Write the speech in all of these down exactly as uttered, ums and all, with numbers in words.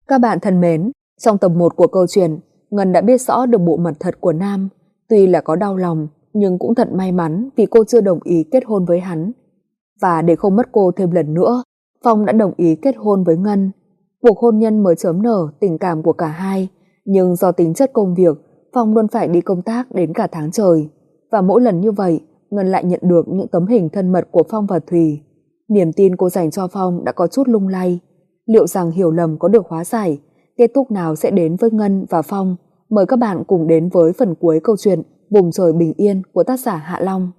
Các bạn thân mến, trong tập một của câu chuyện, Ngân đã biết rõ được bộ mặt thật của Nam. Tuy là có đau lòng, nhưng cũng thật may mắn vì cô chưa đồng ý kết hôn với hắn. Và để không mất cô thêm lần nữa, Phong đã đồng ý kết hôn với Ngân. Cuộc hôn nhân mới chớm nở tình cảm của cả hai, nhưng do tính chất công việc, Phong luôn phải đi công tác đến cả tháng trời. Và mỗi lần như vậy, Ngân lại nhận được những tấm hình thân mật của Phong và Thùy. Niềm tin cô dành cho Phong đã có chút lung lay. Liệu rằng hiểu lầm có được hóa giải, kết thúc nào sẽ đến với Ngân và Phong? Mời các bạn cùng đến với phần cuối câu chuyện Vùng trời bình yên của tác giả Hạ Long.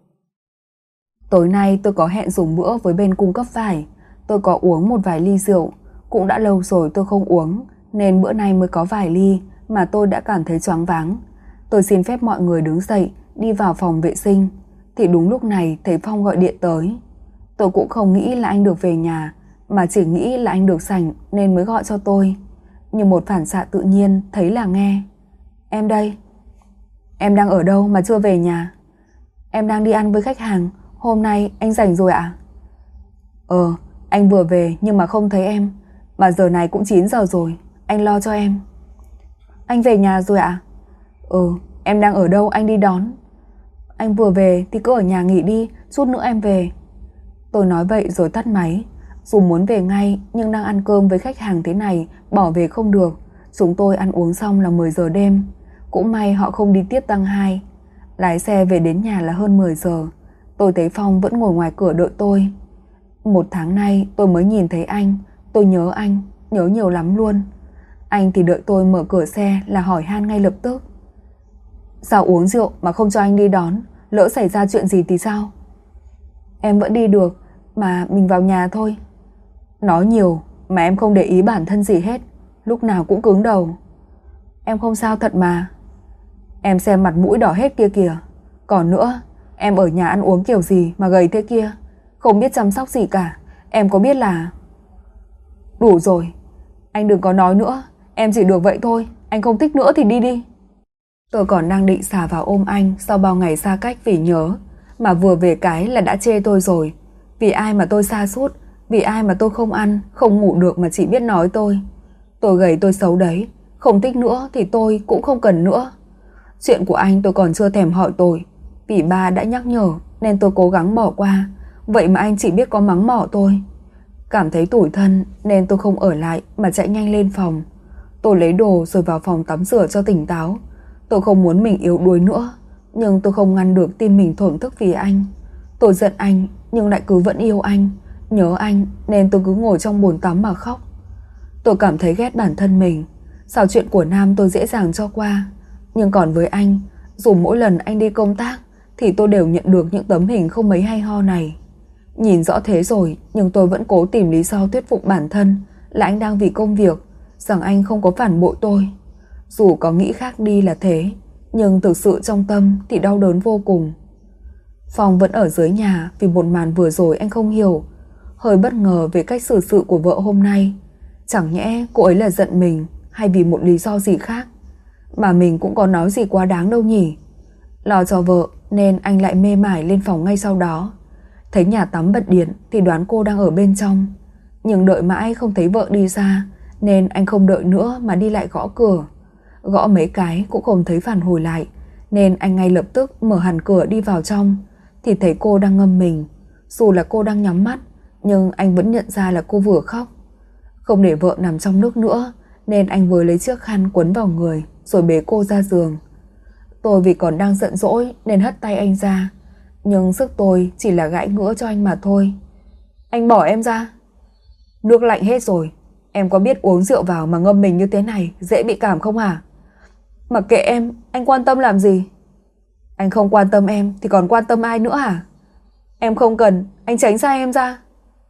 Tối nay tôi có hẹn dùng bữa với bên cung cấp vải. Tôi có uống một vài ly rượu. Cũng đã lâu rồi tôi không uống, nên bữa nay mới có vài ly mà tôi đã cảm thấy choáng váng. Tôi xin phép mọi người đứng dậy, đi vào phòng vệ sinh. Thì đúng lúc này thấy Phong gọi điện tới. Tôi cũng không nghĩ là anh được về nhà, mà chỉ nghĩ là anh được rảnh nên mới gọi cho tôi. Nhưng một phản xạ tự nhiên thấy là nghe. Em đây. Em đang ở đâu mà chưa về nhà? Em đang đi ăn với khách hàng. Hôm nay anh rảnh rồi ạ? Ờ, anh vừa về nhưng mà không thấy em. Mà giờ này cũng chín giờ rồi. Anh lo cho em. Anh về nhà rồi ạ? Ừ, em đang ở đâu anh đi đón. Anh vừa về thì cứ ở nhà nghỉ đi, chút nữa em về. Tôi nói vậy rồi tắt máy. Dù muốn về ngay nhưng đang ăn cơm với khách hàng thế này, bỏ về không được. Chúng tôi ăn uống xong là mười giờ đêm. Cũng may họ không đi tiếp tăng hai. Lái xe về đến nhà là hơn mười giờ. Tôi thấy Phong vẫn ngồi ngoài cửa đợi tôi. Một tháng nay tôi mới nhìn thấy anh. Tôi nhớ anh, nhớ nhiều lắm luôn. Anh thì đợi tôi mở cửa xe là hỏi han ngay lập tức. Sao uống rượu mà không cho anh đi đón? Lỡ xảy ra chuyện gì thì sao? Em vẫn đi được, mà mình vào nhà thôi. Nói nhiều mà em không để ý bản thân gì hết. Lúc nào cũng cứng đầu. Em không sao thật mà. Em xem mặt mũi đỏ hết kia kìa. Còn nữa, em ở nhà ăn uống kiểu gì mà gầy thế kia? Không biết chăm sóc gì cả. Em có biết là... Đủ rồi. Anh đừng có nói nữa. Em chỉ được vậy thôi. Anh không thích nữa thì đi đi. Tôi còn đang định xà vào ôm anh sau bao ngày xa cách vì nhớ. Mà vừa về cái là đã chê tôi rồi. Vì ai mà tôi sa sút, vì ai mà tôi không ăn, không ngủ được mà chỉ biết nói tôi. Tôi gầy tôi xấu đấy. Không thích nữa thì tôi cũng không cần nữa. Chuyện của anh tôi còn chưa thèm hỏi tôi. Vì ba đã nhắc nhở nên tôi cố gắng bỏ qua. Vậy mà anh chỉ biết có mắng mỏ tôi. Cảm thấy tủi thân nên tôi không ở lại mà chạy nhanh lên phòng. Tôi lấy đồ rồi vào phòng tắm rửa cho tỉnh táo. Tôi không muốn mình yếu đuối nữa, nhưng tôi không ngăn được tim mình thổn thức vì anh. Tôi giận anh nhưng lại cứ vẫn yêu anh, nhớ anh nên tôi cứ ngồi trong bồn tắm mà khóc. Tôi cảm thấy ghét bản thân mình. Sao chuyện của Nam tôi dễ dàng cho qua, nhưng còn với anh, dù mỗi lần anh đi công tác thì tôi đều nhận được những tấm hình không mấy hay ho này. Nhìn rõ thế rồi, nhưng tôi vẫn cố tìm lý do thuyết phục bản thân là anh đang vì công việc, rằng anh không có phản bội tôi. Dù có nghĩ khác đi là thế, nhưng thực sự trong tâm thì đau đớn vô cùng. Phong vẫn ở dưới nhà vì một màn vừa rồi anh không hiểu. Hơi bất ngờ về cách xử sự của vợ hôm nay. Chẳng nhẽ cô ấy là giận mình hay vì một lý do gì khác? Mà mình cũng có nói gì quá đáng đâu nhỉ? Lo cho vợ nên anh lại mê mải lên phòng ngay sau đó. Thấy nhà tắm bật điện thì đoán cô đang ở bên trong. Nhưng đợi mãi không thấy vợ đi ra, nên anh không đợi nữa mà đi lại gõ cửa. Gõ mấy cái cũng không thấy phản hồi lại, nên anh ngay lập tức mở hẳn cửa đi vào trong. Thì thấy cô đang ngâm mình. Dù là cô đang nhắm mắt, nhưng anh vẫn nhận ra là cô vừa khóc. Không để vợ nằm trong nước nữa, nên anh vừa lấy chiếc khăn quấn vào người rồi bế cô ra giường. Tôi vì còn đang giận dỗi nên hất tay anh ra, nhưng sức tôi chỉ là gãi ngứa cho anh mà thôi. Anh bỏ em ra. Nước lạnh hết rồi. Em có biết uống rượu vào mà ngâm mình như thế này dễ bị cảm không hả? Mặc kệ em, anh quan tâm làm gì? Anh không quan tâm em thì còn quan tâm ai nữa hả? Em không cần, anh tránh xa em ra.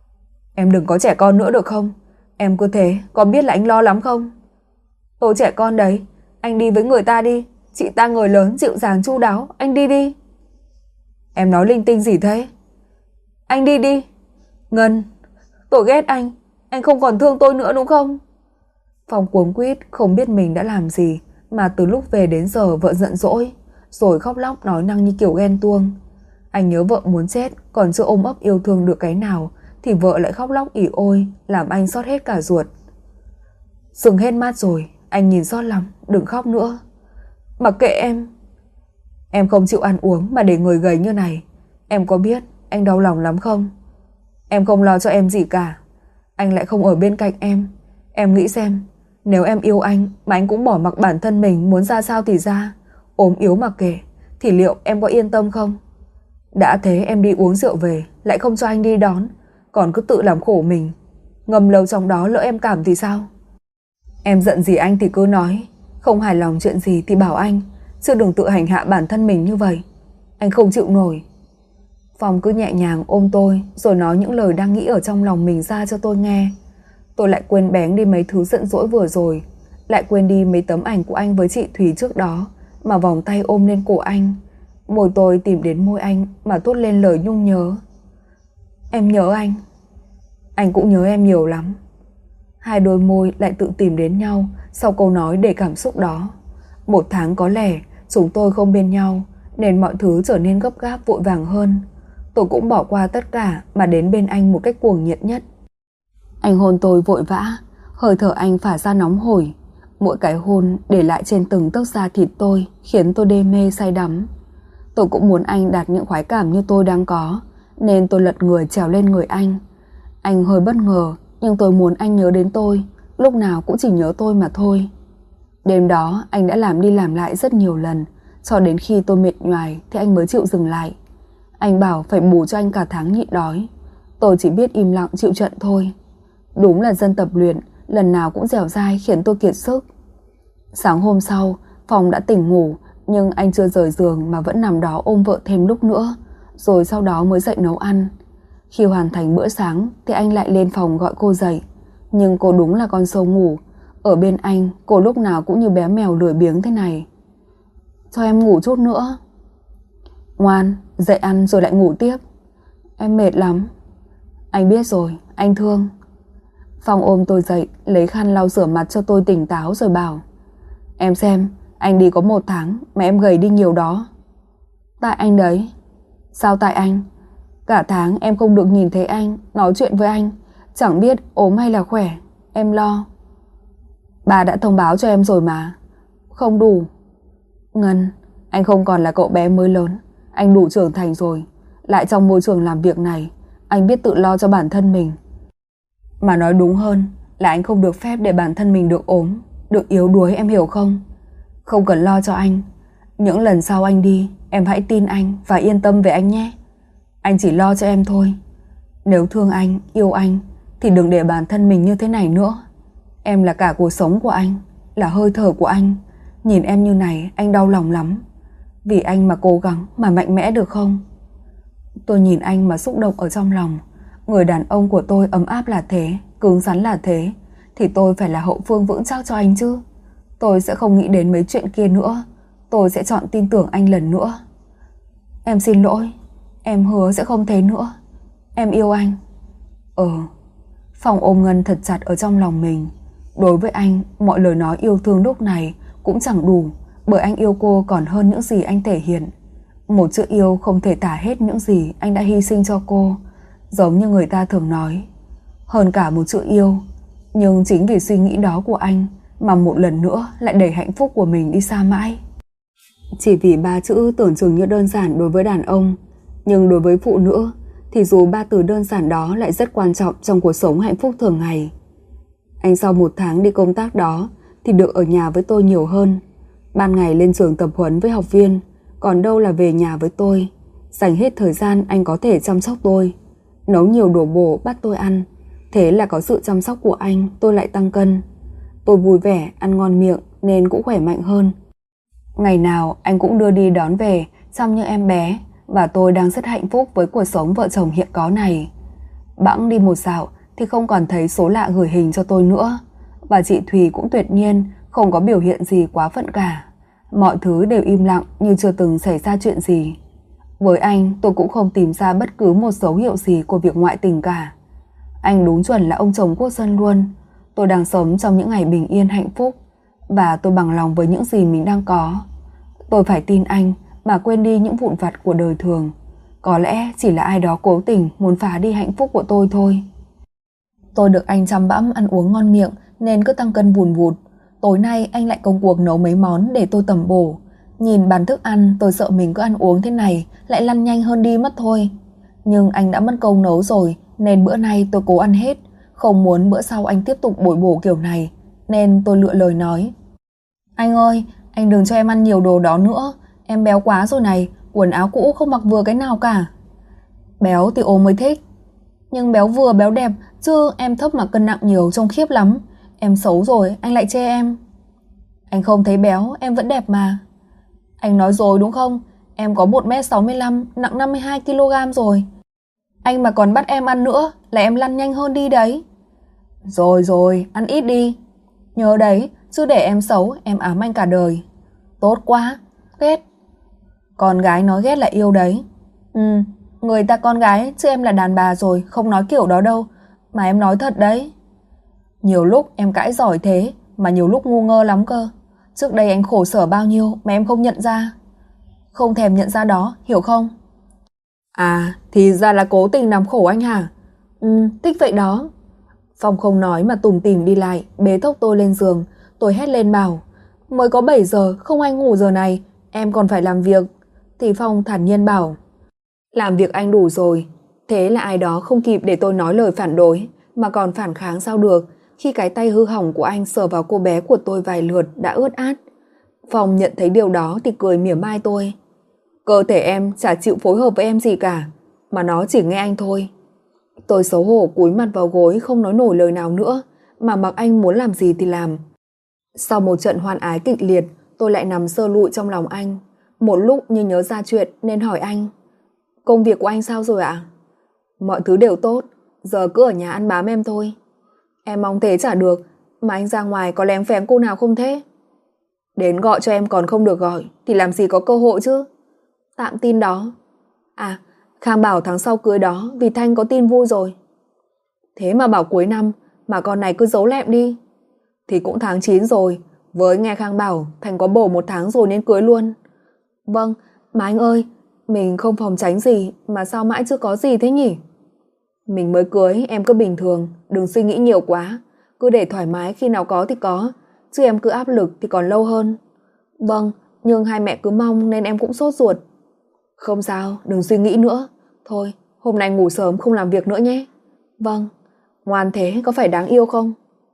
Em đừng có trẻ con nữa được không? Em cứ thế, có biết là anh lo lắm không? Tôi trẻ con đấy, anh đi với người ta đi. Chị ta người lớn, dịu dàng, chu đáo, anh đi đi. Em nói linh tinh gì thế? Anh đi đi. Ngân, tôi ghét anh. Anh không còn thương tôi nữa đúng không? Phong cuống quýt không biết mình đã làm gì mà từ lúc về đến giờ vợ giận dỗi, rồi khóc lóc nói năng như kiểu ghen tuông. Anh nhớ vợ muốn chết, còn chưa ôm ấp yêu thương được cái nào thì vợ lại khóc lóc ỉ ôi, làm anh xót hết cả ruột. Sưng hết mắt rồi, anh nhìn xót lắm, đừng khóc nữa. Mặc kệ em. Em không chịu ăn uống mà để người gầy như này. Em có biết anh đau lòng lắm không? Em không lo cho em gì cả. Anh lại không ở bên cạnh em. Em nghĩ xem, nếu em yêu anh mà anh cũng bỏ mặc bản thân mình muốn ra sao thì ra, ốm yếu mặc kệ, thì liệu em có yên tâm không? Đã thế em đi uống rượu về lại không cho anh đi đón, còn cứ tự làm khổ mình. Ngầm lâu trong đó lỡ em cảm thì sao? Em giận gì anh thì cứ nói, không hài lòng chuyện gì thì bảo anh, chứ đừng tự hành hạ bản thân mình như vậy. Anh không chịu nổi. Phong cứ nhẹ nhàng ôm tôi rồi nói những lời đang nghĩ ở trong lòng mình ra cho tôi nghe. Tôi lại quên bén đi mấy thứ giận dỗi vừa rồi, lại quên đi mấy tấm ảnh của anh với chị Thùy trước đó, mà vòng tay ôm lên cổ anh. Môi tôi tìm đến môi anh mà thốt lên lời nhung nhớ. Em nhớ anh. Anh cũng nhớ em nhiều lắm. Hai đôi môi lại tự tìm đến nhau sau câu nói đầy cảm xúc đó. Một tháng có lẽ chúng tôi không bên nhau, nên mọi thứ trở nên gấp gáp vội vàng hơn. Tôi cũng bỏ qua tất cả mà đến bên anh một cách cuồng nhiệt nhất. Anh hôn tôi vội vã, hơi thở anh phả ra nóng hổi. Mỗi cái hôn để lại trên từng tấc da thịt tôi khiến tôi đê mê say đắm. Tôi cũng muốn anh đạt những khoái cảm như tôi đang có, nên tôi lật người trèo lên người anh. Anh hơi bất ngờ, nhưng tôi muốn anh nhớ đến tôi, lúc nào cũng chỉ nhớ tôi mà thôi. Đêm đó anh đã làm đi làm lại rất nhiều lần, cho đến khi tôi mệt nhoài thì anh mới chịu dừng lại. Anh bảo phải bù cho anh cả tháng nhịn đói. Tôi chỉ biết im lặng chịu trận thôi. Đúng là dân tập luyện, lần nào cũng dẻo dai khiến tôi kiệt sức. Sáng hôm sau, Phong đã tỉnh ngủ, nhưng anh chưa rời giường mà vẫn nằm đó ôm vợ thêm lúc nữa, rồi sau đó mới dậy nấu ăn. Khi hoàn thành bữa sáng thì anh lại lên phòng gọi cô dậy, nhưng cô đúng là con sâu ngủ. Ở bên anh, cô lúc nào cũng như bé mèo lười biếng thế này. Cho em ngủ chút nữa. Ngoan, dậy ăn rồi lại ngủ tiếp. Em mệt lắm. Anh biết rồi, anh thương. Phong ôm tôi dậy, lấy khăn lau rửa mặt cho tôi tỉnh táo rồi bảo: Em xem, anh đi có một tháng mà em gầy đi nhiều đó. Tại anh đấy. Sao tại anh? Cả tháng em không được nhìn thấy anh, nói chuyện với anh, chẳng biết ốm hay là khỏe. Em lo. Bà đã thông báo cho em rồi mà. Không đủ. Ngân, anh không còn là cậu bé mới lớn, anh đủ trưởng thành rồi. Lại trong môi trường làm việc này, anh biết tự lo cho bản thân mình. Mà nói đúng hơn là anh không được phép để bản thân mình được ốm, được yếu đuối, em hiểu không? Không cần lo cho anh. Những lần sau anh đi, em hãy tin anh và yên tâm về anh nhé. Anh chỉ lo cho em thôi. Nếu thương anh, yêu anh thì đừng để bản thân mình như thế này nữa. Em là cả cuộc sống của anh, là hơi thở của anh. Nhìn em như này anh đau lòng lắm. Vì anh mà cố gắng, mà mạnh mẽ được không? Tôi nhìn anh mà xúc động ở trong lòng. Người đàn ông của tôi ấm áp là thế, cứng rắn là thế, thì tôi phải là hậu phương vững chắc cho anh chứ. Tôi sẽ không nghĩ đến mấy chuyện kia nữa. Tôi sẽ chọn tin tưởng anh lần nữa. Em xin lỗi. Em hứa sẽ không thế nữa. Em yêu anh. Ờ. Phong ôm Ngân thật chặt ở trong lòng mình. Đối với anh, mọi lời nói yêu thương lúc này cũng chẳng đủ, bởi anh yêu cô còn hơn những gì anh thể hiện. Một chữ yêu không thể tả hết những gì anh đã hy sinh cho cô. Giống như người ta thường nói, hơn cả một chữ yêu. Nhưng chính vì suy nghĩ đó của anh mà một lần nữa lại đẩy hạnh phúc của mình đi xa mãi. Chỉ vì ba chữ tưởng chừng như đơn giản đối với đàn ông, nhưng đối với phụ nữ thì dù ba từ đơn giản đó lại rất quan trọng trong cuộc sống hạnh phúc thường ngày. Anh sau một tháng đi công tác đó thì được ở nhà với tôi nhiều hơn. Ban ngày lên trường tập huấn với học viên, còn đâu là về nhà với tôi. Dành hết thời gian anh có thể chăm sóc tôi, nấu nhiều đồ bổ bắt tôi ăn. Thế là có sự chăm sóc của anh, tôi lại tăng cân. Tôi vui vẻ, ăn ngon miệng nên cũng khỏe mạnh hơn. Ngày nào anh cũng đưa đi đón về chăm như em bé, và tôi đang rất hạnh phúc với cuộc sống vợ chồng hiện có này. Bẵng đi một dạo thì không còn thấy số lạ gửi hình cho tôi nữa. Và chị Thùy cũng tuyệt nhiên không có biểu hiện gì quá phận cả. Mọi thứ đều im lặng như chưa từng xảy ra chuyện gì. Với anh, tôi cũng không tìm ra bất cứ một dấu hiệu gì của việc ngoại tình cả. Anh đúng chuẩn là ông chồng quốc dân luôn. Tôi đang sống trong những ngày bình yên hạnh phúc, và tôi bằng lòng với những gì mình đang có. Tôi phải tin anh mà quên đi những vụn vặt của đời thường. Có lẽ chỉ là ai đó cố tình muốn phá đi hạnh phúc của tôi thôi. Tôi được anh chăm bẵm ăn uống ngon miệng nên cứ tăng cân vùn vụt. Tối nay anh lại công cuộc nấu mấy món để tôi tẩm bổ. Nhìn bàn thức ăn tôi sợ mình cứ ăn uống thế này lại lăn nhanh hơn đi mất thôi. Nhưng anh đã mất công nấu rồi nên bữa nay tôi cố ăn hết, không muốn bữa sau anh tiếp tục bồi bổ kiểu này, nên tôi lựa lời nói. Anh ơi, anh đừng cho em ăn nhiều đồ đó nữa, em béo quá rồi này, quần áo cũ không mặc vừa cái nào cả. Béo thì ốm mới thích. Nhưng béo vừa béo đẹp, chứ em thấp mà cân nặng nhiều trông khiếp lắm. Em xấu rồi, anh lại chê em. Anh không thấy béo, em vẫn đẹp mà. Anh nói rồi đúng không? Em có một mét sáu mươi lăm, nặng năm mươi hai ki lô gam rồi. Anh mà còn bắt em ăn nữa là em lăn nhanh hơn đi đấy. Rồi rồi, ăn ít đi. Nhớ đấy, chứ để em xấu, em ám anh cả đời. Tốt quá, ghét. Con gái nói ghét là yêu đấy. Ừ, người ta con gái, chứ em là đàn bà rồi, không nói kiểu đó đâu. Mà em nói thật đấy. Nhiều lúc em cãi giỏi thế, mà nhiều lúc ngu ngơ lắm cơ. Trước đây anh khổ sở bao nhiêu mà em không nhận ra. Không thèm nhận ra đó, hiểu không? À, thì ra là cố tình làm khổ anh hả? Ừ, thích vậy đó. Phong không nói mà tủm tỉm đi lại, bế thốc tôi lên giường. Tôi hét lên bảo, mới có bảy giờ, không ai ngủ giờ này, em còn phải làm việc. Thì Phong thản nhiên bảo, làm việc anh đủ rồi. Thế là ai đó không kịp để tôi nói lời phản đối, mà còn phản kháng sao được, khi cái tay hư hỏng của anh sờ vào cô bé của tôi vài lượt đã ướt át. Phong nhận thấy điều đó thì cười mỉa mai tôi. Cơ thể em chả chịu phối hợp với em gì cả, mà nó chỉ nghe anh thôi. Tôi xấu hổ cúi mặt vào gối không nói nổi lời nào nữa, mà mặc anh muốn làm gì thì làm. Sau một trận hoan ái kịch liệt, tôi lại nằm sơ lụi trong lòng anh. Một lúc như nhớ ra chuyện nên hỏi anh, công việc của anh sao rồi ạ? Mọi thứ đều tốt, giờ cứ ở nhà ăn bám em thôi. Em mong thế chả được, mà anh ra ngoài có lén phén cô nào không thế? Đến gọi cho em còn không được gọi thì làm gì có cơ hội chứ. Tạm tin đó. À, Khang bảo tháng sau cưới đó vì Thanh có tin vui rồi. Thế mà bảo cuối năm, mà con này cứ giấu lẹm đi. Thì cũng tháng chín rồi, với nghe Khang bảo Thanh có bầu một tháng rồi nên cưới luôn. Vâng, mà anh ơi, mình không phòng tránh gì mà sao mãi chưa có gì thế nhỉ? Mình mới cưới, em cứ bình thường, đừng suy nghĩ nhiều quá. Cứ để thoải mái, khi nào có thì có, chứ em cứ áp lực thì còn lâu hơn. Vâng, nhưng hai mẹ cứ mong nên em cũng sốt ruột. Không sao, đừng suy nghĩ nữa. Thôi, hôm nay ngủ sớm không làm việc nữa nhé. Vâng, ngoan thế có phải đáng yêu không?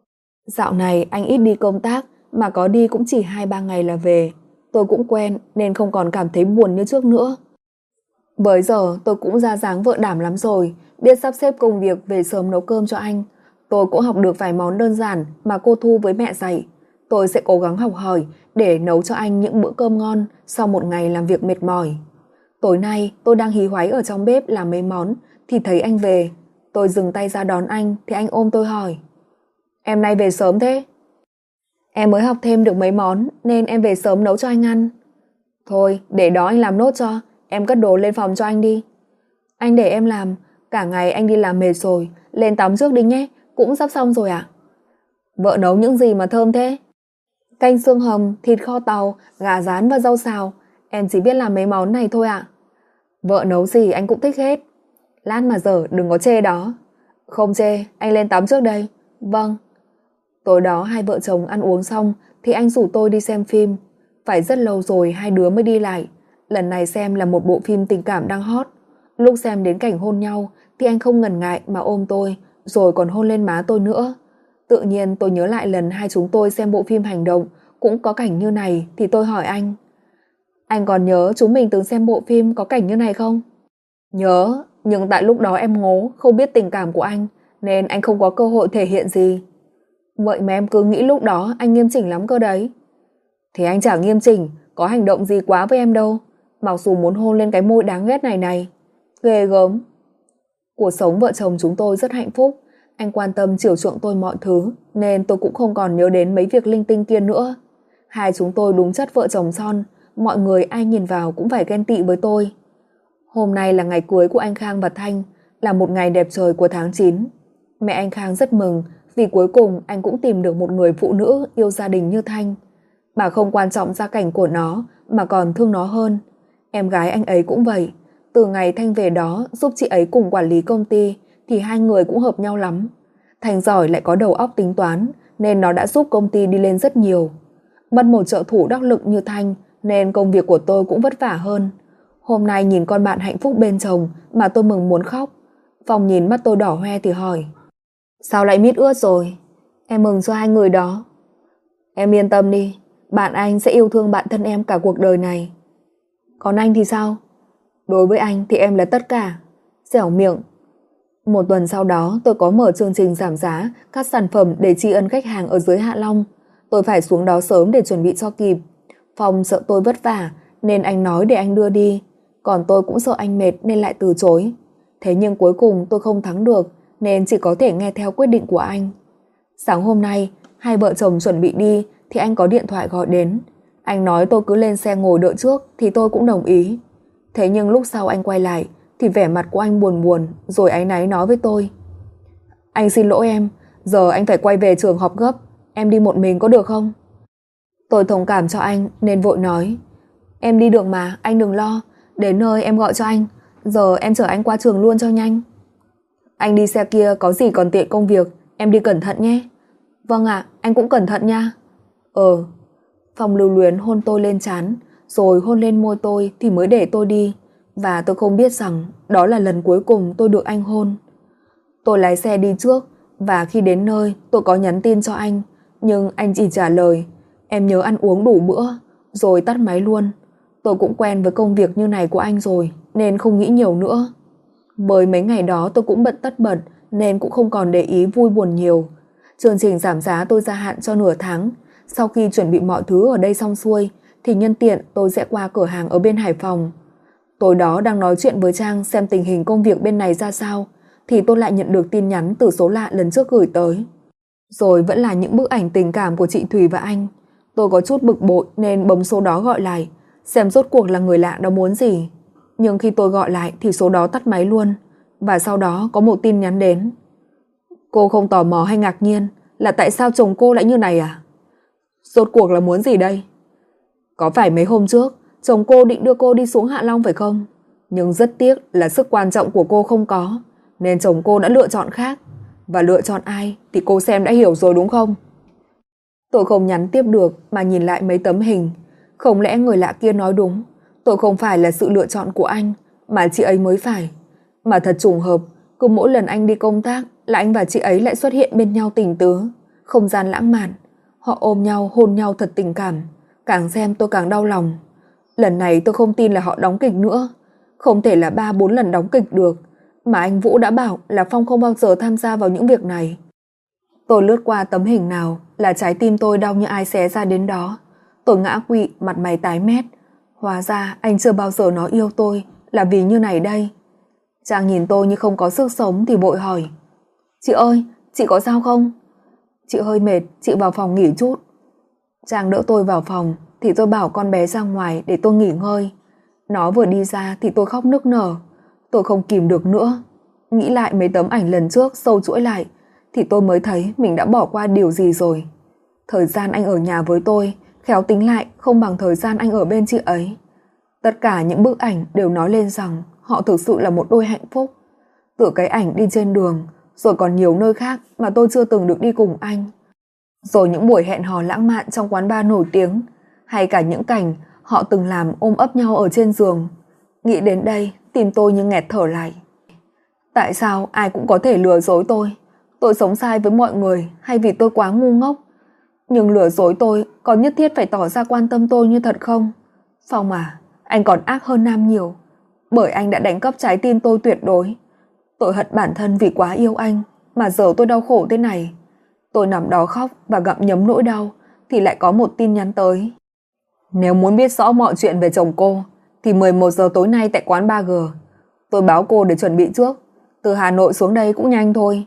Dạo này anh ít đi công tác, mà có đi cũng chỉ hai ba ngày là về. Tôi cũng quen nên không còn cảm thấy buồn như trước nữa. Với giờ tôi cũng ra dáng vợ đảm lắm rồi, biết sắp xếp công việc về sớm nấu cơm cho anh. Tôi cũng học được vài món đơn giản mà cô Thu với mẹ dạy. Tôi sẽ cố gắng học hỏi để nấu cho anh những bữa cơm ngon sau một ngày làm việc mệt mỏi. Tối nay tôi đang hí hoáy ở trong bếp làm mấy món thì thấy anh về. Tôi dừng tay ra đón anh thì anh ôm tôi hỏi, em nay về sớm thế? Em mới học thêm được mấy món nên em về sớm nấu cho anh ăn. Thôi để đó anh làm nốt cho, em cất đồ lên phòng cho anh đi. Anh để em làm, cả ngày anh đi làm mệt rồi, lên tắm trước đi nhé, cũng sắp xong rồi ạ. Vợ nấu những gì mà thơm thế? Canh xương hầm, thịt kho tàu, gà rán và rau xào, em chỉ biết làm mấy món này thôi ạ. Vợ nấu gì anh cũng thích hết. Lát mà dở đừng có chê đó. Không chê, anh lên tắm trước đây. Vâng. Tối đó hai vợ chồng ăn uống xong thì anh rủ tôi đi xem phim. Phải rất lâu rồi hai đứa mới đi lại. Lần này xem là một bộ phim tình cảm đang hot. Lúc xem đến cảnh hôn nhau thì anh không ngần ngại mà ôm tôi, rồi còn hôn lên má tôi nữa. Tự nhiên tôi nhớ lại lần hai chúng tôi xem bộ phim hành động cũng có cảnh như này thì tôi hỏi anh, anh còn nhớ chúng mình từng xem bộ phim có cảnh như này không? Nhớ, nhưng tại lúc đó em ngố, không biết tình cảm của anh nên anh không có cơ hội thể hiện gì. Vậy mà em cứ nghĩ lúc đó anh nghiêm chỉnh lắm cơ đấy. Thì anh chả nghiêm chỉnh, có hành động gì quá với em đâu, mặc dù muốn hôn lên cái môi đáng ghét này này. Ghê gớm. Cuộc sống vợ chồng chúng tôi rất hạnh phúc. Anh quan tâm chiều chuộng tôi mọi thứ nên tôi cũng không còn nhớ đến mấy việc linh tinh kia nữa. Hai chúng tôi đúng chất vợ chồng son, mọi người ai nhìn vào cũng phải ghen tị với tôi. Hôm nay là ngày cưới của anh Khang và Thanh, là một ngày đẹp trời của tháng chín. Mẹ anh Khang rất mừng vì cuối cùng anh cũng tìm được một người phụ nữ yêu gia đình như Thanh. Bà không quan trọng gia cảnh của nó mà còn thương nó hơn. Em gái anh ấy cũng vậy. Từ ngày Thanh về đó giúp chị ấy cùng quản lý công ty thì hai người cũng hợp nhau lắm. Thanh giỏi lại có đầu óc tính toán nên nó đã giúp công ty đi lên rất nhiều. Mất một trợ thủ đắc lực như Thanh nên công việc của tôi cũng vất vả hơn. Hôm nay nhìn con bạn hạnh phúc bên chồng mà tôi mừng muốn khóc. Phong nhìn mắt tôi đỏ hoe thì hỏi: Sao lại mít ướt rồi? Em mừng cho hai người đó. Em yên tâm đi, bạn anh sẽ yêu thương bạn thân em cả cuộc đời này. Còn anh thì sao? Đối với anh thì em là tất cả. Dẻo miệng. Một tuần sau đó tôi có mở chương trình giảm giá các sản phẩm để tri ân khách hàng ở dưới Hạ Long. Tôi phải xuống đó sớm để chuẩn bị cho kịp. Phong sợ tôi vất vả nên anh nói để anh đưa đi. Còn tôi cũng sợ anh mệt nên lại từ chối. Thế nhưng cuối cùng tôi không thắng được nên chỉ có thể nghe theo quyết định của anh. Sáng hôm nay, hai vợ chồng chuẩn bị đi thì anh có điện thoại gọi đến. Anh nói tôi cứ lên xe ngồi đợi trước thì tôi cũng đồng ý. Thế nhưng lúc sau anh quay lại thì vẻ mặt của anh buồn buồn rồi áy náy nói với tôi: Anh xin lỗi em, giờ anh phải quay về trường học gấp, em đi một mình có được không? Tôi thông cảm cho anh nên vội nói: Em đi được mà, anh đừng lo, đến nơi em gọi cho anh, giờ em chở anh qua trường luôn cho nhanh. Anh đi xe kia có gì còn tiện công việc, em đi cẩn thận nhé. Vâng ạ, anh cũng cẩn thận nha. Ờ. Phong lưu luyến hôn tôi lên trán, rồi hôn lên môi tôi thì mới để tôi đi. Và tôi không biết rằng đó là lần cuối cùng tôi được anh hôn. Tôi lái xe đi trước, và khi đến nơi tôi có nhắn tin cho anh, nhưng anh chỉ trả lời: Em nhớ ăn uống đủ bữa, rồi tắt máy luôn. Tôi cũng quen với công việc như này của anh rồi nên không nghĩ nhiều nữa. Bởi mấy ngày đó tôi cũng bận tất bật nên cũng không còn để ý vui buồn nhiều. Chương trình giảm giá tôi gia hạn cho nửa tháng. Sau khi chuẩn bị mọi thứ ở đây xong xuôi thì nhân tiện tôi sẽ qua cửa hàng ở bên Hải Phòng. Tối đó đang nói chuyện với Trang xem tình hình công việc bên này ra sao thì tôi lại nhận được tin nhắn từ số lạ lần trước gửi tới. Rồi vẫn là những bức ảnh tình cảm của chị Thùy và anh. Tôi có chút bực bội nên bấm số đó gọi lại, xem rốt cuộc là người lạ đó muốn gì. Nhưng khi tôi gọi lại thì số đó tắt máy luôn. Và sau đó có một tin nhắn đến: Cô không tò mò hay ngạc nhiên là tại sao chồng cô lại như này à? Rốt cuộc là muốn gì đây? Có phải mấy hôm trước chồng cô định đưa cô đi xuống Hạ Long phải không? Nhưng rất tiếc là sức quan trọng của cô không có, nên chồng cô đã lựa chọn khác. Và lựa chọn ai thì cô xem đã hiểu rồi đúng không? Tôi không nhắn tiếp được mà nhìn lại mấy tấm hình. Không lẽ người lạ kia nói đúng, tôi không phải là sự lựa chọn của anh mà chị ấy mới phải. Mà thật trùng hợp, cứ mỗi lần anh đi công tác là anh và chị ấy lại xuất hiện bên nhau tình tứ, không gian lãng mạn. Họ ôm nhau hôn nhau thật tình cảm. Càng xem tôi càng đau lòng. Lần này tôi không tin là họ đóng kịch nữa. Không thể là ba bốn lần đóng kịch được. Mà anh Vũ đã bảo là Phong không bao giờ tham gia vào những việc này. Tôi lướt qua tấm hình nào là trái tim tôi đau như ai xé ra đến đó. Tôi ngã quỵ, mặt mày tái mét. Hóa ra anh chưa bao giờ nói yêu tôi là vì như này đây. Trang nhìn tôi như không có sức sống thì vội hỏi: Chị ơi, chị có sao không? Chị hơi mệt, chị vào phòng nghỉ chút. Trang đỡ tôi vào phòng thì tôi bảo con bé ra ngoài để tôi nghỉ ngơi. Nó vừa đi ra thì tôi khóc nức nở. Tôi không kìm được nữa. Nghĩ lại mấy tấm ảnh lần trước sâu chuỗi lại thì tôi mới thấy mình đã bỏ qua điều gì rồi. Thời gian anh ở nhà với tôi khéo tính lại không bằng thời gian anh ở bên chị ấy. Tất cả những bức ảnh đều nói lên rằng họ thực sự là một đôi hạnh phúc. Từ cái ảnh đi trên đường, rồi còn nhiều nơi khác mà tôi chưa từng được đi cùng anh. Rồi những buổi hẹn hò lãng mạn trong quán bar nổi tiếng, hay cả những cảnh họ từng làm ôm ấp nhau ở trên giường. Nghĩ đến đây, tim tôi như nghẹt thở lại. Tại sao ai cũng có thể lừa dối tôi? Tôi sống sai với mọi người hay vì tôi quá ngu ngốc? Nhưng lừa dối tôi có nhất thiết phải tỏ ra quan tâm tôi như thật không? Phong à, anh còn ác hơn Nam nhiều. Bởi anh đã đánh cắp trái tim tôi tuyệt đối. Tôi hận bản thân vì quá yêu anh mà giờ tôi đau khổ thế này. Tôi nằm đó khóc và gặm nhấm nỗi đau thì lại có một tin nhắn tới: Nếu muốn biết rõ mọi chuyện về chồng cô thì mười một giờ tối nay tại quán ba G. Tôi báo cô để chuẩn bị trước. Từ Hà Nội xuống đây cũng nhanh thôi.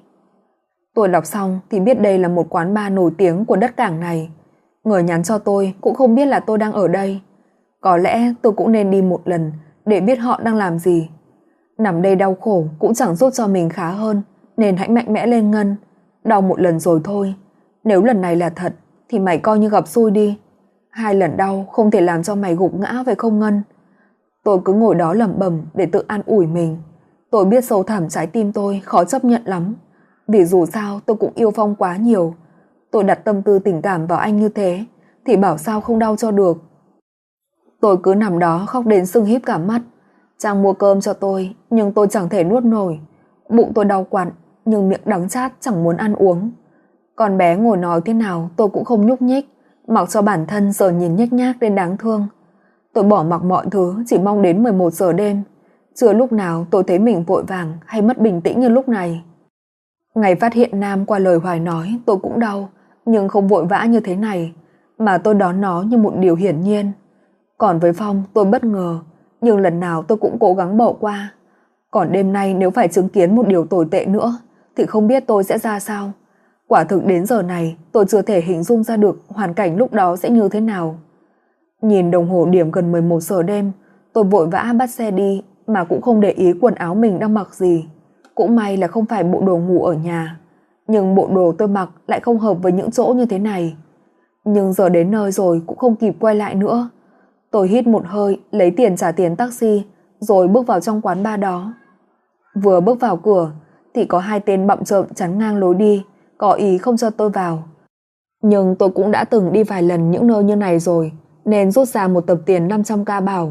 Tôi đọc xong thì biết đây là một quán bar nổi tiếng của đất cảng này. Người nhắn cho tôi cũng không biết là tôi đang ở đây. Có lẽ tôi cũng nên đi một lần để biết họ đang làm gì. Nằm đây đau khổ cũng chẳng giúp cho mình khá hơn, nên hãy mạnh mẽ lên Ngân. Đau một lần rồi thôi. Nếu lần này là thật thì mày coi như gặp xui đi. Hai lần đau không thể làm cho mày gục ngã phải không Ngân? Tôi cứ ngồi đó lẩm bẩm để tự an ủi mình. Tôi biết sâu thẳm trái tim tôi khó chấp nhận lắm. Vì dù sao tôi cũng yêu Phong quá nhiều. Tôi đặt tâm tư tình cảm vào anh như thế thì bảo sao không đau cho được. Tôi cứ nằm đó khóc đến sưng híp cả mắt. Trang mua cơm cho tôi nhưng tôi chẳng thể nuốt nổi. Bụng tôi đau quặn nhưng miệng đắng chát chẳng muốn ăn uống. Con bé ngồi nói thế nào tôi cũng không nhúc nhích, mặc cho bản thân giờ nhìn nhếch nhác đến đáng thương. Tôi bỏ mặc mọi thứ chỉ mong đến mười một giờ đêm. Chưa lúc nào tôi thấy mình vội vàng hay mất bình tĩnh như lúc này. Ngày phát hiện Nam qua lời Hoài nói tôi cũng đau, nhưng không vội vã như thế này, mà tôi đón nó như một điều hiển nhiên. Còn với Phong tôi bất ngờ, nhưng lần nào tôi cũng cố gắng bỏ qua. Còn đêm nay nếu phải chứng kiến một điều tồi tệ nữa thì không biết tôi sẽ ra sao. Quả thực đến giờ này tôi chưa thể hình dung ra được hoàn cảnh lúc đó sẽ như thế nào. Nhìn đồng hồ điểm gần mười một giờ đêm, tôi vội vã bắt xe đi mà cũng không để ý quần áo mình đang mặc gì. Cũng may là không phải bộ đồ ngủ ở nhà, nhưng bộ đồ tôi mặc lại không hợp với những chỗ như thế này. Nhưng giờ đến nơi rồi cũng không kịp quay lại nữa. Tôi hít một hơi, lấy tiền trả tiền taxi, rồi bước vào trong quán bar đó. Vừa bước vào cửa thì có hai tên bặm trợn chắn ngang lối đi, có ý không cho tôi vào. Nhưng tôi cũng đã từng đi vài lần những nơi như này rồi, nên rút ra một tập tiền năm trăm k bảo: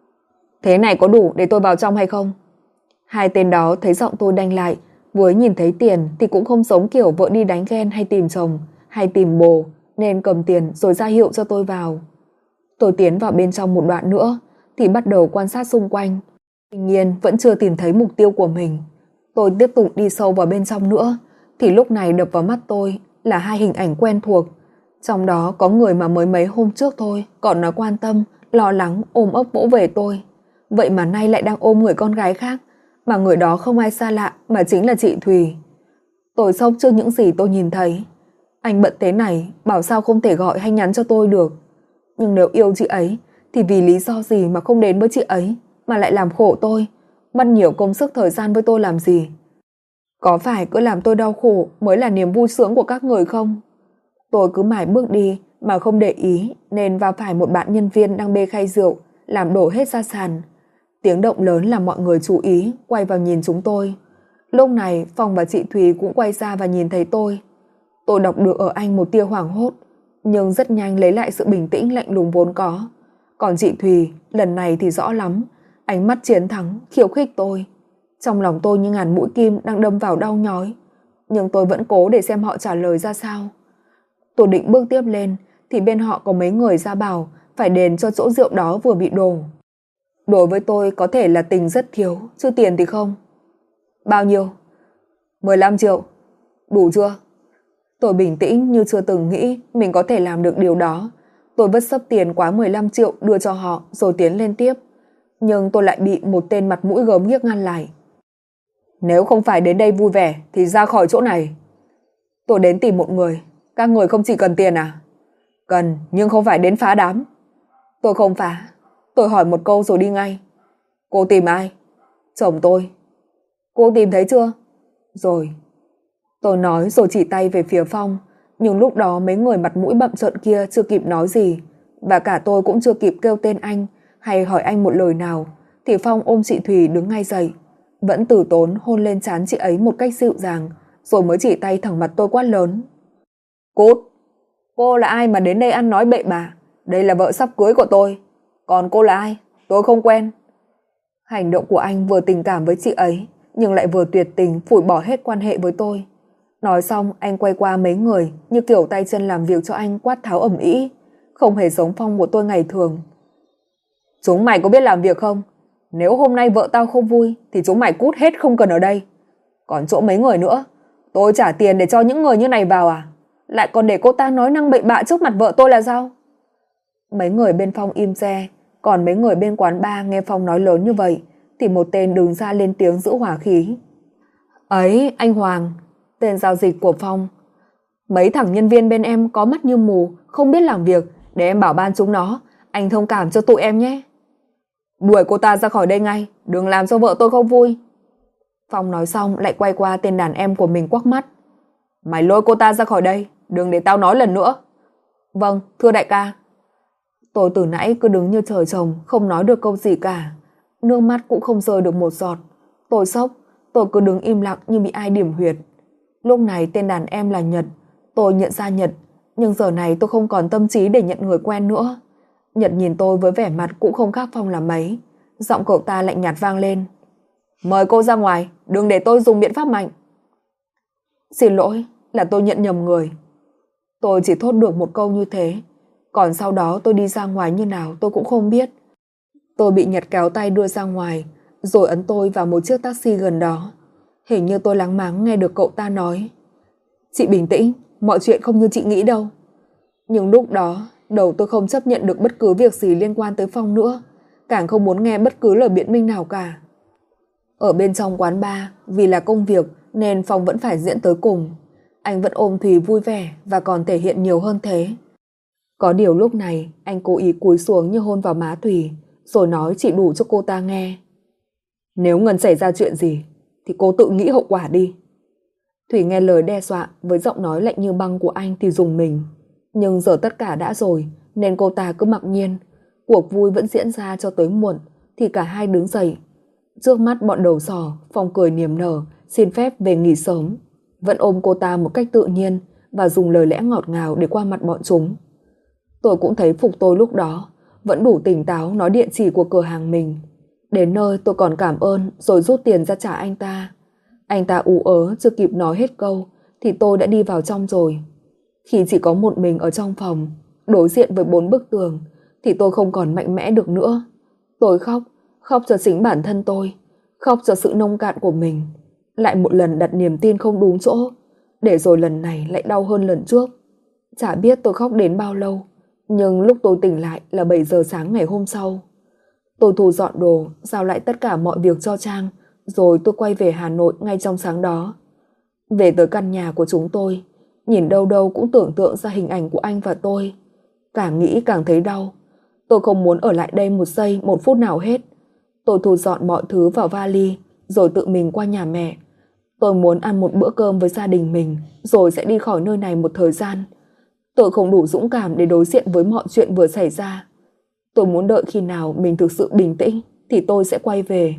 "Thế này có đủ để tôi vào trong hay không?" Hai tên đó thấy giọng tôi đanh lại, vừa nhìn thấy tiền thì cũng không giống kiểu vợ đi đánh ghen hay tìm chồng hay tìm bồ, nên cầm tiền rồi ra hiệu cho tôi vào. Tôi tiến vào bên trong một đoạn nữa thì bắt đầu quan sát xung quanh. Tuy nhiên vẫn chưa tìm thấy mục tiêu của mình. Tôi tiếp tục đi sâu vào bên trong nữa thì lúc này đập vào mắt tôi là hai hình ảnh quen thuộc. Trong đó có người mà mới mấy hôm trước thôi còn nói quan tâm, lo lắng, ôm ấp vỗ về tôi. Vậy mà nay lại đang ôm người con gái khác, mà người đó không ai xa lạ mà chính là chị Thùy. Tôi sốc trước những gì tôi nhìn thấy. Anh bận thế này, bảo sao không thể gọi hay nhắn cho tôi được. Nhưng nếu yêu chị ấy thì vì lý do gì mà không đến với chị ấy, mà lại làm khổ tôi, mất nhiều công sức thời gian với tôi làm gì? Có phải cứ làm tôi đau khổ mới là niềm vui sướng của các người không? Tôi cứ mải bước đi mà không để ý, nên va phải một bạn nhân viên đang bê khay rượu, làm đổ hết ra sàn. Tiếng động lớn làm mọi người chú ý, quay vào nhìn chúng tôi. Lúc này Phong và chị Thùy cũng quay ra và nhìn thấy tôi. Tôi đọc được ở anh một tia hoảng hốt, nhưng rất nhanh lấy lại sự bình tĩnh lạnh lùng vốn có. Còn chị Thùy lần này thì rõ lắm, ánh mắt chiến thắng khiêu khích tôi. Trong lòng tôi như ngàn mũi kim đang đâm vào đau nhói, nhưng tôi vẫn cố để xem họ trả lời ra sao. Tôi định bước tiếp lên thì bên họ có mấy người ra bảo phải đền cho chỗ rượu đó vừa bị đổ. Đối với tôi có thể là tình rất thiếu, chứ tiền thì không. Bao nhiêu? mười lăm triệu. Đủ chưa? Tôi bình tĩnh như chưa từng nghĩ mình có thể làm được điều đó. Tôi vứt xấp tiền quá mười lăm triệu đưa cho họ rồi tiến lên tiếp. Nhưng tôi lại bị một tên mặt mũi gớm ghiếc ngăn lại. Nếu không phải đến đây vui vẻ thì ra khỏi chỗ này. Tôi đến tìm một người. Các người không chỉ cần tiền à? Cần, nhưng không phải đến phá đám. Tôi không phá. Tôi hỏi một câu rồi đi ngay. Cô tìm ai? Chồng tôi. Cô tìm thấy chưa? Rồi. Tôi nói rồi chỉ tay về phía Phong. Nhưng lúc đó mấy người mặt mũi bặm trợn kia chưa kịp nói gì, và cả tôi cũng chưa kịp kêu tên anh hay hỏi anh một lời nào, thì Phong ôm chị Thùy đứng ngay dậy, vẫn từ tốn hôn lên trán chị ấy một cách dịu dàng, rồi mới chỉ tay thẳng mặt tôi quát lớn. Cút! Cô là ai mà đến đây ăn nói bậy bạ? Đây là vợ sắp cưới của tôi. Còn cô là ai? Tôi không quen. Hành động của anh vừa tình cảm với chị ấy, nhưng lại vừa tuyệt tình phủi bỏ hết quan hệ với tôi. Nói xong anh quay qua mấy người như kiểu tay chân làm việc cho anh quát tháo ầm ĩ, không hề giống Phong của tôi ngày thường. Chúng mày có biết làm việc không? Nếu hôm nay vợ tao không vui thì chúng mày cút hết không cần ở đây. Còn chỗ mấy người nữa, tôi trả tiền để cho những người như này vào à? Lại còn để cô ta nói năng bậy bạ trước mặt vợ tôi là sao? Mấy người bên Phong im re, còn mấy người bên quán bar nghe Phong nói lớn như vậy thì một tên đứng ra lên tiếng giữ hỏa khí. Ấy, anh Hoàng, tên giao dịch của Phong. Mấy thằng nhân viên bên em có mắt như mù, không biết làm việc, để em bảo ban chúng nó, anh thông cảm cho tụi em nhé. Đuổi cô ta ra khỏi đây ngay, đừng làm cho vợ tôi không vui. Phong nói xong lại quay qua tên đàn em của mình quắc mắt. Mày lôi cô ta ra khỏi đây, đừng để tao nói lần nữa. Vâng, thưa đại ca. Tôi từ nãy cứ đứng như trời trồng, không nói được câu gì cả. Nước mắt cũng không rơi được một giọt. Tôi sốc, tôi cứ đứng im lặng như bị ai điểm huyệt. Lúc này tên đàn em là Nhật. Tôi Tôi nhận ra Nhật, nhưng giờ này tôi không còn tâm trí để nhận người quen nữa. Nhật nhìn tôi với vẻ mặt cũng không khác Phong là mấy. Giọng cậu ta lạnh nhạt vang lên. Mời cô ra ngoài, đừng để tôi dùng biện pháp mạnh. Xin lỗi, là tôi nhận nhầm người. Tôi chỉ thốt được một câu như thế. Còn sau đó tôi đi ra ngoài như nào tôi cũng không biết. Tôi bị Nhật kéo tay đưa ra ngoài, rồi ấn tôi vào một chiếc taxi gần đó. Hình như tôi láng máng nghe được cậu ta nói. Chị bình tĩnh, mọi chuyện không như chị nghĩ đâu. Nhưng lúc đó, đầu tôi không chấp nhận được bất cứ việc gì liên quan tới Phong nữa, càng không muốn nghe bất cứ lời biện minh nào cả. Ở bên trong quán bar, vì là công việc nên Phong vẫn phải diễn tới cùng. Anh vẫn ôm Thùy vui vẻ và còn thể hiện nhiều hơn thế. Có điều lúc này anh cố ý cúi xuống như hôn vào má Thùy, rồi nói chỉ đủ cho cô ta nghe. Nếu Ngân xảy ra chuyện gì thì cô tự nghĩ hậu quả đi. Thùy nghe lời đe dọa với giọng nói lạnh như băng của anh thì rùng mình. Nhưng giờ tất cả đã rồi nên cô ta cứ mặc nhiên. Cuộc vui vẫn diễn ra cho tới muộn thì cả hai đứng dậy. Trước mắt bọn đầu sò, Phong cười niềm nở xin phép về nghỉ sớm. Vẫn ôm cô ta một cách tự nhiên và dùng lời lẽ ngọt ngào để qua mặt bọn chúng. Tôi cũng thấy phục tôi lúc đó vẫn đủ tỉnh táo nói địa chỉ của cửa hàng mình. Đến nơi tôi còn cảm ơn rồi rút tiền ra trả anh ta. Anh ta ú ớ chưa kịp nói hết câu thì tôi đã đi vào trong rồi. Khi chỉ có một mình ở trong phòng, đối diện với bốn bức tường, thì tôi không còn mạnh mẽ được nữa. Tôi khóc, khóc cho chính bản thân tôi, khóc cho sự nông cạn của mình. Lại một lần đặt niềm tin không đúng chỗ, để rồi lần này lại đau hơn lần trước. Chả biết tôi khóc đến bao lâu, nhưng lúc tôi tỉnh lại là bảy giờ sáng ngày hôm sau. Tôi thu dọn đồ, giao lại tất cả mọi việc cho Trang, rồi tôi quay về Hà Nội ngay trong sáng đó. Về tới căn nhà của chúng tôi, nhìn đâu đâu cũng tưởng tượng ra hình ảnh của anh và tôi. Càng nghĩ càng thấy đau. Tôi không muốn ở lại đây một giây, một phút nào hết. Tôi thu dọn mọi thứ vào vali, rồi tự mình qua nhà mẹ. Tôi muốn ăn một bữa cơm với gia đình mình, rồi sẽ đi khỏi nơi này một thời gian. Tôi không đủ dũng cảm để đối diện với mọi chuyện vừa xảy ra. Tôi muốn đợi khi nào mình thực sự bình tĩnh thì tôi sẽ quay về.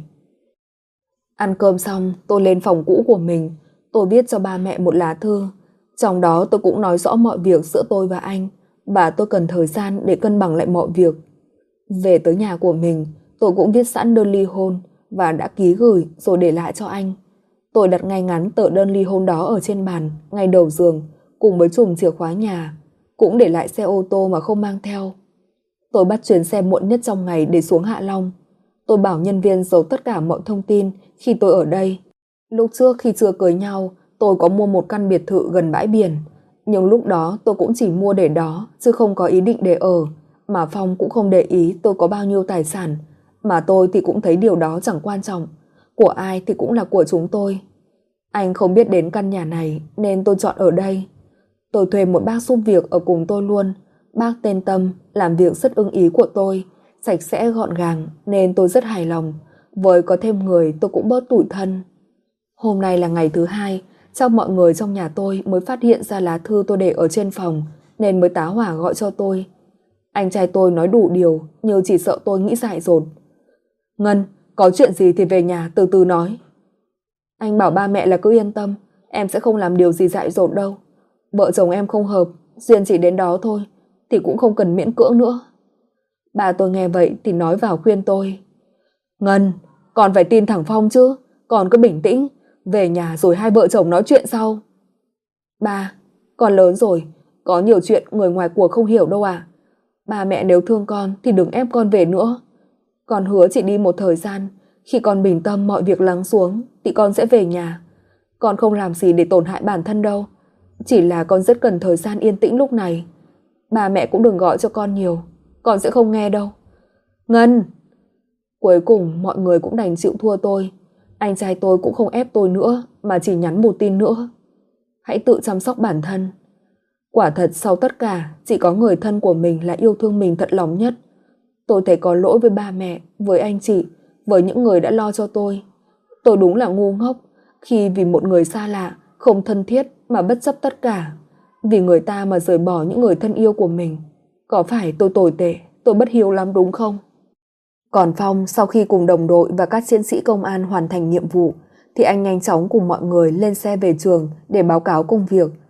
Ăn cơm xong, tôi lên phòng cũ của mình. Tôi viết cho ba mẹ một lá thư. Trong đó tôi cũng nói rõ mọi việc giữa tôi và anh, và tôi cần thời gian để cân bằng lại mọi việc. Về tới nhà của mình, tôi cũng viết sẵn đơn ly hôn và đã ký gửi rồi để lại cho anh. Tôi đặt ngay ngắn tờ đơn ly hôn đó ở trên bàn, ngay đầu giường, cùng với chùm chìa khóa nhà, cũng để lại xe ô tô mà không mang theo. Tôi bắt chuyến xe muộn nhất trong ngày để xuống Hạ Long. Tôi bảo nhân viên giấu tất cả mọi thông tin khi tôi ở đây. Lúc trước khi chưa cưới nhau, tôi có mua một căn biệt thự gần bãi biển. Nhưng lúc đó tôi cũng chỉ mua để đó, chứ không có ý định để ở. Mà Phong cũng không để ý tôi có bao nhiêu tài sản. Mà tôi thì cũng thấy điều đó chẳng quan trọng. Của ai thì cũng là của chúng tôi. Anh không biết đến căn nhà này nên tôi chọn ở đây. Tôi thuê một bác giúp việc ở cùng tôi luôn. Bác tên Tâm, làm việc rất ưng ý của tôi, sạch sẽ gọn gàng nên tôi rất hài lòng. Với có thêm người tôi cũng bớt tủi thân. Hôm nay là ngày thứ hai, chắc mọi người trong nhà tôi mới phát hiện ra lá thư tôi để ở trên phòng nên mới tá hỏa gọi cho tôi. Anh trai tôi nói đủ điều nhưng chỉ sợ tôi nghĩ dại dột. Ngân, có chuyện gì thì về nhà từ từ nói. Anh bảo ba mẹ là cứ yên tâm, em sẽ không làm điều gì dại dột đâu. Vợ chồng em không hợp, duyên chỉ đến đó thôi, thì cũng không cần miễn cưỡng nữa. Bà tôi nghe vậy thì nói vào khuyên tôi. Ngân, còn phải tin thằng Phong chứ, còn cứ bình tĩnh, về nhà rồi hai vợ chồng nói chuyện sau. Ba, con lớn rồi, có nhiều chuyện người ngoài cuộc không hiểu đâu à. Ba mẹ nếu thương con thì đừng ép con về nữa. Con hứa chỉ đi một thời gian, khi con bình tâm mọi việc lắng xuống thì con sẽ về nhà. Con không làm gì để tổn hại bản thân đâu, chỉ là con rất cần thời gian yên tĩnh lúc này. Ba mẹ cũng đừng gọi cho con nhiều, con sẽ không nghe đâu. Ngân! Cuối cùng mọi người cũng đành chịu thua tôi. Anh trai tôi cũng không ép tôi nữa, mà chỉ nhắn một tin nữa. Hãy tự chăm sóc bản thân. Quả thật sau tất cả, chỉ có người thân của mình là yêu thương mình thật lòng nhất. Tôi thấy có lỗi với ba mẹ, với anh chị, với những người đã lo cho tôi. Tôi đúng là ngu ngốc khi vì một người xa lạ, không thân thiết mà bất chấp tất cả. Vì người ta mà rời bỏ những người thân yêu của mình. Có phải tôi tồi tệ, tôi bất hiếu lắm đúng không? Còn Phong sau khi cùng đồng đội và các chiến sĩ công an hoàn thành nhiệm vụ thì anh nhanh chóng cùng mọi người lên xe về trường để báo cáo công việc.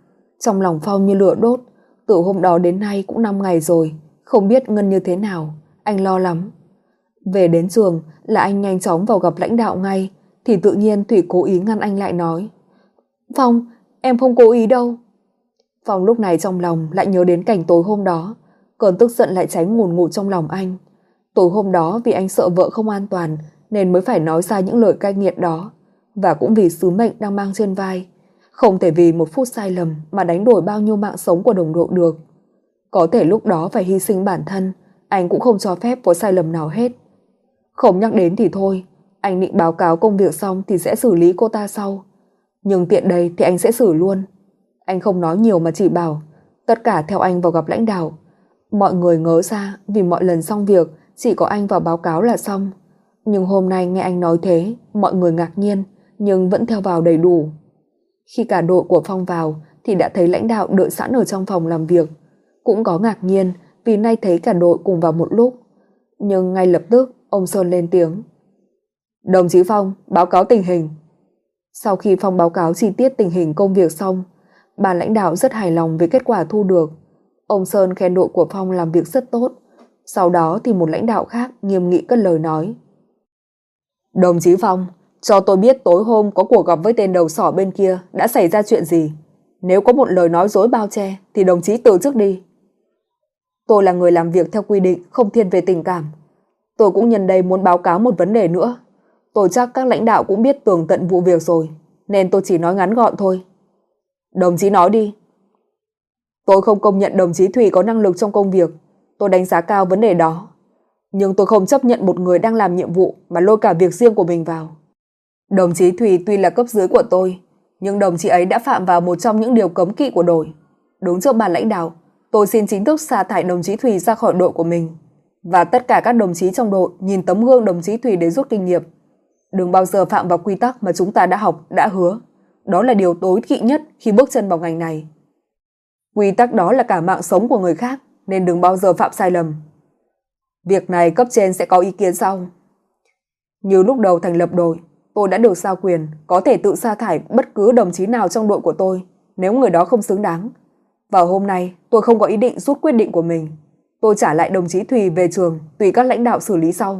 Trong lòng Phong như lửa đốt, từ hôm đó đến nay cũng năm ngày rồi, không biết Ngân như thế nào, anh lo lắm. Về đến trường là anh nhanh chóng vào gặp lãnh đạo ngay, thì tự nhiên Thủy cố ý ngăn anh lại nói: Phong, em không cố ý đâu. Phong lúc này trong lòng lại nhớ đến cảnh tối hôm đó, cơn tức giận lại cháy ngùn ngụt trong lòng anh. Tối hôm đó vì anh sợ vợ không an toàn nên mới phải nói ra những lời cay nghiệt đó, và cũng vì sứ mệnh đang mang trên vai, không thể vì một phút sai lầm mà đánh đổi bao nhiêu mạng sống của đồng đội được. Có thể lúc đó phải hy sinh bản thân, anh cũng không cho phép có sai lầm nào hết. Không nhắc đến thì thôi, anh định báo cáo công việc xong thì sẽ xử lý cô ta sau. Nhưng tiện đây thì anh sẽ xử luôn. Anh không nói nhiều mà chỉ bảo tất cả theo anh vào gặp lãnh đạo. Mọi người ngớ ra vì mọi lần xong việc chỉ có anh vào báo cáo là xong. Nhưng hôm nay nghe anh nói thế, mọi người ngạc nhiên nhưng vẫn theo vào đầy đủ. Khi cả đội của Phong vào thì đã thấy lãnh đạo đợi sẵn ở trong phòng làm việc. Cũng có ngạc nhiên vì nay thấy cả đội cùng vào một lúc. Nhưng ngay lập tức ông Sơn lên tiếng: Đồng chí Phong, báo cáo tình hình. Sau khi Phong báo cáo chi tiết tình hình công việc xong, ban lãnh đạo rất hài lòng với kết quả thu được. Ông Sơn khen đội của Phong làm việc rất tốt. Sau đó thì một lãnh đạo khác nghiêm nghị cất lời nói: Đồng chí Phong, cho tôi biết tối hôm có cuộc gặp với tên đầu sỏ bên kia đã xảy ra chuyện gì. Nếu có một lời nói dối bao che thì đồng chí từ chức đi. Tôi là người làm việc theo quy định, không thiên về tình cảm. Tôi cũng nhân đây muốn báo cáo một vấn đề nữa. Tôi chắc các lãnh đạo cũng biết tường tận vụ việc rồi, nên tôi chỉ nói ngắn gọn thôi. Đồng chí nói đi. Tôi không công nhận đồng chí Thùy có năng lực trong công việc. Tôi đánh giá cao vấn đề đó. Nhưng tôi không chấp nhận một người đang làm nhiệm vụ mà lôi cả việc riêng của mình vào. Đồng chí Thùy tuy là cấp dưới của tôi, nhưng đồng chí ấy đã phạm vào một trong những điều cấm kỵ của đội. Đúng trước ban lãnh đạo, tôi xin chính thức sa thải đồng chí Thùy ra khỏi đội của mình. Và tất cả các đồng chí trong đội nhìn tấm gương đồng chí Thùy để rút kinh nghiệm. Đừng bao giờ phạm vào quy tắc mà chúng ta đã học, đã hứa. Đó là điều tối kỵ nhất khi bước chân vào ngành này. Quy tắc đó là cả mạng sống của người khác, nên đừng bao giờ phạm sai lầm. Việc này cấp trên sẽ có ý kiến sau. Như lúc đầu thành lập đội, tôi đã được giao quyền có thể tự sa thải bất cứ đồng chí nào trong đội của tôi nếu người đó không xứng đáng. Và hôm nay tôi không có ý định rút quyết định của mình. Tôi trả lại đồng chí Thùy về trường tùy các lãnh đạo xử lý sau.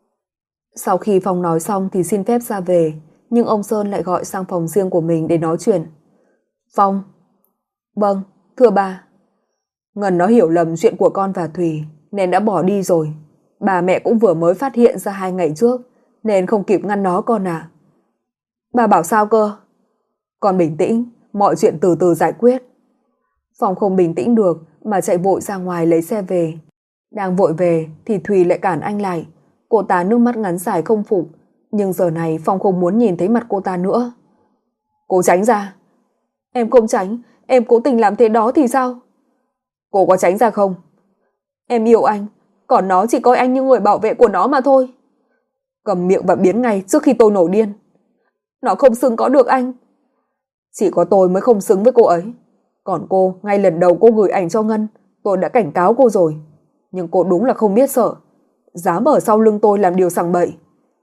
Sau khi Phong nói xong thì xin phép ra về, nhưng ông Sơn lại gọi sang phòng riêng của mình để nói chuyện. Phong. Vâng, thưa bà. Ngân nó hiểu lầm chuyện của con và Thùy nên đã bỏ đi rồi. Bà mẹ cũng vừa mới phát hiện ra hai ngày trước nên không kịp ngăn nó con à. Bà bảo sao cơ? Con bình tĩnh, mọi chuyện từ từ giải quyết. Phong không bình tĩnh được mà chạy vội ra ngoài lấy xe về. Đang vội về thì Thùy lại cản anh lại. Cô ta nước mắt ngắn dài không phục, nhưng giờ này Phong không muốn nhìn thấy mặt cô ta nữa. Cô tránh ra. Em không tránh, em cố tình làm thế đó thì sao? Cô có tránh ra không? Em yêu anh, còn nó chỉ coi anh như người bảo vệ của nó mà thôi. Cầm miệng và biến ngay trước khi tôi nổi điên. Nó không xứng có được anh. Chỉ có tôi mới không xứng với cô ấy. Còn cô, ngay lần đầu cô gửi ảnh cho Ngân, tôi đã cảnh cáo cô rồi. Nhưng cô đúng là không biết sợ, dám ở sau lưng tôi làm điều sằng bậy.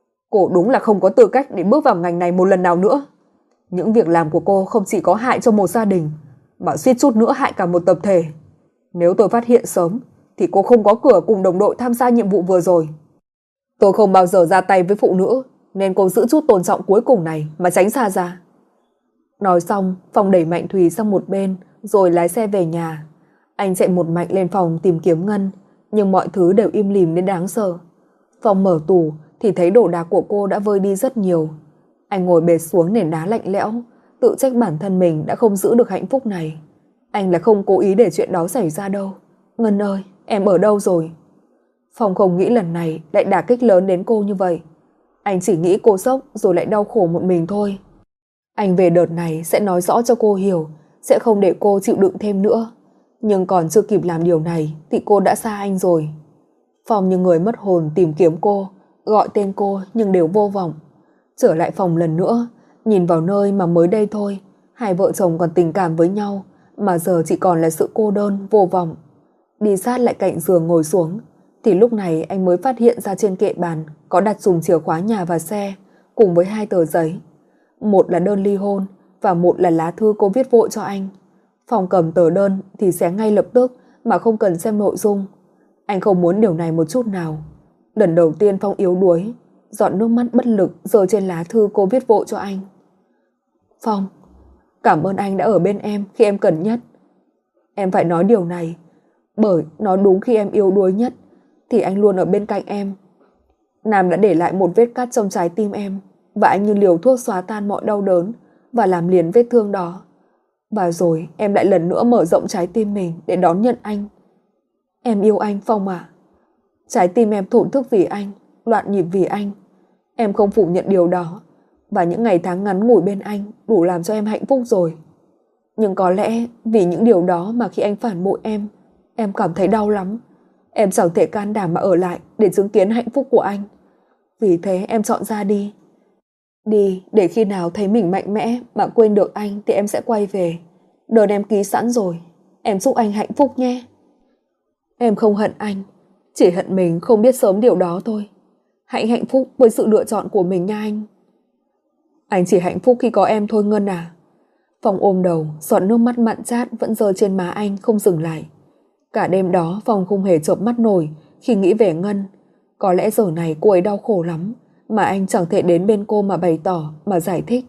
Cô đúng là không có tư cách để bước vào ngành này một lần nào nữa. Những việc làm của cô không chỉ có hại cho một gia đình, mà suýt chút nữa hại cả một tập thể. Nếu tôi phát hiện sớm thì cô không có cửa cùng đồng đội tham gia nhiệm vụ vừa rồi. Tôi không bao giờ ra tay với phụ nữ, nên cô giữ chút tôn trọng cuối cùng này mà tránh xa ra. Nói xong, Phong đẩy mạnh Thùy sang một bên rồi lái xe về nhà. Anh chạy một mạch lên phòng tìm kiếm Ngân, nhưng mọi thứ đều im lìm đến đáng sợ. Phong mở tủ thì thấy đồ đạc của cô đã vơi đi rất nhiều. Anh ngồi bệt xuống nền đá lạnh lẽo, tự trách bản thân mình đã không giữ được hạnh phúc này. Anh là không cố ý để chuyện đó xảy ra đâu. Ngân ơi, em ở đâu rồi? Phong không nghĩ lần này lại đả kích lớn đến cô như vậy. Anh chỉ nghĩ cô sốc rồi lại đau khổ một mình thôi. Anh về đợt này sẽ nói rõ cho cô hiểu, sẽ không để cô chịu đựng thêm nữa. Nhưng còn chưa kịp làm điều này thì cô đã xa anh rồi. Phong như người mất hồn tìm kiếm cô, gọi tên cô nhưng đều vô vọng. Trở lại phòng lần nữa, nhìn vào nơi mà mới đây thôi hai vợ chồng còn tình cảm với nhau, mà giờ chỉ còn là sự cô đơn, vô vọng. Đi sát lại cạnh giường ngồi xuống, thì lúc này anh mới phát hiện ra trên kệ bàn có đặt chùm chìa khóa nhà và xe, cùng với hai tờ giấy. Một là đơn ly hôn, và một là lá thư cô viết vội cho anh. Phong cầm tờ đơn thì xé ngay lập tức mà không cần xem nội dung. Anh không muốn điều này một chút nào. Lần đầu tiên Phong yếu đuối, giọt nước mắt bất lực rơi trên lá thư cô viết vội cho anh. Phong, cảm ơn anh đã ở bên em khi em cần nhất. Em phải nói điều này, bởi nó đúng khi em yếu đuối nhất thì anh luôn ở bên cạnh em. Nam đã để lại một vết cắt trong trái tim em, và anh như liều thuốc xóa tan mọi đau đớn và làm liền vết thương đó. Và rồi em lại lần nữa mở rộng trái tim mình để đón nhận anh. Em yêu anh, Phong à. Trái tim em thổn thức vì anh, loạn nhịp vì anh. Em không phủ nhận điều đó, và những ngày tháng ngắn ngủi bên anh đủ làm cho em hạnh phúc rồi. Nhưng có lẽ vì những điều đó mà khi anh phản bội em, em cảm thấy đau lắm. Em chẳng thể can đảm mà ở lại để chứng kiến hạnh phúc của anh. Vì thế em chọn ra đi. Đi để khi nào thấy mình mạnh mẽ mà quên được anh thì em sẽ quay về. Đơn em ký sẵn rồi. Em chúc anh hạnh phúc nhé. Em không hận anh, chỉ hận mình không biết sớm điều đó thôi. Hãy hạnh phúc với sự lựa chọn của mình nha anh. Anh chỉ hạnh phúc khi có em thôi Ngân à. Phong ôm đầu, giọt nước mắt mặn chát vẫn rơi trên má anh không dừng lại. Cả đêm đó Phong không hề chợp mắt nổi khi nghĩ về Ngân. Có lẽ giờ này cô ấy đau khổ lắm, mà anh chẳng thể đến bên cô mà bày tỏ, mà giải thích.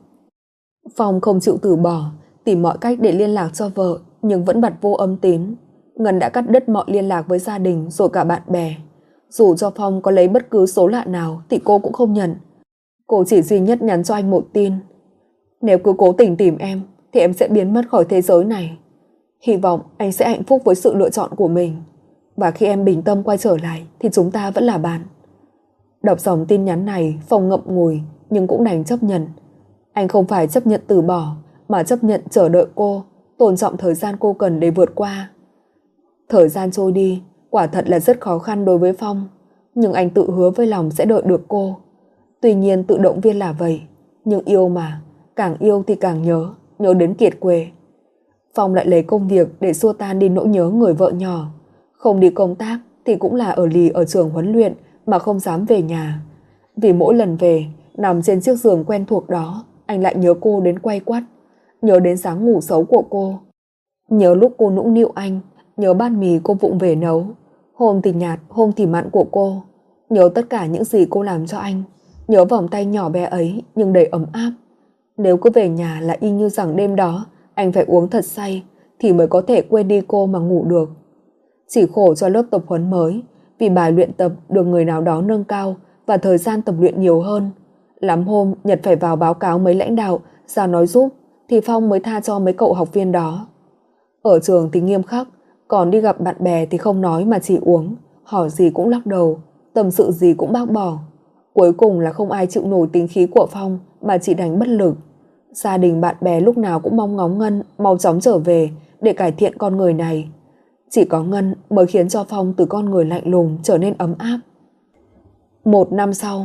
Phong không chịu từ bỏ, tìm mọi cách để liên lạc cho vợ, nhưng vẫn bật vô âm tín. Ngân đã cắt đứt mọi liên lạc với gia đình rồi cả bạn bè. Dù cho Phong có lấy bất cứ số lạ nào thì cô cũng không nhận. Cô chỉ duy nhất nhắn cho anh một tin: nếu cứ cố tình tìm em thì em sẽ biến mất khỏi thế giới này. Hy vọng anh sẽ hạnh phúc với sự lựa chọn của mình, và khi em bình tâm quay trở lại thì chúng ta vẫn là bạn. Đọc dòng tin nhắn này, Phong ngậm ngùi nhưng cũng đành chấp nhận. Anh không phải chấp nhận từ bỏ, mà chấp nhận chờ đợi cô, tôn trọng thời gian cô cần để vượt qua. Thời gian trôi đi, quả thật là rất khó khăn đối với Phong, nhưng anh tự hứa với lòng sẽ đợi được cô. Tuy nhiên tự động viên là vậy, nhưng yêu mà, càng yêu thì càng nhớ, nhớ đến kiệt quệ. Phong lại lấy công việc để xua tan đi nỗi nhớ người vợ nhỏ. Không đi công tác thì cũng là ở lì ở trường huấn luyện mà không dám về nhà. Vì mỗi lần về, nằm trên chiếc giường quen thuộc đó, anh lại nhớ cô đến quay quắt. Nhớ đến dáng ngủ xấu của cô. Nhớ lúc cô nũng nịu anh, nhớ bát mì cô vụng về nấu, hôm thì nhạt, hôm thì mặn của cô. Nhớ tất cả những gì cô làm cho anh. Nhớ vòng tay nhỏ bé ấy nhưng đầy ấm áp. Nếu cứ về nhà là y như rằng đêm đó anh phải uống thật say thì mới có thể quên đi cô mà ngủ được. Chỉ khổ cho lớp tập huấn mới, vì bài luyện tập được người nào đó nâng cao và thời gian tập luyện nhiều hơn. Lắm hôm Nhật phải vào báo cáo mấy lãnh đạo ra nói giúp thì Phong mới tha cho mấy cậu học viên đó. Ở trường thì nghiêm khắc, còn đi gặp bạn bè thì không nói mà chỉ uống, hỏi gì cũng lắc đầu, tâm sự gì cũng bác bỏ. Cuối cùng là không ai chịu nổi tính khí của Phong mà chỉ đành bất lực. Gia đình bạn bè lúc nào cũng mong ngóng Ngân mau chóng trở về để cải thiện con người này. Chỉ có Ngân mới khiến cho Phong từ con người lạnh lùng trở nên ấm áp. Một năm sau,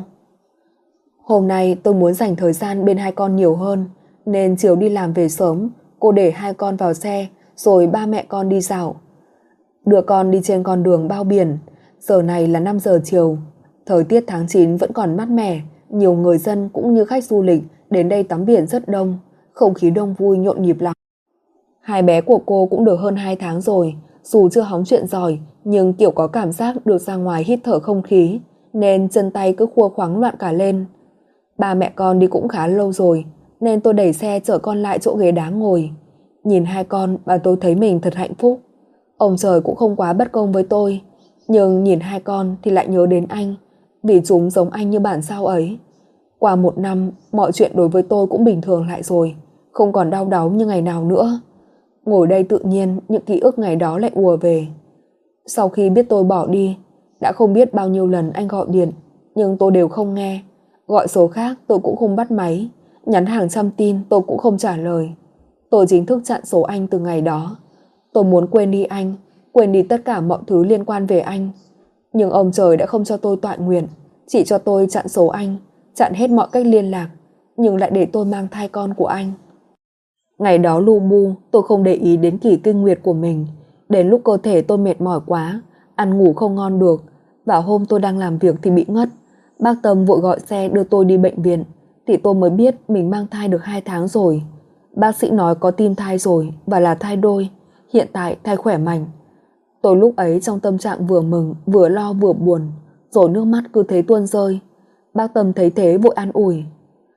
hôm nay tôi muốn dành thời gian bên hai con nhiều hơn, nên chiều đi làm về sớm, cô để hai con vào xe rồi ba mẹ con đi dạo. Đưa con đi trên con đường bao biển. Giờ này là năm giờ chiều. Thời tiết tháng chín vẫn còn mát mẻ, nhiều người dân cũng như khách du lịch đến đây tắm biển rất đông, không khí đông vui nhộn nhịp lắm. Hai bé của cô cũng được hơn hai tháng rồi, dù chưa hóng chuyện giỏi nhưng kiểu có cảm giác được ra ngoài hít thở không khí, nên chân tay cứ khua khoắng loạn cả lên. Ba mẹ con đi cũng khá lâu rồi, nên tôi đẩy xe chở con lại chỗ ghế đá ngồi. Nhìn hai con và tôi thấy mình thật hạnh phúc. Ông trời cũng không quá bất công với tôi, nhưng nhìn hai con thì lại nhớ đến anh, vì chúng giống anh như bản sao ấy. Qua một năm, mọi chuyện đối với tôi cũng bình thường lại rồi, không còn đau đáu như ngày nào nữa. Ngồi đây tự nhiên những ký ức ngày đó lại ùa về. Sau khi biết tôi bỏ đi, đã không biết bao nhiêu lần anh gọi điện, nhưng tôi đều không nghe. Gọi số khác tôi cũng không bắt máy, nhắn hàng trăm tin tôi cũng không trả lời. Tôi chính thức chặn số anh từ ngày đó. Tôi muốn quên đi anh, quên đi tất cả mọi thứ liên quan về anh. Nhưng ông trời đã không cho tôi tọa nguyện, chỉ cho tôi chặn số anh, chặn hết mọi cách liên lạc, nhưng lại để tôi mang thai con của anh. Ngày đó lu bu, tôi không để ý đến kỳ kinh nguyệt của mình. Đến lúc cơ thể tôi mệt mỏi quá, ăn ngủ không ngon được, và hôm tôi đang làm việc thì bị ngất. Bác Tâm vội gọi xe đưa tôi đi bệnh viện, thì tôi mới biết mình mang thai được hai tháng rồi. Bác sĩ nói có tim thai rồi và là thai đôi, hiện tại thai khỏe mạnh. Tôi lúc ấy trong tâm trạng vừa mừng, vừa lo vừa buồn, rồi nước mắt cứ thế tuôn rơi. Bác Tâm thấy thế vội an ủi.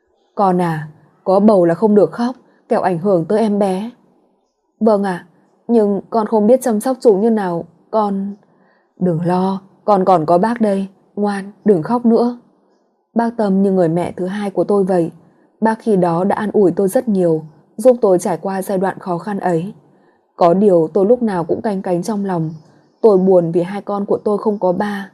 Con à, có bầu là không được khóc, kẻo ảnh hưởng tới em bé. Vâng ạ, nhưng con không biết chăm sóc chúng như nào, con... Đừng lo, con còn có bác đây, ngoan, đừng khóc nữa. Bác Tâm như người mẹ thứ hai của tôi vậy. Bác khi đó đã an ủi tôi rất nhiều, giúp tôi trải qua giai đoạn khó khăn ấy. Có điều tôi lúc nào cũng canh cánh trong lòng. Tôi buồn vì hai con của tôi không có ba.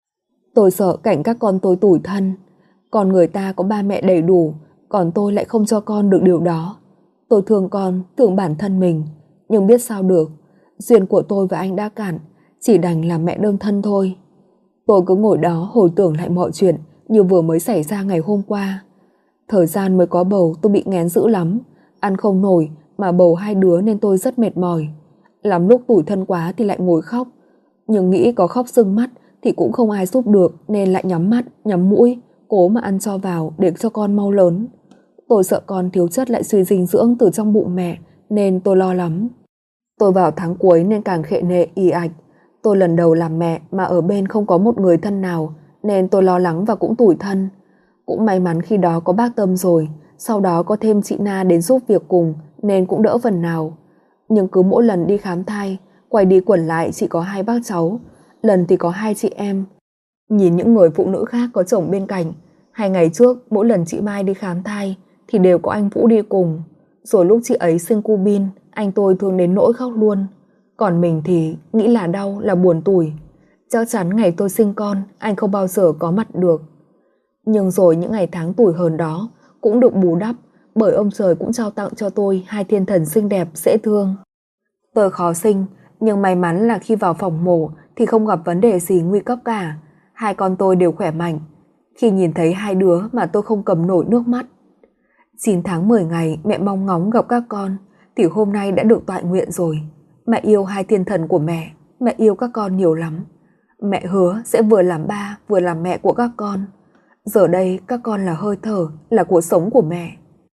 Tôi sợ cảnh các con tôi tủi thân. Còn người ta có ba mẹ đầy đủ, còn tôi lại không cho con được điều đó. Tôi thương con, thương bản thân mình, nhưng biết sao được. Duyên của tôi và anh đã cạn, chỉ đành làm mẹ đơn thân thôi. Tôi cứ ngồi đó hồi tưởng lại mọi chuyện như vừa mới xảy ra ngày hôm qua. Thời gian mới có bầu tôi bị nghén dữ lắm, ăn không nổi mà bầu hai đứa nên tôi rất mệt mỏi. Lắm lúc tủi thân quá thì lại ngồi khóc, nhưng nghĩ có khóc sưng mắt thì cũng không ai giúp được nên lại nhắm mắt, nhắm mũi, cố mà ăn cho vào để cho con mau lớn. Tôi sợ con thiếu chất lại suy dinh dưỡng từ trong bụng mẹ nên tôi lo lắm. Tôi vào tháng cuối nên càng khệ nệ ì ạch. Tôi lần đầu làm mẹ mà ở bên không có một người thân nào nên tôi lo lắng và cũng tủi thân. Cũng may mắn khi đó có bác Tâm rồi, sau đó có thêm chị Na đến giúp việc cùng nên cũng đỡ phần nào. Nhưng cứ mỗi lần đi khám thai, quay đi quẩn lại chỉ có hai bác cháu, lần thì có hai chị em. Nhìn những người phụ nữ khác có chồng bên cạnh, hai ngày trước mỗi lần chị Mai đi khám thai thì đều có anh Vũ đi cùng. Rồi lúc chị ấy sinh cu bin, anh tôi thương đến nỗi khóc luôn. Còn mình thì nghĩ là đau, là buồn tủi. Chắc chắn ngày tôi sinh con, anh không bao giờ có mặt được. Nhưng rồi những ngày tháng tủi hờn đó cũng được bù đắp bởi ông trời cũng trao tặng cho tôi hai thiên thần xinh đẹp, dễ thương. Tôi khó sinh, nhưng may mắn là khi vào phòng mổ thì không gặp vấn đề gì nguy cấp cả. Hai con tôi đều khỏe mạnh. Khi nhìn thấy hai đứa mà tôi không cầm nổi nước mắt. chín tháng mười ngày mẹ mong ngóng gặp các con thì hôm nay đã được toại nguyện rồi. Mẹ yêu hai thiên thần của mẹ, mẹ yêu các con nhiều lắm. Mẹ hứa sẽ vừa làm ba vừa làm mẹ của các con. Giờ đây các con là hơi thở, là cuộc sống của mẹ.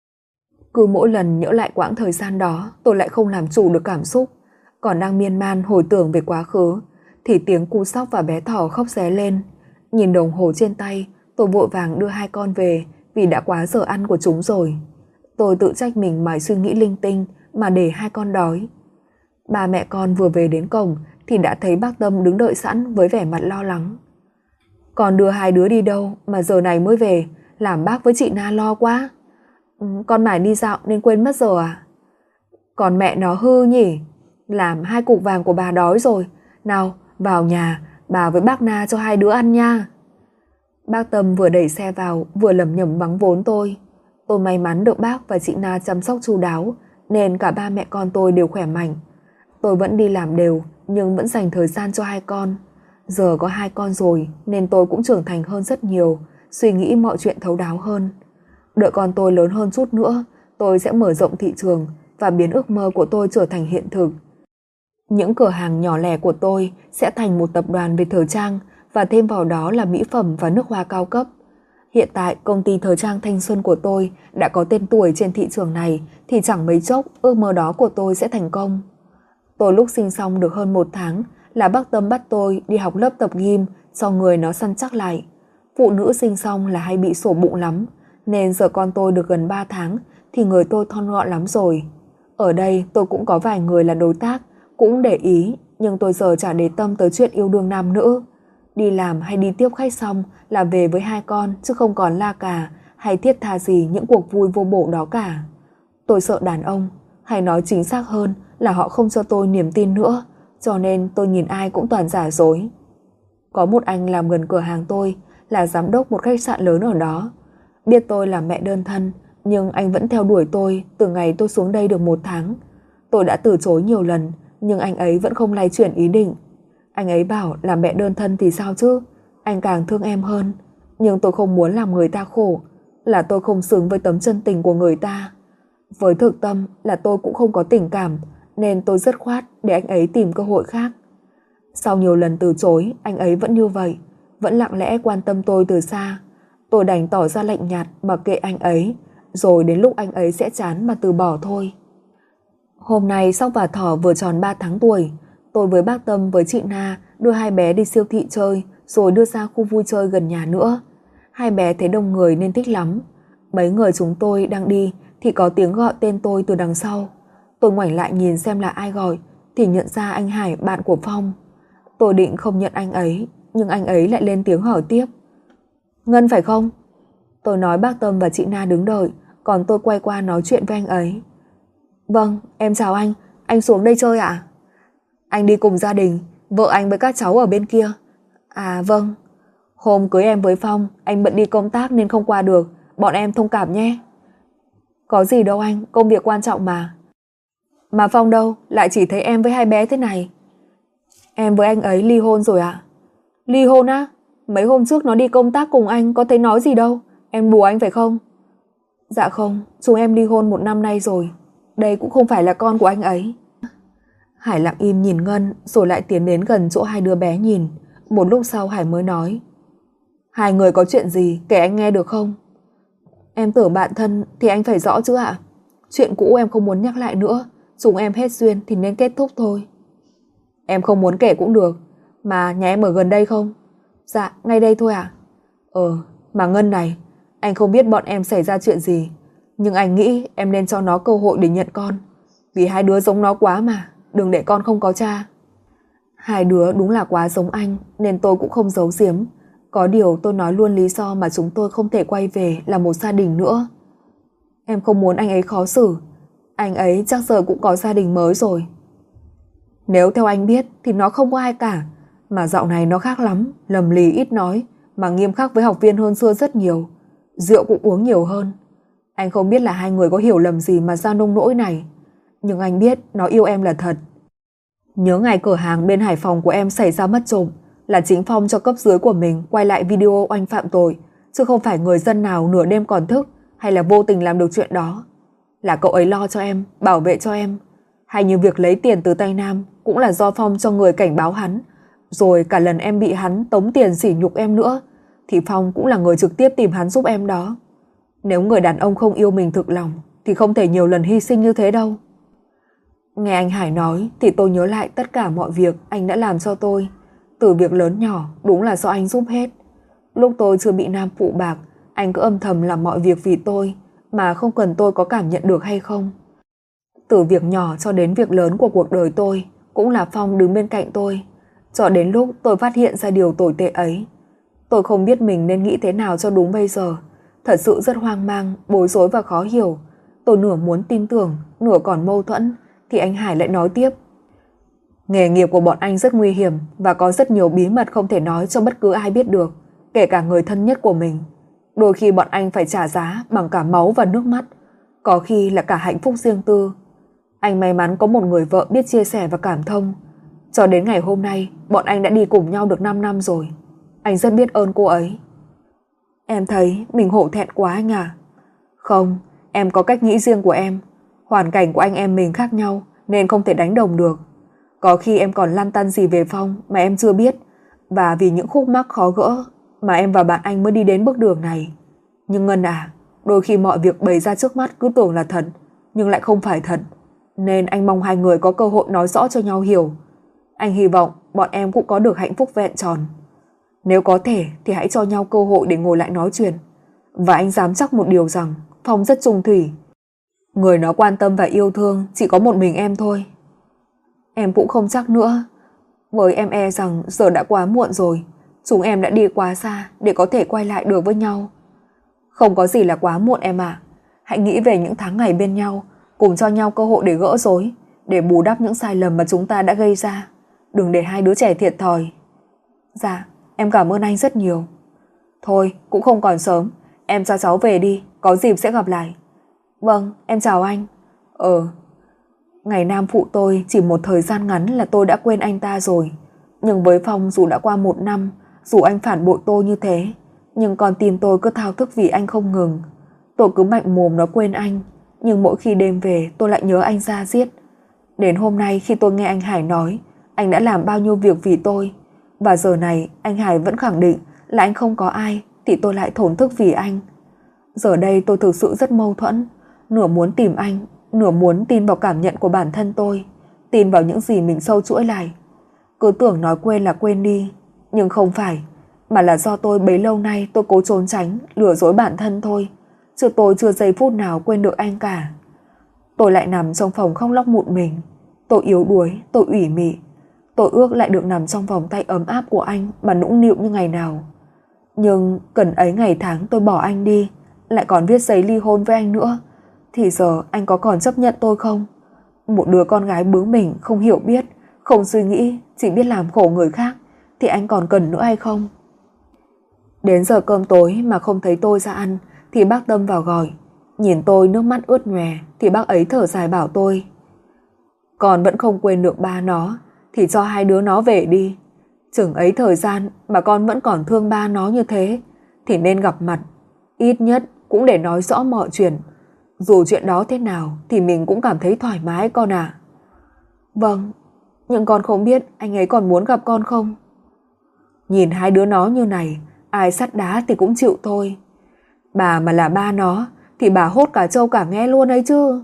Cứ mỗi lần nhớ lại quãng thời gian đó, tôi lại không làm chủ được cảm xúc. Còn đang miên man hồi tưởng về quá khứ thì tiếng cu sóc và bé thỏ khóc ré lên. Nhìn đồng hồ trên tay, tôi vội vàng đưa hai con về vì đã quá giờ ăn của chúng rồi. Tôi tự trách mình mải suy nghĩ linh tinh mà để hai con đói. Ba mẹ con vừa về đến cổng thì đã thấy bác Tâm đứng đợi sẵn với vẻ mặt lo lắng. Con đưa hai đứa đi đâu mà giờ này mới về, làm bác với chị Na lo quá. Ừ, con mải đi dạo nên quên mất giờ à? Còn mẹ nó hư nhỉ, làm hai cục vàng của bà đói rồi. Nào, vào nhà, bà với bác Na cho hai đứa ăn nha. Bác Tâm vừa đẩy xe vào vừa lẩm nhẩm mắng vốn tôi. Tôi may mắn được bác và chị Na chăm sóc chu đáo nên cả ba mẹ con tôi đều khỏe mạnh. Tôi vẫn đi làm đều nhưng vẫn dành thời gian cho hai con. Giờ có hai con rồi nên tôi cũng trưởng thành hơn rất nhiều, suy nghĩ mọi chuyện thấu đáo hơn. Đợi con tôi lớn hơn chút nữa, tôi sẽ mở rộng thị trường và biến ước mơ của tôi trở thành hiện thực. Những cửa hàng nhỏ lẻ của tôi sẽ thành một tập đoàn về thời trang và thêm vào đó là mỹ phẩm và nước hoa cao cấp. Hiện tại công ty thời trang Thanh Xuân của tôi đã có tên tuổi trên thị trường này thì chẳng mấy chốc ước mơ đó của tôi sẽ thành công. Tôi lúc sinh xong được hơn một tháng là bác Tâm bắt tôi đi học lớp tập gym cho người nó săn chắc lại. Phụ nữ sinh xong là hay bị sổ bụng lắm, nên giờ con tôi được gần ba tháng thì người tôi thon gọn lắm rồi. Ở đây tôi cũng có vài người là đối tác, cũng để ý, nhưng tôi giờ chả để tâm tới chuyện yêu đương nam nữ. Đi làm hay đi tiếp khách xong là về với hai con chứ không còn la cà hay thiết tha gì những cuộc vui vô bổ đó cả. Tôi sợ đàn ông, hay nói chính xác hơn là họ không cho tôi niềm tin nữa, cho nên tôi nhìn ai cũng toàn giả dối. Có một anh làm gần cửa hàng tôi, là giám đốc một khách sạn lớn ở đó. Biết tôi là mẹ đơn thân, nhưng anh vẫn theo đuổi tôi từ ngày tôi xuống đây được một tháng. Tôi đã từ chối nhiều lần, nhưng anh ấy vẫn không lay chuyển ý định. Anh ấy bảo là mẹ đơn thân thì sao chứ, anh càng thương em hơn. Nhưng tôi không muốn làm người ta khổ, là tôi không xứng với tấm chân tình của người ta. Với thực tâm là tôi cũng không có tình cảm, nên tôi dứt khoát để anh ấy tìm cơ hội khác. Sau nhiều lần từ chối, anh ấy vẫn như vậy, vẫn lặng lẽ quan tâm tôi từ xa. Tôi đành tỏ ra lạnh nhạt mặc kệ anh ấy, rồi đến lúc anh ấy sẽ chán mà từ bỏ thôi. Hôm nay Sóc và Thỏ vừa tròn ba tháng tuổi. Tôi với bác Tâm với chị Na đưa hai bé đi siêu thị chơi, rồi đưa ra khu vui chơi gần nhà nữa. Hai bé thấy đông người nên thích lắm. Mấy người chúng tôi đang đi thì có tiếng gọi tên tôi từ đằng sau. Tôi ngoảnh lại nhìn xem là ai gọi thì nhận ra anh Hải, bạn của Phong. Tôi định không nhận anh ấy, nhưng anh ấy lại lên tiếng hỏi tiếp. Ngân phải không? Tôi nói bác Tâm và chị Na đứng đợi, còn tôi quay qua nói chuyện với anh ấy. Vâng, em chào anh, anh xuống đây chơi ạ? À? Anh đi cùng gia đình, vợ anh với các cháu ở bên kia. À vâng. Hôm cưới em với Phong, anh bận đi công tác nên không qua được, bọn em thông cảm nhé. Có gì đâu anh, công việc quan trọng mà. Mà Phong đâu, lại chỉ thấy em với hai bé thế này. Em với anh ấy ly hôn rồi ạ. À? Ly hôn á? Mấy hôm trước nó đi công tác cùng anh có thấy nói gì đâu. Em đùa anh phải không? Dạ không, chúng em ly hôn một năm nay rồi. Đây cũng không phải là con của anh ấy. Hải lặng im nhìn Ngân, rồi lại tiến đến gần chỗ hai đứa bé nhìn. Một lúc sau Hải mới nói. Hai người có chuyện gì, kể anh nghe được không? Em tưởng bạn thân thì anh phải rõ chứ ạ. Chuyện cũ em không muốn nhắc lại nữa. Chúng em hết duyên thì nên kết thúc thôi. Em không muốn kể cũng được. Mà nhà em ở gần đây không? Dạ, ngay đây thôi ạ. Ờ, mà Ngân này, anh không biết bọn em xảy ra chuyện gì, nhưng anh nghĩ em nên cho nó cơ hội để nhận con. Vì hai đứa giống nó quá mà, đừng để con không có cha. Hai đứa đúng là quá giống anh, nên tôi cũng không giấu giếm. Có điều tôi nói luôn lý do mà chúng tôi không thể quay về là một gia đình nữa. Em không muốn anh ấy khó xử. Anh ấy chắc giờ cũng có gia đình mới rồi. Nếu theo anh biết thì nó không có ai cả. Mà dạo này nó khác lắm, lầm lì ít nói, mà nghiêm khắc với học viên hơn xưa rất nhiều. Rượu cũng uống nhiều hơn. Anh không biết là hai người có hiểu lầm gì mà ra nông nỗi này. Nhưng anh biết nó yêu em là thật. Nhớ ngày cửa hàng bên Hải Phòng của em xảy ra mất trộm, là chính Phong cho cấp dưới của mình quay lại video oanh phạm tội, chứ không phải người dân nào nửa đêm còn thức hay là vô tình làm được chuyện đó. Là cậu ấy lo cho em, bảo vệ cho em. Hay như việc lấy tiền từ tay Nam cũng là do Phong cho người cảnh báo hắn. Rồi cả lần em bị hắn tống tiền sỉ nhục em nữa, thì Phong cũng là người trực tiếp tìm hắn giúp em đó. Nếu người đàn ông không yêu mình thực lòng thì không thể nhiều lần hy sinh như thế đâu. Nghe anh Hải nói thì tôi nhớ lại tất cả mọi việc anh đã làm cho tôi. Từ việc lớn nhỏ đúng là do anh giúp hết. Lúc tôi chưa bị Nam phụ bạc, anh cứ âm thầm làm mọi việc vì tôi, mà không cần tôi có cảm nhận được hay không. Từ việc nhỏ cho đến việc lớn của cuộc đời tôi, cũng là Phong đứng bên cạnh tôi. Cho đến lúc tôi phát hiện ra điều tồi tệ ấy, tôi không biết mình nên nghĩ thế nào cho đúng bây giờ. Thật sự rất hoang mang, bối rối và khó hiểu. Tôi nửa muốn tin tưởng, nửa còn mâu thuẫn, thì anh Hải lại nói tiếp. Nghề nghiệp của bọn anh rất nguy hiểm và có rất nhiều bí mật không thể nói cho bất cứ ai biết được, kể cả người thân nhất của mình. Đôi khi bọn anh phải trả giá bằng cả máu và nước mắt, có khi là cả hạnh phúc riêng tư. Anh may mắn có một người vợ biết chia sẻ và cảm thông. Cho đến ngày hôm nay, bọn anh đã đi cùng nhau được năm năm rồi. Anh rất biết ơn cô ấy. Em thấy mình hổ thẹn quá anh à? Không, em có cách nghĩ riêng của em. Hoàn cảnh của anh em mình khác nhau nên không thể đánh đồng được. Có khi em còn lăn tăn gì về Phong mà em chưa biết, và vì những khúc mắc khó gỡ mà em và bạn anh mới đi đến bước đường này. Nhưng Ngân à, đôi khi mọi việc bày ra trước mắt cứ tưởng là thật, nhưng lại không phải thật. Nên anh mong hai người có cơ hội nói rõ cho nhau hiểu. Anh hy vọng bọn em cũng có được hạnh phúc vẹn tròn. Nếu có thể thì hãy cho nhau cơ hội để ngồi lại nói chuyện. Và anh dám chắc một điều rằng Phong rất trung thủy. Người nó quan tâm và yêu thương chỉ có một mình em thôi. Em cũng không chắc nữa. Với em e rằng giờ đã quá muộn rồi. Chúng em đã đi quá xa để có thể quay lại được với nhau. Không có gì là quá muộn em ạ. Hãy nghĩ về những tháng ngày bên nhau, cùng cho nhau cơ hội để gỡ rối, để bù đắp những sai lầm mà chúng ta đã gây ra. Đừng để hai đứa trẻ thiệt thòi. Dạ, em cảm ơn anh rất nhiều. Thôi, cũng không còn sớm. Em cho cháu về đi, có dịp sẽ gặp lại. Vâng, em chào anh. Ờ. Ngày Nam phụ tôi chỉ một thời gian ngắn là tôi đã quên anh ta rồi. Nhưng với Phong dù đã qua một năm, dù anh phản bội tôi như thế, nhưng con tim tôi cứ thao thức vì anh không ngừng. Tôi cứ mạnh mồm nói quên anh, nhưng mỗi khi đêm về tôi lại nhớ anh ra giết. Đến hôm nay khi tôi nghe anh Hải nói anh đã làm bao nhiêu việc vì tôi, và giờ này anh Hải vẫn khẳng định là anh không có ai, thì tôi lại thổn thức vì anh. Giờ đây tôi thực sự rất mâu thuẫn, nửa muốn tìm anh, nửa muốn tin vào cảm nhận của bản thân tôi, tin vào những gì mình sâu chuỗi lại. Cứ tưởng nói quên là quên đi, nhưng không phải, mà là do tôi bấy lâu nay tôi cố trốn tránh, lừa dối bản thân thôi, chứ tôi chưa giây phút nào quên được anh cả. Tôi lại nằm trong phòng khóc lóc một mình. Tôi yếu đuối, tôi ủy mị. Tôi ước lại được nằm trong vòng tay ấm áp của anh mà nũng nịu như ngày nào. Nhưng cần ấy ngày tháng tôi bỏ anh đi, lại còn viết giấy ly hôn với anh nữa, thì giờ anh có còn chấp nhận tôi không? Một đứa con gái bướng bỉnh, không hiểu biết, không suy nghĩ, chỉ biết làm khổ người khác, thì anh còn cần nữa hay không? Đến giờ cơm tối mà không thấy tôi ra ăn thì bác Tâm vào gọi. Nhìn tôi nước mắt ướt nhòe thì bác ấy thở dài bảo tôi: Con vẫn không quên được ba nó, thì cho hai đứa nó về đi. Chừng ấy thời gian mà con vẫn còn thương ba nó như thế, thì nên gặp mặt, ít nhất cũng để nói rõ mọi chuyện. Dù chuyện đó thế nào thì mình cũng cảm thấy thoải mái con ạ. Vâng, nhưng con không biết anh ấy còn muốn gặp con không? Nhìn hai đứa nó như này, ai sắt đá thì cũng chịu thôi. Bà mà là ba nó thì bà hốt cả trâu cả nghe luôn ấy chứ.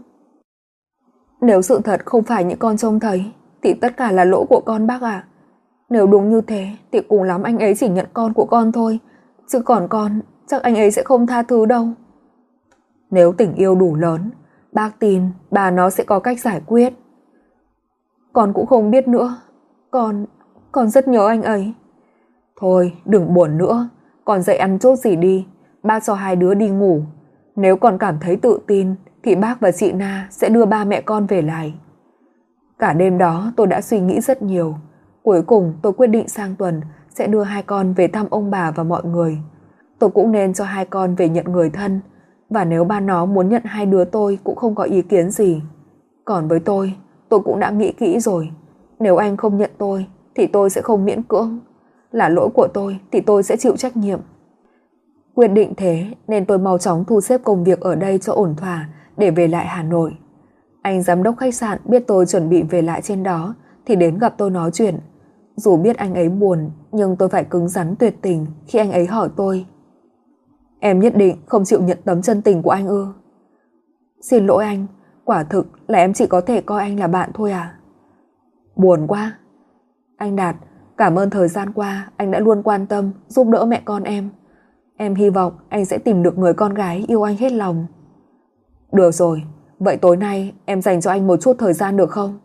Nếu sự thật không phải những con trông thấy thì tất cả là lỗi của con bác ạ. Nếu đúng như thế thì cùng lắm anh ấy chỉ nhận con của con thôi, chứ còn con chắc anh ấy sẽ không tha thứ đâu. Nếu tình yêu đủ lớn, bác tin bà nó sẽ có cách giải quyết. Con cũng không biết nữa. Con, con rất nhớ anh ấy. Thôi đừng buồn nữa, con dậy ăn chút gì đi, bác cho hai đứa đi ngủ. Nếu còn cảm thấy tự tin thì bác và chị Na sẽ đưa ba mẹ con về lại. Cả đêm đó tôi đã suy nghĩ rất nhiều. Cuối cùng tôi quyết định sang tuần sẽ đưa hai con về thăm ông bà và mọi người. Tôi cũng nên cho hai con về nhận người thân, và nếu ba nó muốn nhận hai đứa tôi cũng không có ý kiến gì. Còn với tôi, tôi cũng đã nghĩ kỹ rồi. Nếu anh không nhận tôi thì tôi sẽ không miễn cưỡng. Là lỗi của tôi thì tôi sẽ chịu trách nhiệm. Quyết định thế nên tôi mau chóng thu xếp công việc ở đây cho ổn thỏa để về lại Hà Nội. Anh giám đốc khách sạn biết tôi chuẩn bị về lại trên đó thì đến gặp tôi nói chuyện. Dù biết anh ấy buồn, nhưng tôi phải cứng rắn tuyệt tình khi anh ấy hỏi tôi: Em nhất định không chịu nhận tấm chân tình của anh ư? Xin lỗi anh, quả thực là em chỉ có thể coi anh là bạn thôi à? Buồn quá. Anh Đạt, cảm ơn thời gian qua anh đã luôn quan tâm, giúp đỡ mẹ con em. Em hy vọng anh sẽ tìm được người con gái yêu anh hết lòng. Được rồi, vậy tối nay em dành cho anh một chút thời gian được không?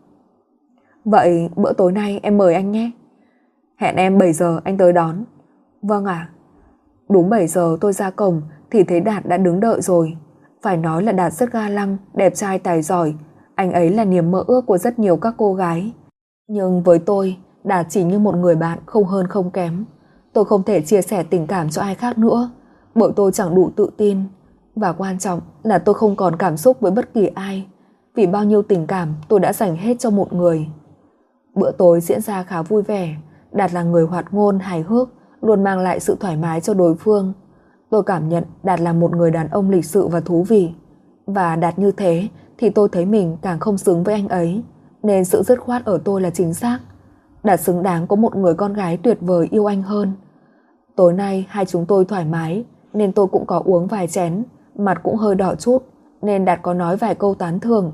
Vậy bữa tối nay em mời anh nhé. Hẹn em bảy giờ anh tới đón. Vâng ạ. Đúng bảy giờ tôi ra cổng thì thấy Đạt đã đứng đợi rồi. Phải nói là Đạt rất ga lăng, đẹp trai tài giỏi. Anh ấy là niềm mơ ước của rất nhiều các cô gái. Nhưng với tôi, Đạt chỉ như một người bạn không hơn không kém. Tôi không thể chia sẻ tình cảm cho ai khác nữa, bởi tôi chẳng đủ tự tin. Và quan trọng là tôi không còn cảm xúc với bất kỳ ai, vì bao nhiêu tình cảm tôi đã dành hết cho một người. Bữa tối diễn ra khá vui vẻ. Đạt là người hoạt ngôn, hài hước, luôn mang lại sự thoải mái cho đối phương. Tôi cảm nhận Đạt là một người đàn ông lịch sự và thú vị. Và Đạt như thế thì tôi thấy mình càng không xứng với anh ấy, nên sự dứt khoát ở tôi là chính xác. Đạt xứng đáng có một người con gái tuyệt vời yêu anh hơn. Tối nay hai chúng tôi thoải mái nên tôi cũng có uống vài chén, mặt cũng hơi đỏ chút, nên Đạt có nói vài câu tán thưởng.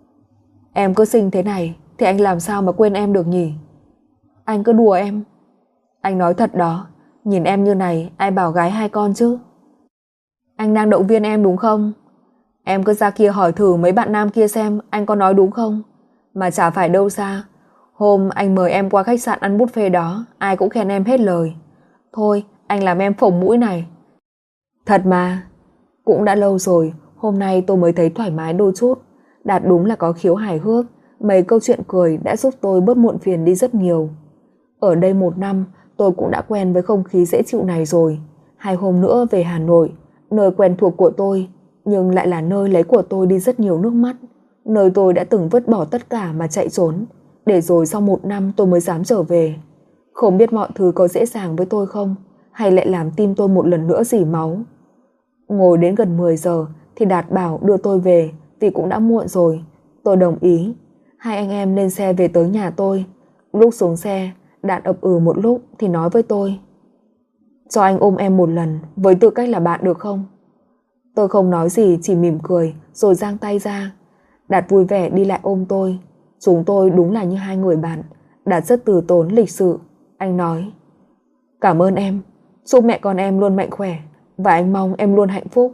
Em cứ xinh thế này thì anh làm sao mà quên em được nhỉ? Anh cứ đùa em. Anh nói thật đó, nhìn em như này ai bảo gái hai con chứ? Anh đang động viên em đúng không? Em cứ ra kia hỏi thử mấy bạn nam kia xem anh có nói đúng không? Mà chả phải đâu xa. Hôm anh mời em qua khách sạn ăn buffet đó, ai cũng khen em hết lời. Thôi, anh làm em phồng mũi này. Thật mà. Cũng đã lâu rồi, hôm nay tôi mới thấy thoải mái đôi chút. Đạt đúng là có khiếu hài hước. Mấy câu chuyện cười đã giúp tôi bớt muộn phiền đi rất nhiều. Ở đây một năm, tôi cũng đã quen với không khí dễ chịu này rồi. Hai hôm nữa về Hà Nội, nơi quen thuộc của tôi, nhưng lại là nơi lấy của tôi đi rất nhiều nước mắt. Nơi tôi đã từng vứt bỏ tất cả mà chạy trốn, để rồi sau một năm tôi mới dám trở về. Không biết mọi thứ có dễ dàng với tôi không, hay lại làm tim tôi một lần nữa rỉ máu. Ngồi đến gần mười giờ thì Đạt bảo đưa tôi về vì cũng đã muộn rồi. Tôi đồng ý. Hai anh em lên xe về tới nhà tôi. Lúc xuống xe, Đạt ậm ừ một lúc thì nói với tôi: Cho anh ôm em một lần với tư cách là bạn được không? Tôi không nói gì, chỉ mỉm cười rồi giang tay ra. Đạt vui vẻ đi lại ôm tôi. Chúng tôi đúng là như hai người bạn. Đạt rất từ tốn lịch sự. Anh nói: "Cảm ơn em, chúc mẹ con em luôn mạnh khỏe và anh mong em luôn hạnh phúc."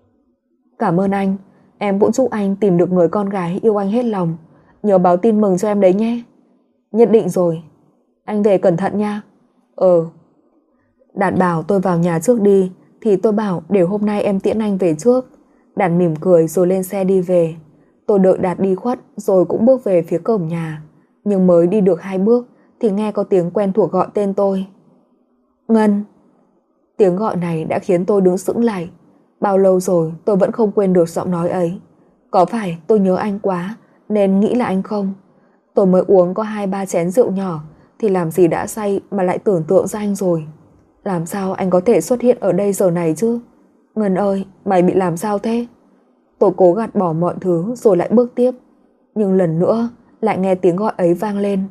"Cảm ơn anh, em cũng chúc anh tìm được người con gái yêu anh hết lòng. Nhớ báo tin mừng cho em đấy nhé." "Nhất định rồi. Anh về cẩn thận nha." "Ờ." Đạt bảo tôi vào nhà trước đi, thì tôi bảo để hôm nay em tiễn anh về trước. Đạt mỉm cười rồi lên xe đi về. Tôi đợi Đạt đi khuất rồi cũng bước về phía cổng nhà. Nhưng mới đi được hai bước thì nghe có tiếng quen thuộc gọi tên tôi. "Ngân." Tiếng gọi này đã khiến tôi đứng sững lại. Bao lâu rồi tôi vẫn không quên được giọng nói ấy. Có phải tôi nhớ anh quá nên nghĩ là anh không? Tôi mới uống có hai ba chén rượu nhỏ thì làm gì đã say mà lại tưởng tượng ra anh rồi. Làm sao anh có thể xuất hiện ở đây giờ này chứ? "Ngân ơi, mày bị làm sao thế?" Tôi cố gạt bỏ mọi thứ rồi lại bước tiếp. Nhưng lần nữa lại nghe tiếng gọi ấy vang lên.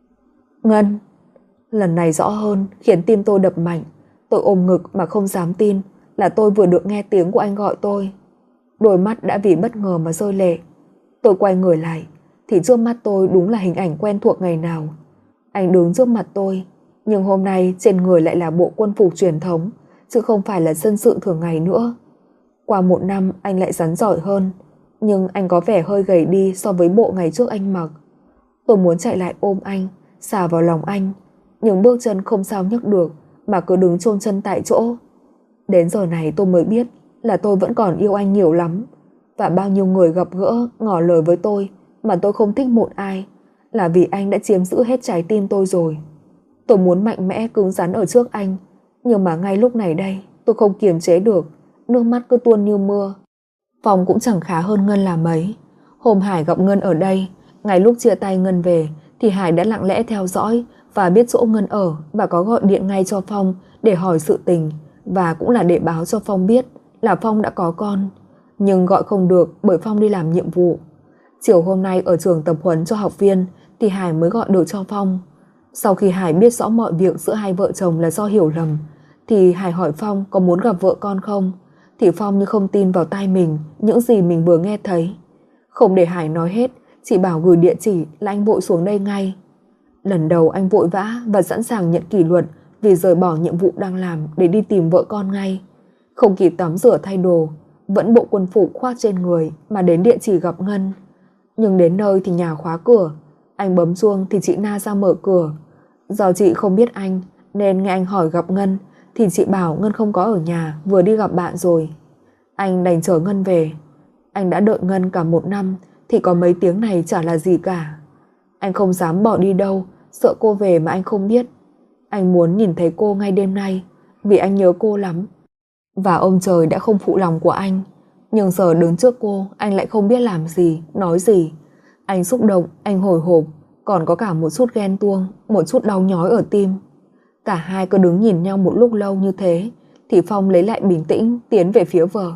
"Ngân." Lần này rõ hơn, khiến tim tôi đập mạnh. Tôi ôm ngực mà không dám tin là tôi vừa được nghe tiếng của anh gọi tôi. Đôi mắt đã vì bất ngờ mà rơi lệ. Tôi quay người lại thì trước mắt tôi đúng là hình ảnh quen thuộc ngày nào. Anh đứng trước mặt tôi, nhưng hôm nay trên người lại là bộ quân phục truyền thống, chứ không phải là dân sự thường ngày nữa. Qua một năm anh lại rắn giỏi hơn, nhưng anh có vẻ hơi gầy đi so với bộ ngày trước anh mặc. Tôi muốn chạy lại ôm anh, xà vào lòng anh, nhưng bước chân không sao nhấc được mà cứ đứng chôn chân tại chỗ. Đến giờ này tôi mới biết là tôi vẫn còn yêu anh nhiều lắm. Và bao nhiêu người gặp gỡ ngỏ lời với tôi mà tôi không thích một ai, là vì anh đã chiếm giữ hết trái tim tôi rồi. Tôi muốn mạnh mẽ cứng rắn ở trước anh, nhưng mà ngay lúc này đây tôi không kiềm chế được, nước mắt cứ tuôn như mưa. Phong cũng chẳng khá hơn Ngân là mấy. Hôm Hải gặp Ngân ở đây, ngay lúc chia tay Ngân về thì Hải đã lặng lẽ theo dõi và biết chỗ Ngân ở và có gọi điện ngay cho Phong để hỏi sự tình, và cũng là để báo cho Phong biết là Phong đã có con. Nhưng gọi không được bởi Phong đi làm nhiệm vụ. Chiều hôm nay ở trường tập huấn cho học viên thì Hải mới gọi được cho Phong. Sau khi Hải biết rõ mọi việc giữa hai vợ chồng là do hiểu lầm, thì Hải hỏi Phong có muốn gặp vợ con không, thì Phong như không tin vào tai mình những gì mình vừa nghe thấy. Không để Hải nói hết, chỉ bảo gửi địa chỉ là anh vội xuống đây ngay. Lần đầu anh vội vã và sẵn sàng nhận kỷ luật vì rời bỏ nhiệm vụ đang làm để đi tìm vợ con ngay. Không kịp tắm rửa thay đồ, vẫn bộ quân phục khoác trên người mà đến địa chỉ gặp Ngân. Nhưng đến nơi thì nhà khóa cửa. Anh bấm chuông thì chị Na ra mở cửa. Do chị không biết anh nên nghe anh hỏi gặp Ngân thì chị bảo Ngân không có ở nhà, vừa đi gặp bạn rồi. Anh đành chở Ngân về. Anh đã đợi Ngân cả một năm thì có mấy tiếng này chả là gì cả. Anh không dám bỏ đi đâu, sợ cô về mà anh không biết. Anh muốn nhìn thấy cô ngay đêm nay vì anh nhớ cô lắm. Và ông trời đã không phụ lòng của anh. Nhưng giờ đứng trước cô, anh lại không biết làm gì, nói gì. Anh xúc động, anh hồi hộp, còn có cả một chút ghen tuông, một chút đau nhói ở tim. Cả hai cứ đứng nhìn nhau một lúc lâu như thế thì Phong lấy lại bình tĩnh tiến về phía vợ.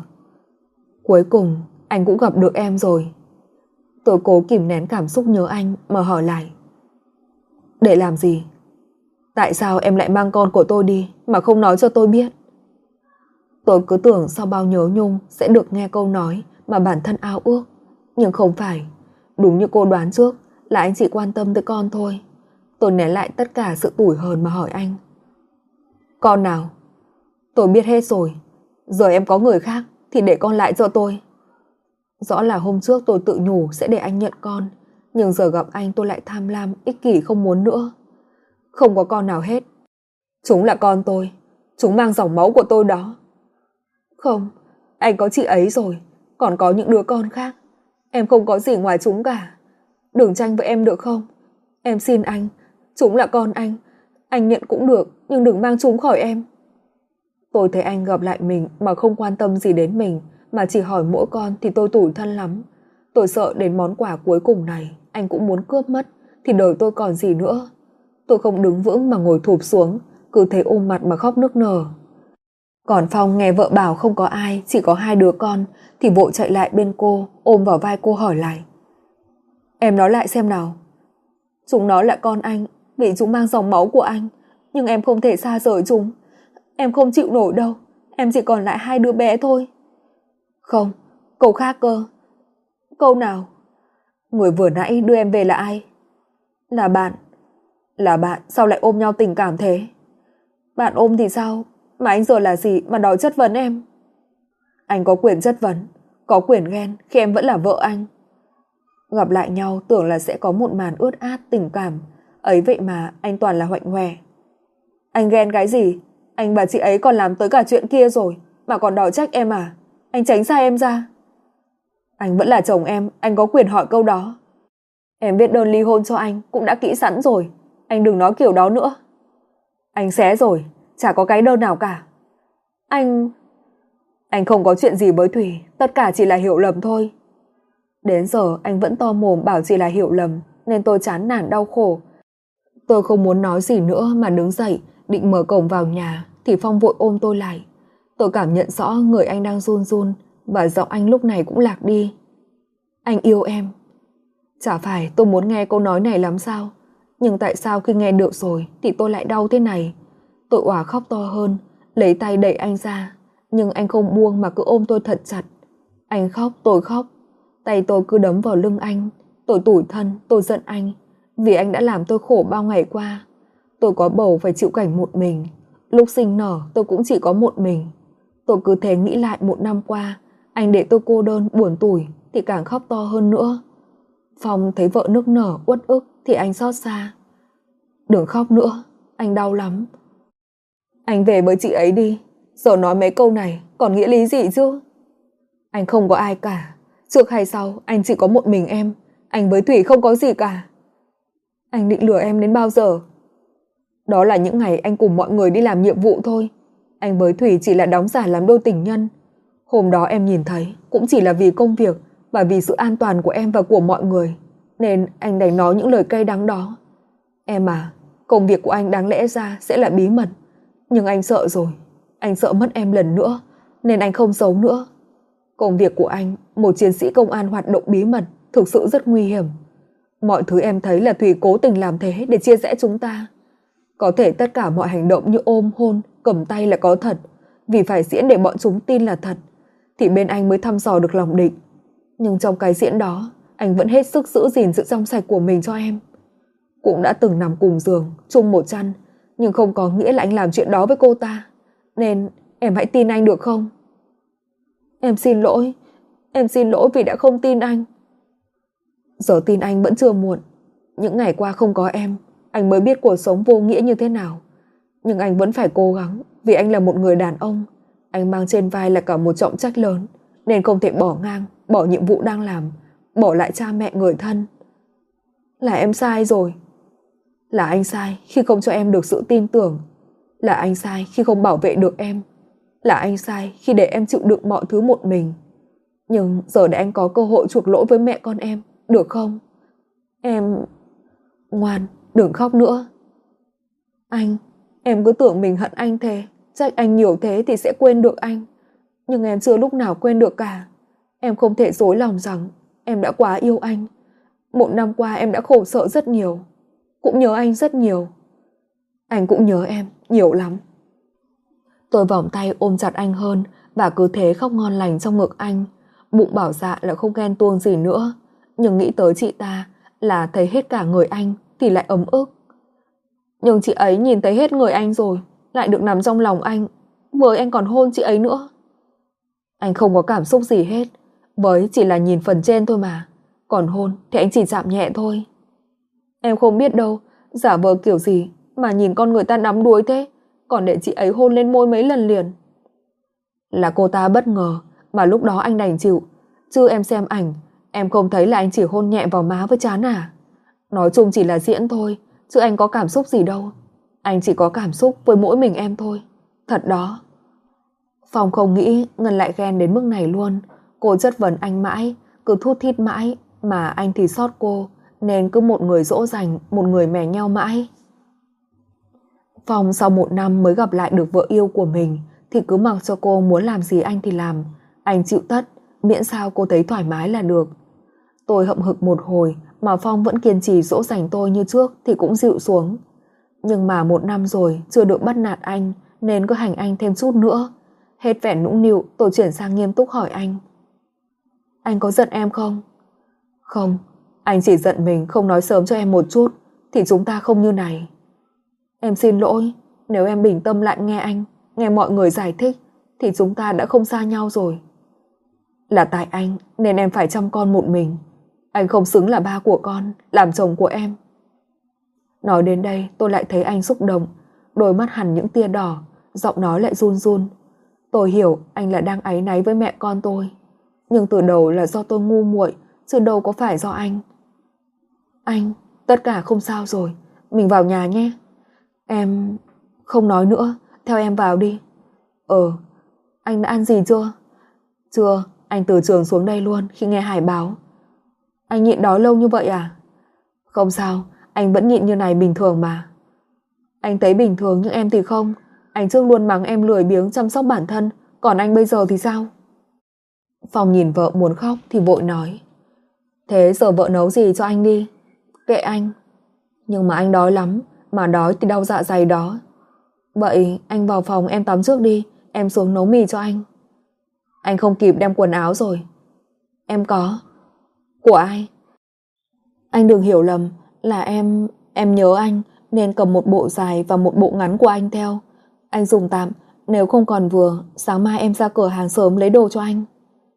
"Cuối cùng anh cũng gặp được em rồi." Tôi cố kìm nén cảm xúc nhớ anh mà hỏi lại. "Để làm gì? Tại sao em lại mang con của tôi đi mà không nói cho tôi biết?" Tôi cứ tưởng sau bao nhớ nhung sẽ được nghe câu nói mà bản thân ao ước. Nhưng không phải. Đúng như cô đoán trước là anh chỉ quan tâm tới con thôi. Tôi nén lại tất cả sự tủi hờn mà hỏi anh. "Con nào?" "Tôi biết hết rồi. Giờ em có người khác thì để con lại cho tôi." Rõ là hôm trước tôi tự nhủ sẽ để anh nhận con, nhưng giờ gặp anh tôi lại tham lam, ích kỷ không muốn nữa. "Không có con nào hết. Chúng là con tôi. Chúng mang dòng máu của tôi đó." "Không, anh có chị ấy rồi, còn có những đứa con khác. Em không có gì ngoài chúng cả. Đừng tranh với em được không? Em xin anh, chúng là con anh. Anh nhận cũng được, nhưng đừng mang chúng khỏi em." Tôi thấy anh gặp lại mình mà không quan tâm gì đến mình, mà chỉ hỏi mỗi con thì tôi tủi thân lắm. Tôi sợ đến món quà cuối cùng này anh cũng muốn cướp mất thì đời tôi còn gì nữa. Tôi không đứng vững mà ngồi thụp xuống, cứ thế ôm mặt mà khóc nức nở. Còn Phong nghe vợ bảo không có ai, chỉ có hai đứa con thì vội chạy lại bên cô, ôm vào vai cô hỏi lại. "Em nói lại xem nào." "Chúng nó là con anh vì chúng mang dòng máu của anh, nhưng em không thể xa rời chúng. Em không chịu nổi đâu, em chỉ còn lại hai đứa bé thôi." Không, câu khác cơ. Câu nào? Người vừa nãy đưa em về là ai? Là bạn. Là bạn, sao lại ôm nhau tình cảm thế? Bạn ôm thì sao? Mà anh giờ là gì mà đòi chất vấn em? Anh có quyền chất vấn, có quyền ghen khi em vẫn là vợ anh. Gặp lại nhau tưởng là sẽ có một màn ướt át tình cảm, ấy vậy mà anh toàn là hoạnh hoẹ. Anh ghen cái gì? Anh và chị ấy còn làm tới cả chuyện kia rồi mà còn đòi trách em à? Anh tránh xa em ra. Anh vẫn là chồng em, anh có quyền hỏi câu đó. Em viết đơn ly hôn cho anh cũng đã kỹ sẵn rồi, anh đừng nói kiểu đó nữa. Anh xé rồi, chả có cái đơn nào cả. Anh... Anh không có chuyện gì với Thủy, tất cả chỉ là hiểu lầm thôi. Đến giờ anh vẫn to mồm bảo chỉ là hiểu lầm, nên tôi chán nản đau khổ. Tôi không muốn nói gì nữa mà đứng dậy, định mở cổng vào nhà, thì Phong vội ôm tôi lại. Tôi cảm nhận rõ người anh đang run run, và giọng anh lúc này cũng lạc đi. Anh yêu em. Chả phải tôi muốn nghe câu nói này lắm sao? Nhưng tại sao khi nghe được rồi thì tôi lại đau thế này? Tôi òa khóc to hơn, lấy tay đẩy anh ra, nhưng anh không buông mà cứ ôm tôi thật chặt. Anh khóc, tôi khóc. Tay tôi cứ đấm vào lưng anh. Tôi tủi thân, tôi giận anh, vì anh đã làm tôi khổ bao ngày qua. Tôi có bầu phải chịu cảnh một mình. Lúc sinh nở tôi cũng chỉ có một mình. Tôi cứ thế nghĩ lại một năm qua, anh để tôi cô đơn, buồn tủi thì càng khóc to hơn nữa. Phong thấy vợ nức nở, uất ức thì anh xót xa. Đừng khóc nữa, anh đau lắm. Anh về với chị ấy đi. Giờ nói mấy câu này còn nghĩa lý gì chứ? Anh không có ai cả. Trước hay sau anh chỉ có một mình em. Anh với Thủy không có gì cả. Anh định lừa em đến bao giờ? Đó là những ngày anh cùng mọi người đi làm nhiệm vụ thôi. Anh với Thủy chỉ là đóng giả làm đôi tình nhân. Hôm đó em nhìn thấy cũng chỉ là vì công việc và vì sự an toàn của em và của mọi người, nên anh đành nói những lời cay đắng đó. Em à, công việc của anh đáng lẽ ra sẽ là bí mật, nhưng anh sợ rồi. Anh sợ mất em lần nữa, nên anh không giấu nữa. Công việc của anh, một chiến sĩ công an hoạt động bí mật, thực sự rất nguy hiểm. Mọi thứ em thấy là Thùy cố tình làm thế để chia rẽ chúng ta. Có thể tất cả mọi hành động như ôm, hôn, cầm tay là có thật, vì phải diễn để bọn chúng tin là thật, thì bên anh mới thăm dò được lòng địch. Nhưng trong cái diễn đó, anh vẫn hết sức giữ gìn sự trong sạch của mình cho em. Cũng đã từng nằm cùng giường, chung một chăn, nhưng không có nghĩa là anh làm chuyện đó với cô ta. Nên em hãy tin anh được không? Em xin lỗi, em xin lỗi vì đã không tin anh. Giờ tin anh vẫn chưa muộn. Những ngày qua không có em, anh mới biết cuộc sống vô nghĩa như thế nào. Nhưng anh vẫn phải cố gắng, vì anh là một người đàn ông. Anh mang trên vai là cả một trọng trách lớn, nên không thể bỏ ngang, bỏ nhiệm vụ đang làm, bỏ lại cha mẹ người thân. Là em sai rồi. Là anh sai khi không cho em được sự tin tưởng. Là anh sai khi không bảo vệ được em. Là anh sai khi để em chịu đựng mọi thứ một mình. Nhưng giờ để anh có cơ hội chuộc lỗi với mẹ con em, được không? Em... Ngoan, đừng khóc nữa. Anh, em cứ tưởng mình hận anh thế, trách anh nhiều thế thì sẽ quên được anh. Nhưng em chưa lúc nào quên được cả. Em không thể dối lòng rằng em đã quá yêu anh. Một năm qua em đã khổ sở rất nhiều, cũng nhớ anh rất nhiều. Anh cũng nhớ em nhiều lắm. Tôi vòng tay ôm chặt anh hơn và cứ thế khóc ngon lành trong ngực anh. Bụng bảo dạ là không ghen tuông gì nữa, nhưng nghĩ tới chị ta là thấy hết cả người anh thì lại ấm ức. Nhưng chị ấy nhìn thấy hết người anh rồi, lại được nằm trong lòng anh, với anh còn hôn chị ấy nữa. Anh không có cảm xúc gì hết, với chỉ là nhìn phần trên thôi mà. Còn hôn thì anh chỉ chạm nhẹ thôi. Em không biết đâu, giả vờ kiểu gì mà nhìn con người ta đắm đuối thế, còn để chị ấy hôn lên môi mấy lần liền. Là cô ta bất ngờ mà lúc đó anh đành chịu. Chứ em xem ảnh, em không thấy là anh chỉ hôn nhẹ vào má với trán à? Nói chung chỉ là diễn thôi, chứ anh có cảm xúc gì đâu. Anh chỉ có cảm xúc với mỗi mình em thôi. Thật đó. Phong không nghĩ Ngân lại ghen đến mức này luôn. Cô chất vấn anh mãi, cứ thút thít mãi, mà anh thì sót cô, nên cứ một người dỗ dành, một người mè nheo mãi. Phong sau một năm mới gặp lại được vợ yêu của mình, thì cứ mặc cho cô muốn làm gì anh thì làm. Anh chịu tất, miễn sao cô thấy thoải mái là được. Tôi hậm hực một hồi mà Phong vẫn kiên trì dỗ dành tôi như trước thì cũng dịu xuống. Nhưng mà một năm rồi chưa được bắt nạt anh, nên cứ hành anh thêm chút nữa. Hết vẻ nũng nịu, tôi chuyển sang nghiêm túc hỏi anh. Anh có giận em không? Không, anh chỉ giận mình không nói sớm cho em một chút thì chúng ta không như này. Em xin lỗi, nếu em bình tâm lại nghe anh, nghe mọi người giải thích thì chúng ta đã không xa nhau rồi. Là tại anh nên em phải chăm con một mình. Anh không xứng là ba của con, làm chồng của em. Nói đến đây tôi lại thấy anh xúc động, đôi mắt hằn những tia đỏ, giọng nói lại run run. Tôi hiểu anh là đang áy náy với mẹ con tôi, nhưng từ đầu là do tôi ngu muội, chứ đâu có phải do anh. Anh, tất cả không sao rồi, mình vào nhà nhé. Em... không nói nữa, theo em vào đi. Ờ, anh đã ăn gì chưa? Chưa, anh từ trường xuống đây luôn khi nghe Hải báo. Anh nhịn đói lâu như vậy à? Không sao, anh vẫn nhịn như này bình thường mà. Anh thấy bình thường nhưng em thì không. Anh trước luôn mắng em lười biếng chăm sóc bản thân, còn anh bây giờ thì sao? Phong nhìn vợ muốn khóc thì vội nói. Thế giờ vợ nấu gì cho anh đi. Kệ anh. Nhưng mà anh đói lắm, mà đói thì đau dạ dày đó. Vậy anh vào phòng em tắm trước đi, em xuống nấu mì cho anh. Anh không kịp đem quần áo rồi. Em có. Của ai? Anh đừng hiểu lầm, là em... em nhớ anh nên cầm một bộ dài và một bộ ngắn của anh theo. Anh dùng tạm, nếu không còn vừa, sáng mai em ra cửa hàng sớm lấy đồ cho anh.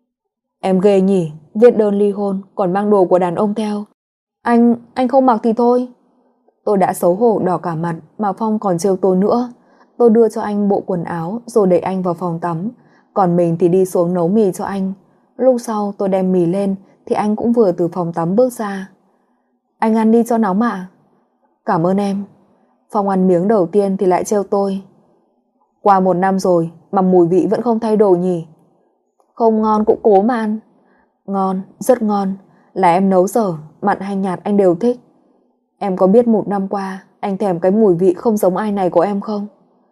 Em ghê nhỉ, viết đơn ly hôn còn mang đồ của đàn ông theo. Anh... anh không mặc thì thôi. Tôi đã xấu hổ đỏ cả mặt mà Phong còn trêu tôi nữa. Tôi đưa cho anh bộ quần áo rồi đẩy anh vào phòng tắm, còn mình thì đi xuống nấu mì cho anh. Lúc sau tôi đem mì lên thì anh cũng vừa từ phòng tắm bước ra. Anh ăn đi cho nóng ạ. Cảm ơn em. Phong ăn miếng đầu tiên thì lại trêu tôi. Qua một năm rồi mà mùi vị vẫn không thay đổi nhỉ? Không ngon cũng cố mà ăn. Ngon, rất ngon. Là em nấu dở, mặn hay nhạt anh đều thích. Em có biết một năm qua anh thèm cái mùi vị không giống ai này của em không?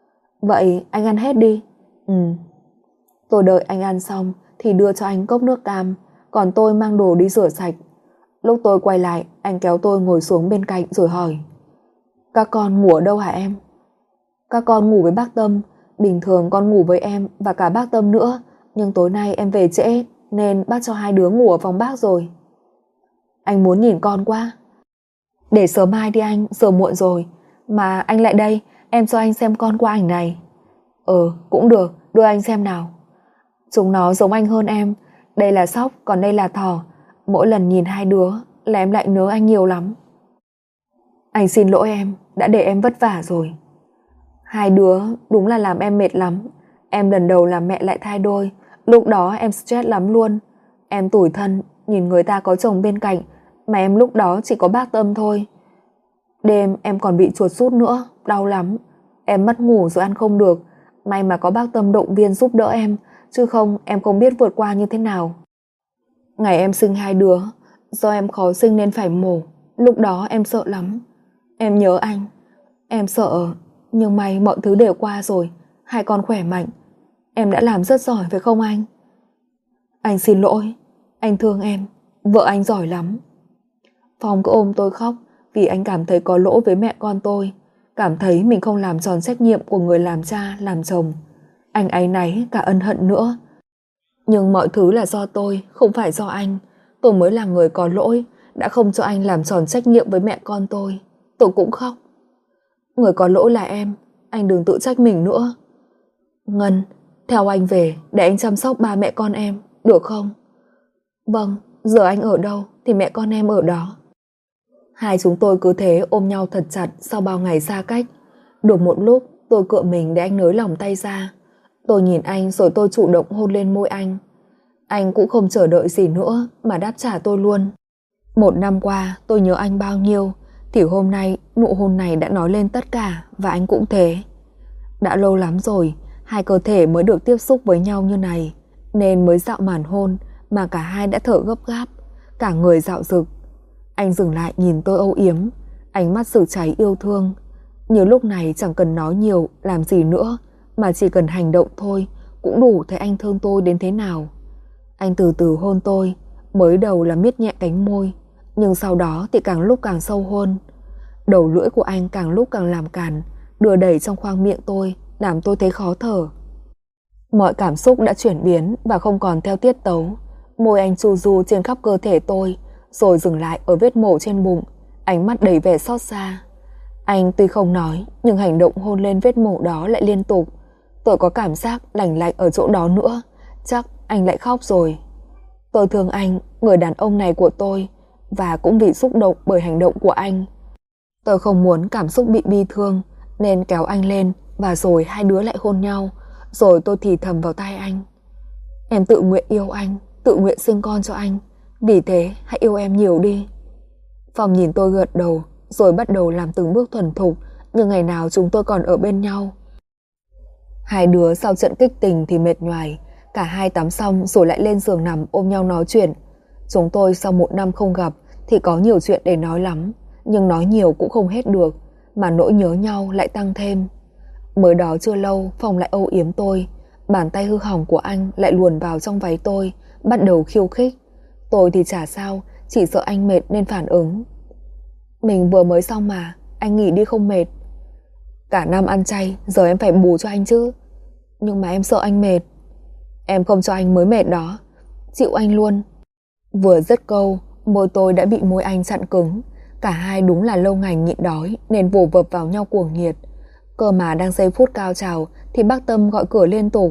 Vậy anh ăn hết đi. Ừ. Tôi đợi anh ăn xong thì đưa cho anh cốc nước cam, còn tôi mang đồ đi rửa sạch. Lúc tôi quay lại, anh kéo tôi ngồi xuống bên cạnh rồi hỏi. Các con ngủ ở đâu hả em? Các con ngủ với bác Tâm. Bình thường con ngủ với em và cả bác Tâm nữa, nhưng tối nay em về trễ nên bác cho hai đứa ngủ ở phòng bác rồi. Anh muốn nhìn con quá. Để sớm mai đi anh, giờ muộn rồi. Mà anh lại đây, em cho anh xem con qua ảnh này. Ừ, cũng được, đưa anh xem nào. Chúng nó giống anh hơn em. Đây là sóc, còn đây là thỏ. Mỗi lần nhìn hai đứa là em lại nhớ anh nhiều lắm. Anh xin lỗi em, đã để em vất vả rồi. Hai đứa đúng là làm em mệt lắm. Em lần đầu làm mẹ lại thai đôi, lúc đó em stress lắm luôn. Em tủi thân nhìn người ta có chồng bên cạnh, mà em lúc đó chỉ có bác Tâm thôi. Đêm em còn bị chuột rút nữa, đau lắm. Em mất ngủ rồi ăn không được. May mà có bác Tâm động viên giúp đỡ em, chứ không em không biết vượt qua như thế nào. Ngày em sinh hai đứa, do em khó sinh nên phải mổ. Lúc đó em sợ lắm. Em nhớ anh. Em sợ, nhưng may mọi thứ đều qua rồi. Hai con khỏe mạnh. Em đã làm rất giỏi phải không anh? Anh xin lỗi. Anh thương em. Vợ anh giỏi lắm. Phong cứ ôm tôi khóc vì anh cảm thấy có lỗi với mẹ con tôi, cảm thấy mình không làm tròn trách nhiệm của người làm cha, làm chồng. Anh áy náy cả ân hận nữa. Nhưng mọi thứ là do tôi, không phải do anh. Tôi mới là người có lỗi, đã không cho anh làm tròn trách nhiệm với mẹ con tôi. Tôi cũng khóc. Người có lỗi là em, anh đừng tự trách mình nữa. Ngân, theo anh về để anh chăm sóc ba mẹ con em, được không? Vâng, giờ anh ở đâu thì mẹ con em ở đó. Hai chúng tôi cứ thế ôm nhau thật chặt sau bao ngày xa cách. Được một lúc tôi cựa mình để anh nới lỏng tay ra. Tôi nhìn anh rồi tôi chủ động hôn lên môi anh. Anh cũng không chờ đợi gì nữa mà đáp trả tôi luôn. Một năm qua tôi nhớ anh bao nhiêu, thì hôm nay nụ hôn này đã nói lên tất cả, và anh cũng thế. Đã lâu lắm rồi hai cơ thể mới được tiếp xúc với nhau như này, nên mới dạo màn hôn mà cả hai đã thở gấp gáp, cả người dạo dực. Anh dừng lại nhìn tôi âu yếm, ánh mắt sực cháy yêu thương. Nhiều lúc này chẳng cần nói nhiều, làm gì nữa, mà chỉ cần hành động thôi cũng đủ thấy anh thương tôi đến thế nào. Anh từ từ hôn tôi, mới đầu là miết nhẹ cánh môi, nhưng sau đó thì càng lúc càng sâu hơn. Đầu lưỡi của anh càng lúc càng làm cản, đưa đẩy trong khoang miệng tôi, làm tôi thấy khó thở. Mọi cảm xúc đã chuyển biến và không còn theo tiết tấu. Môi anh chu du trên khắp cơ thể tôi, rồi dừng lại ở vết mổ trên bụng, ánh mắt đầy vẻ xót xa. Anh tuy không nói, nhưng hành động hôn lên vết mổ đó lại liên tục. Tôi có cảm giác lành lạnh ở chỗ đó nữa, chắc anh lại khóc rồi. Tôi thương anh, người đàn ông này của tôi, và cũng vì xúc động bởi hành động của anh. Tôi không muốn cảm xúc bị bi thương, nên kéo anh lên và rồi hai đứa lại hôn nhau. Rồi tôi thì thầm vào tai anh: em tự nguyện yêu anh, tự nguyện sinh con cho anh, vì thế hãy yêu em nhiều đi. Phong nhìn tôi gật đầu, rồi bắt đầu làm từng bước thuần thục như ngày nào chúng tôi còn ở bên nhau. Hai đứa sau trận kích tình thì mệt nhoài, cả hai tắm xong rồi lại lên giường nằm ôm nhau nói chuyện. Chúng tôi sau một năm không gặp thì có nhiều chuyện để nói lắm, nhưng nói nhiều cũng không hết được, mà nỗi nhớ nhau lại tăng thêm. Mới đó chưa lâu, Phong lại âu yếm tôi, bàn tay hư hỏng của anh lại luồn vào trong váy tôi, bắt đầu khiêu khích. Tôi thì chả sao, chỉ sợ anh mệt nên phản ứng: mình vừa mới xong mà, anh nghỉ đi không mệt. Cả năm ăn chay, giờ em phải bù cho anh chứ. Nhưng mà em sợ anh mệt. Em không cho anh mới mệt đó, chịu anh luôn. Vừa dứt câu, môi tôi đã bị môi anh chặn cứng. Cả hai đúng là lâu ngày nhịn đói nên vồ vập vào nhau cuồng nhiệt. Cơ mà đang giây phút cao trào thì bác Tâm gọi cửa liên tục: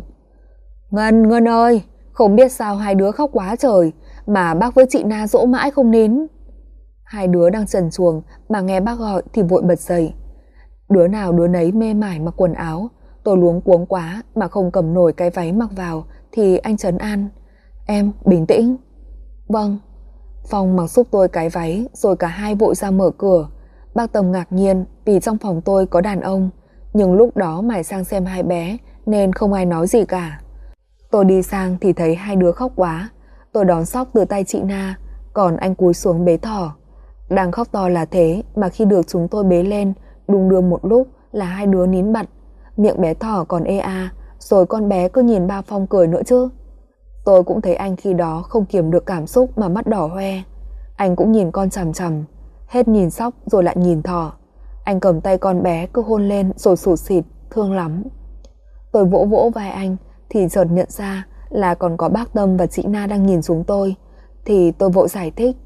Ngân, Ngân ơi, không biết sao hai đứa khóc quá trời, mà bác với chị Na dỗ mãi không nín. Hai đứa đang trần truồng mà nghe bác gọi thì vội bật dậy. Đứa nào đứa nấy mê mải mặc quần áo. Tôi luống cuống quá mà không cầm nổi cái váy mặc vào thì anh trấn an: em bình tĩnh. Vâng. Phong mặc giúp tôi cái váy rồi cả hai vội ra mở cửa. Bác Tâm ngạc nhiên vì trong phòng tôi có đàn ông, nhưng lúc đó mải sang xem hai bé nên không ai nói gì cả. Tôi đi sang thì thấy hai đứa khóc quá. Tôi đón xóc từ tay chị Na, còn anh cúi xuống bế Thỏ. Đang khóc to là thế mà khi được chúng tôi bế lên, đùng đưa một lúc là hai đứa nín bặt. Miệng bé Thỏ còn ê a, rồi con bé cứ nhìn ba Phong cười nữa chứ. Tôi cũng thấy anh khi đó không kiềm được cảm xúc mà mắt đỏ hoe. Anh cũng nhìn con chằm chằm, hết nhìn Sóc rồi lại nhìn Thỏ. Anh cầm tay con bé cứ hôn lên rồi sụt sịt, thương lắm. Tôi vỗ vỗ vai anh thì chợt nhận ra là còn có bác Tâm và chị Na đang nhìn xuống tôi, thì tôi vội giải thích: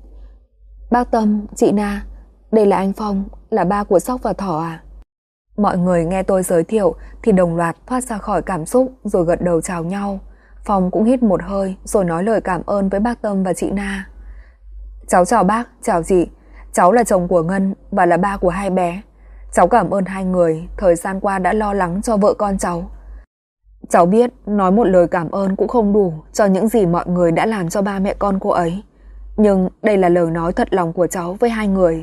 Bác Tâm, chị Na, đây là anh Phong, là ba của Sóc và Thỏ à? Mọi người nghe tôi giới thiệu thì đồng loạt thoát ra khỏi cảm xúc rồi gật đầu chào nhau. Phong cũng hít một hơi rồi nói lời cảm ơn với bác Tâm và chị Na. Cháu chào bác, chào chị. Cháu là chồng của Ngân và là ba của hai bé. Cháu cảm ơn hai người thời gian qua đã lo lắng cho vợ con cháu. Cháu biết nói một lời cảm ơn cũng không đủ cho những gì mọi người đã làm cho ba mẹ con cô ấy, nhưng đây là lời nói thật lòng của cháu với hai người.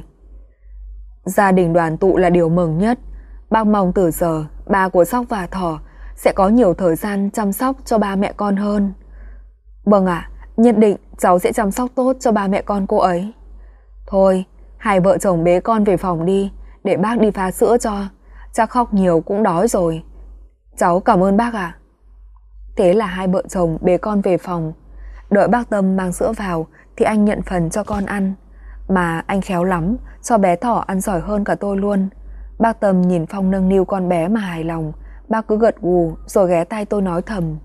Gia đình đoàn tụ là điều mừng nhất. Bác mong từ giờ ba của Sóc và Thỏ sẽ có nhiều thời gian chăm sóc cho ba mẹ con hơn. Vâng ạ, nhất định cháu sẽ chăm sóc tốt cho ba mẹ con cô ấy. Thôi, hai vợ chồng bế con về phòng đi, để bác đi pha sữa cho. Chắc khóc nhiều cũng đói rồi. Cháu cảm ơn bác ạ. Thế là hai vợ chồng bế con về phòng. Đợi bác Tâm mang sữa vào thì anh nhận phần cho con ăn. Mà anh khéo lắm, cho bé Thỏ ăn giỏi hơn cả tôi luôn. Bác Tâm nhìn Phong nâng niu con bé mà hài lòng. Bác cứ gật gù rồi ghé tai tôi nói thầm: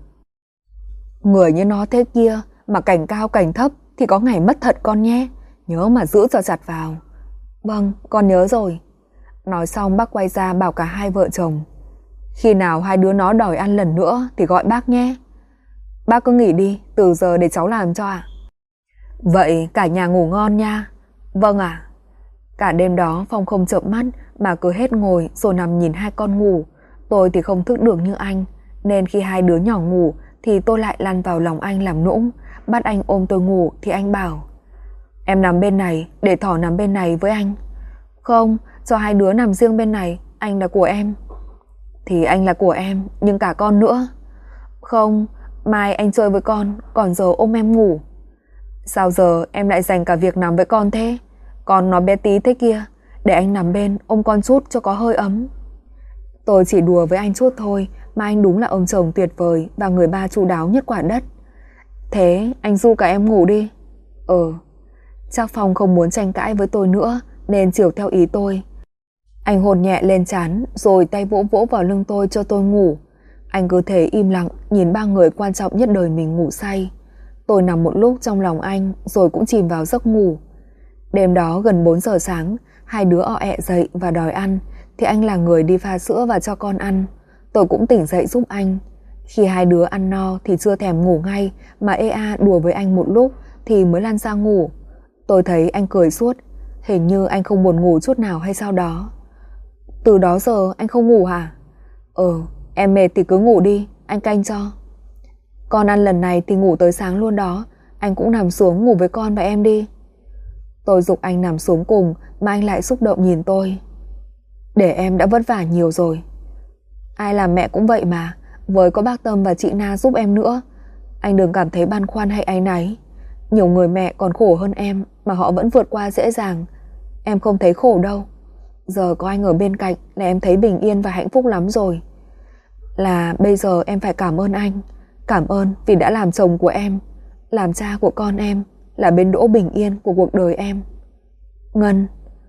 Người như nó thế kia mà cảnh cao cảnh thấp thì có ngày mất thật con nhé. Nhớ mà giữ cho chặt vào. Vâng, con nhớ rồi. Nói xong bác quay ra bảo cả hai vợ chồng: Khi nào hai đứa nó đòi ăn lần nữa thì gọi bác nhé. Bác cứ nghỉ đi, từ giờ để cháu làm cho ạ. Vậy cả nhà ngủ ngon nha. Vâng ạ. Cả đêm đó Phong không chợp mắt mà cứ hết ngồi rồi nằm nhìn hai con ngủ. Tôi thì không thức được như anh, nên khi hai đứa nhỏ ngủ thì tôi lại lăn vào lòng anh làm nũng, bắt anh ôm tôi ngủ thì anh bảo: Em nằm bên này, để Thỏ nằm bên này với anh. Không, cho hai đứa nằm riêng bên này, anh là của em. Thì anh là của em, nhưng cả con nữa. Không, mai anh chơi với con, còn giờ ôm em ngủ. Sao giờ em lại dành cả việc nằm với con thế? Con nó bé tí thế kia, để anh nằm bên ôm con chút cho có hơi ấm. Tôi chỉ đùa với anh chút thôi, mà anh đúng là ông chồng tuyệt vời và người ba chu đáo nhất quả đất. Thế anh du cả em ngủ đi. Ừ. Chắc Phong không muốn tranh cãi với tôi nữa nên chiều theo ý tôi. Anh hôn nhẹ lên trán rồi tay vỗ vỗ vào lưng tôi cho tôi ngủ. Anh cứ thế im lặng nhìn ba người quan trọng nhất đời mình ngủ say. Tôi nằm một lúc trong lòng anh rồi cũng chìm vào giấc ngủ. Đêm đó gần bốn giờ sáng, hai đứa ọ ẹ dậy và đòi ăn, thì anh là người đi pha sữa và cho con ăn. Tôi cũng tỉnh dậy giúp anh. Khi hai đứa ăn no thì chưa thèm ngủ ngay, mà ê a đùa với anh một lúc thì mới lăn ra ngủ. Tôi thấy anh cười suốt, hình như anh không buồn ngủ chút nào hay sao đó. Từ đó giờ anh không ngủ hả? Ừ, em mệt thì cứ ngủ đi, anh canh cho. Con ăn lần này thì ngủ tới sáng luôn đó, anh cũng nằm xuống ngủ với con và em đi. Tôi giục anh nằm xuống cùng mà anh lại xúc động nhìn tôi. Để em đã vất vả nhiều rồi. Ai làm mẹ cũng vậy mà, với có bác Tâm và chị Na giúp em nữa. Anh đừng cảm thấy băn khoăn hay áy náy. Nhiều người mẹ còn khổ hơn em mà họ vẫn vượt qua dễ dàng. Em không thấy khổ đâu. Giờ có anh ở bên cạnh là em thấy bình yên và hạnh phúc lắm rồi. Là bây giờ em phải cảm ơn anh. Cảm ơn vì đã làm chồng của em, làm cha của con em, là bến đỗ bình yên của cuộc đời em. Ngân.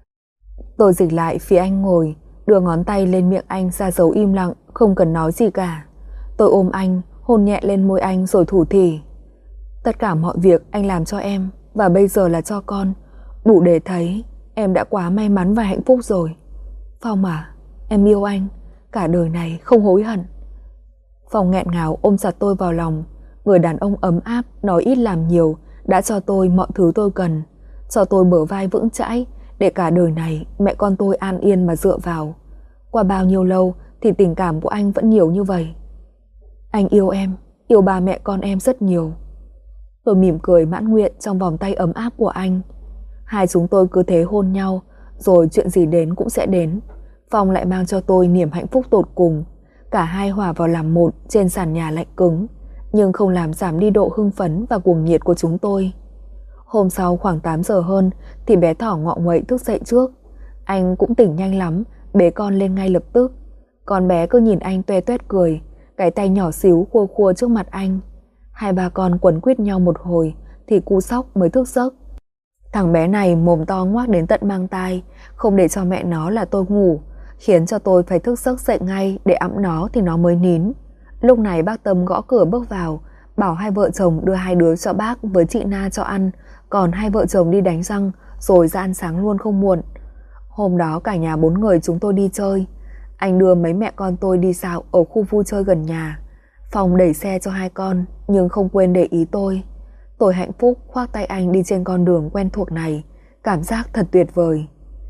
Tôi dịch lại phía anh ngồi, đưa ngón tay lên miệng anh ra dấu im lặng, không cần nói gì cả. Tôi ôm anh, hôn nhẹ lên môi anh rồi thủ thỉ. Tất cả mọi việc anh làm cho em, và bây giờ là cho con, đủ để thấy em đã quá may mắn và hạnh phúc rồi. Phong à, em yêu anh, cả đời này không hối hận. Phong nghẹn ngào ôm chặt tôi vào lòng. Người đàn ông ấm áp, nói ít làm nhiều, đã cho tôi mọi thứ tôi cần, cho tôi bờ vai vững chãi để cả đời này mẹ con tôi an yên mà dựa vào. Qua bao nhiêu lâu thì tình cảm của anh vẫn nhiều như vậy. Anh yêu em, yêu ba mẹ con em rất nhiều. Tôi mỉm cười mãn nguyện trong vòng tay ấm áp của anh. Hai chúng tôi cứ thế hôn nhau, rồi chuyện gì đến cũng sẽ đến. Phong lại mang cho tôi niềm hạnh phúc tột cùng. Cả hai hòa vào làm một trên sàn nhà lạnh cứng, nhưng không làm giảm đi độ hưng phấn và cuồng nhiệt của chúng tôi. Hôm sau khoảng tám giờ hơn thì bé Thỏ ngọ nguậy thức dậy trước. Anh cũng tỉnh nhanh lắm, bế con lên ngay lập tức. Con bé cứ nhìn anh toe toét cười, cái tay nhỏ xíu khua khua trước mặt anh. Hai ba con quấn quýt nhau một hồi thì cu Sóc mới thức giấc. Thằng bé này mồm to ngoác đến tận mang tai, không để cho mẹ nó là tôi ngủ, khiến cho tôi phải thức giấc dậy ngay để ẵm nó thì nó mới nín. Lúc này bác Tâm gõ cửa bước vào, bảo hai vợ chồng đưa hai đứa cho bác với chị Na cho ăn, còn hai vợ chồng đi đánh răng rồi ra ăn sáng luôn không muộn. Hôm đó cả nhà bốn người chúng tôi đi chơi. Anh đưa mấy mẹ con tôi đi dạo ở khu vui chơi gần nhà. Phong đẩy xe cho hai con nhưng không quên để ý tôi. Tôi hạnh phúc khoác tay anh đi trên con đường quen thuộc này, cảm giác thật tuyệt vời.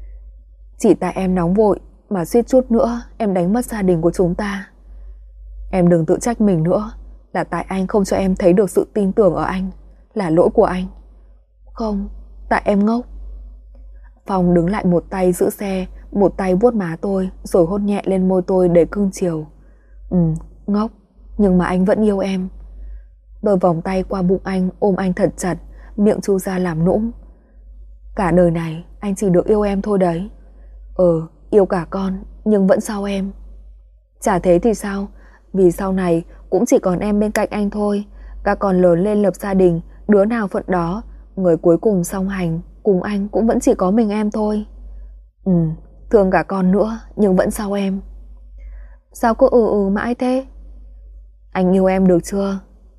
Chỉ tại em nóng vội mà suýt chút nữa em đánh mất gia đình của chúng ta. Em đừng tự trách mình nữa, là tại anh không cho em thấy được sự tin tưởng ở anh, là lỗi của anh. Không, tại em ngốc. Phong đứng lại, một tay giữ xe, một tay vuốt má tôi rồi hôn nhẹ lên môi tôi để cưng chiều. Ừ, ngốc, nhưng mà anh vẫn yêu em. Tôi vòng tay qua bụng anh, ôm anh thật chặt, miệng chu ra làm nũng. Cả đời này anh chỉ được yêu em thôi đấy. Ừ, yêu cả con, nhưng vẫn sau em. Chả thế thì sao, vì sau này cũng chỉ còn em bên cạnh anh thôi. Các con lớn lên lập gia đình, đứa nào phận đó, người cuối cùng song hành cùng anh cũng vẫn chỉ có mình em thôi. Ừ, thương cả con nữa, nhưng vẫn sau em. Sao cứ ừ ừ mãi thế? Anh yêu em được chưa?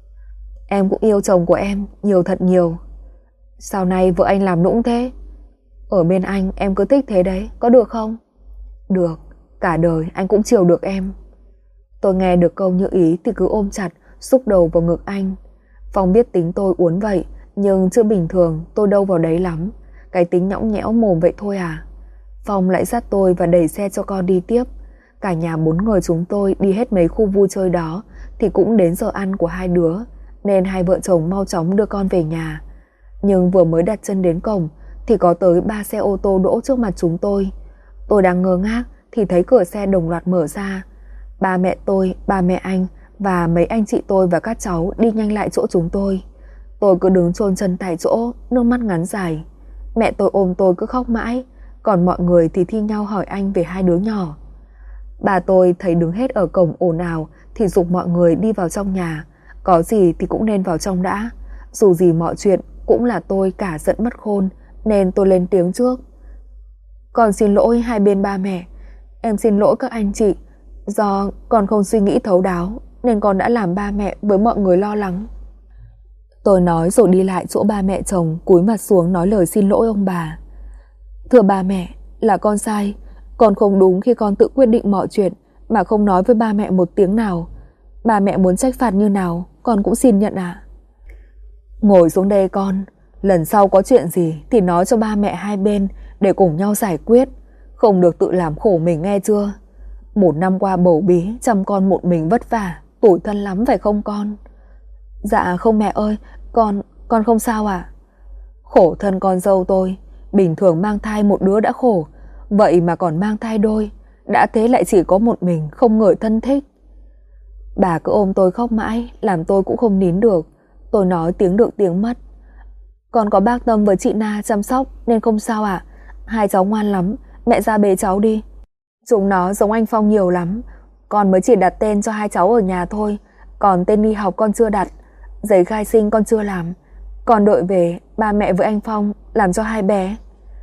Em cũng yêu chồng của em, nhiều thật nhiều. Sau này vợ anh làm nũng thế. Ở bên anh em cứ thích thế đấy, có được không? Được, cả đời anh cũng chiều được em. Tôi nghe được câu như ý thì cứ ôm chặt, xúc đầu vào ngực anh. Phong biết tính tôi uốn vậy, nhưng chưa bình thường tôi đâu vào đấy lắm. Cái tính nhõng nhẽo mồm vậy thôi à. Phong lại dắt tôi và đẩy xe cho con đi tiếp. Cả nhà bốn người chúng tôi đi hết mấy khu vui chơi đó thì cũng đến giờ ăn của hai đứa, nên hai vợ chồng mau chóng đưa con về nhà. Nhưng vừa mới đặt chân đến cổng thì có tới ba xe ô tô đỗ trước mặt chúng tôi. Tôi đang ngơ ngác thì thấy cửa xe đồng loạt mở ra. Ba mẹ tôi, ba mẹ anh và mấy anh chị tôi và các cháu đi nhanh lại chỗ chúng tôi. Tôi cứ đứng chôn chân tại chỗ, nước mắt ngắn dài. Mẹ tôi ôm tôi cứ khóc mãi, còn mọi người thì thi nhau hỏi anh về hai đứa nhỏ. Bà tôi thấy đứng hết ở cổng ồn ào thì giục mọi người đi vào trong nhà. Có gì thì cũng nên vào trong đã. Dù gì mọi chuyện cũng là tôi cả giận mất khôn, nên tôi lên tiếng trước. Con xin lỗi hai bên ba mẹ. Em xin lỗi các anh chị. Do con không suy nghĩ thấu đáo nên con đã làm ba mẹ với mọi người lo lắng. Tôi nói rồi đi lại chỗ ba mẹ chồng, cúi mặt xuống nói lời xin lỗi ông bà. Thưa ba mẹ, là con sai. Con không đúng khi con tự quyết định mọi chuyện mà không nói với ba mẹ một tiếng nào. Ba mẹ muốn trách phạt như nào, con cũng xin nhận ạ. Ngồi xuống đây con. Lần sau có chuyện gì thì nói cho ba mẹ hai bên để cùng nhau giải quyết. Không được tự làm khổ mình nghe chưa? Một năm qua bầu bí, chăm con một mình vất vả, tủi thân lắm phải không con? Dạ không mẹ ơi, con, con không sao ạ. Khổ thân con dâu tôi, bình thường mang thai một đứa đã khổ, vậy mà còn mang thai đôi, đã thế lại chỉ có một mình, không người thân thích. Bà cứ ôm tôi khóc mãi, làm tôi cũng không nín được. Tôi nói tiếng được tiếng mất. Con có bác Tâm với chị Na chăm sóc nên không sao ạ. Hai cháu ngoan lắm, mẹ ra bế cháu đi. Chúng nó giống anh Phong nhiều lắm. Con mới chỉ đặt tên cho hai cháu ở nhà thôi, còn tên đi học con chưa đặt. Giấy khai sinh con chưa làm. Con đợi về ba mẹ với anh Phong làm cho hai bé.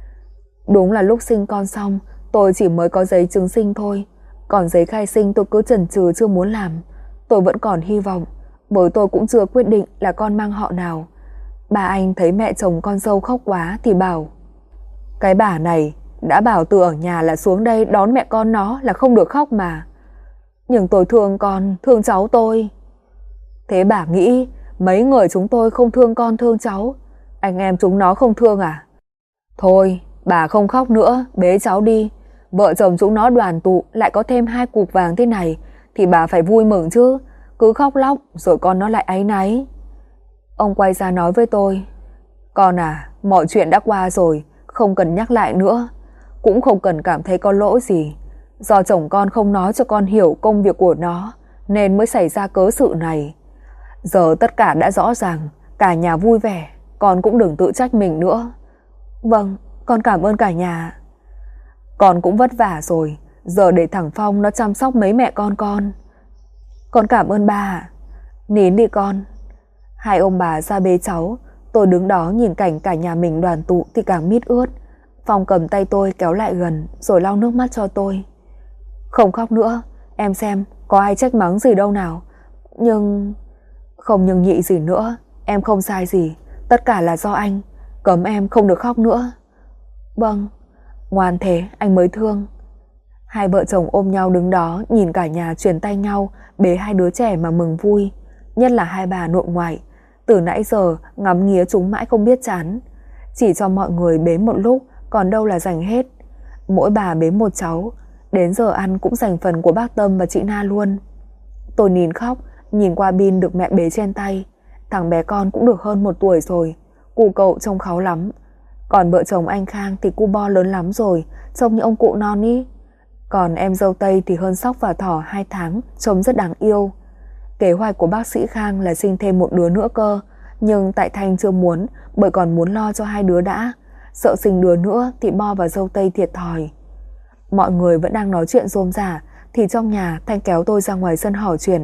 Đúng là lúc sinh con xong, tôi chỉ mới có giấy chứng sinh thôi, còn giấy khai sinh tôi cứ chần chừ chưa muốn làm. Tôi vẫn còn hy vọng, bởi tôi cũng chưa quyết định là con mang họ nào. Bà anh thấy mẹ chồng con dâu khóc quá thì bảo: cái bà này đã bảo từ ở nhà là xuống đây đón mẹ con nó là không được khóc mà. Nhưng tôi thương con, thương cháu tôi. Thế bà nghĩ mấy người chúng tôi không thương con thương cháu, anh em chúng nó không thương à? Thôi, bà không khóc nữa, bế cháu đi. Vợ chồng chúng nó đoàn tụ lại có thêm hai cục vàng thế này thì bà phải vui mừng chứ. Cứ khóc lóc rồi con nó lại áy náy. Ông quay ra nói với tôi: con à, mọi chuyện đã qua rồi, không cần nhắc lại nữa. Cũng không cần cảm thấy có lỗi gì. Do chồng con không nói cho con hiểu công việc của nó nên mới xảy ra cớ sự này. Giờ tất cả đã rõ ràng, cả nhà vui vẻ, con cũng đừng tự trách mình nữa. Vâng, con cảm ơn cả nhà. Con cũng vất vả rồi, giờ để thằng Phong nó chăm sóc mấy mẹ con con. Con cảm ơn ba. Nín đi con. Hai ông bà ra bế cháu. Tôi đứng đó nhìn cảnh cả nhà mình đoàn tụ thì càng mít ướt. Phong cầm tay tôi kéo lại gần rồi lau nước mắt cho tôi. Không khóc nữa, em xem có ai trách mắng gì đâu nào. Nhưng... Không nhưng nhị gì nữa, em không sai gì, tất cả là do anh. Cấm em không được khóc nữa. Vâng, ngoan thế anh mới thương. Hai vợ chồng ôm nhau đứng đó nhìn cả nhà truyền tay nhau bế hai đứa trẻ mà mừng vui. Nhất là hai bà nội ngoại, từ nãy giờ ngắm nghía chúng mãi không biết chán. Chỉ cho mọi người bế một lúc, còn đâu là dành hết. Mỗi bà bế một cháu, đến giờ ăn cũng dành phần của bác Tâm và chị Na luôn. Tôi nín khóc, nhìn qua Bin được mẹ bế trên tay. Thằng bé con cũng được hơn một tuổi rồi, cụ cậu trông kháu lắm. Còn vợ chồng anh Khang thì cu bo lớn lắm rồi, trông như ông cụ non ý. Còn em dâu Tây thì hơn Sóc và Thỏ hai tháng, trông rất đáng yêu. Kế hoạch của bác sĩ Khang là sinh thêm một đứa nữa cơ, nhưng tại Thanh chưa muốn, bởi còn muốn lo cho hai đứa đã. Sợ sinh đứa nữa thì Bo và dâu Tây thiệt thòi. Mọi người vẫn đang nói chuyện rôm rả thì trong nhà Thanh kéo tôi ra ngoài sân hỏi chuyện.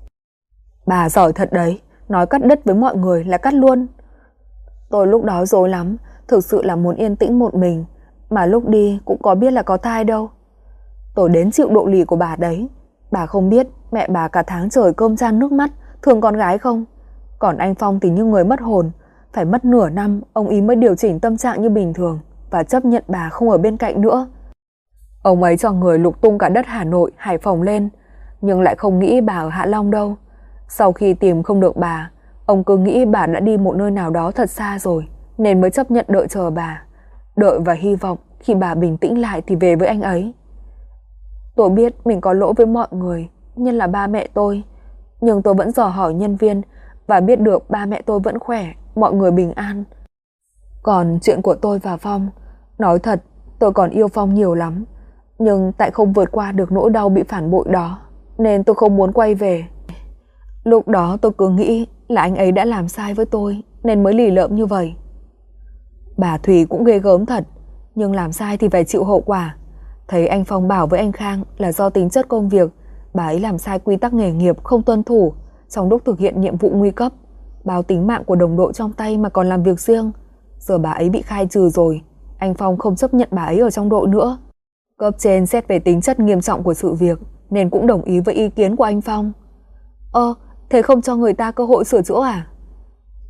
Bà giỏi thật đấy, nói cắt đứt với mọi người là cắt luôn. Tôi lúc đó rối lắm, thực sự là muốn yên tĩnh một mình, mà lúc đi cũng có biết là có thai đâu. Tôi đến chịu độ lì của bà đấy. Bà không biết mẹ bà cả tháng trời cơm chan nước mắt thương con gái không? Còn anh Phong thì như người mất hồn, phải mất nửa năm ông ý mới điều chỉnh tâm trạng như bình thường và chấp nhận bà không ở bên cạnh nữa. Ông ấy cho người lục tung cả đất Hà Nội, Hải Phòng lên, nhưng lại không nghĩ bà ở Hạ Long đâu. Sau khi tìm không được bà, ông cứ nghĩ bà đã đi một nơi nào đó thật xa rồi, nên mới chấp nhận đợi chờ bà. Đợi và hy vọng khi bà bình tĩnh lại thì về với anh ấy. Tôi biết mình có lỗi với mọi người, nhân là ba mẹ tôi, nhưng tôi vẫn dò hỏi nhân viên và biết được ba mẹ tôi vẫn khỏe, mọi người bình an. Còn chuyện của tôi và Phong, nói thật tôi còn yêu Phong nhiều lắm, nhưng tại không vượt qua được nỗi đau bị phản bội đó nên tôi không muốn quay về. Lúc đó tôi cứ nghĩ là anh ấy đã làm sai với tôi nên mới lì lợm như vậy. Bà Thùy cũng ghê gớm thật, nhưng làm sai thì phải chịu hậu quả. Thấy anh Phong bảo với anh Khang là do tính chất công việc, bà ấy làm sai quy tắc nghề nghiệp không tuân thủ trong lúc thực hiện nhiệm vụ nguy cấp, báo tính mạng của đồng đội trong tay mà còn làm việc riêng. Giờ bà ấy bị khai trừ rồi, anh Phong không chấp nhận bà ấy ở trong đội nữa. Cấp trên xét về tính chất nghiêm trọng của sự việc nên cũng đồng ý với ý kiến của anh Phong. Ơ, thế không cho người ta cơ hội sửa chữa à?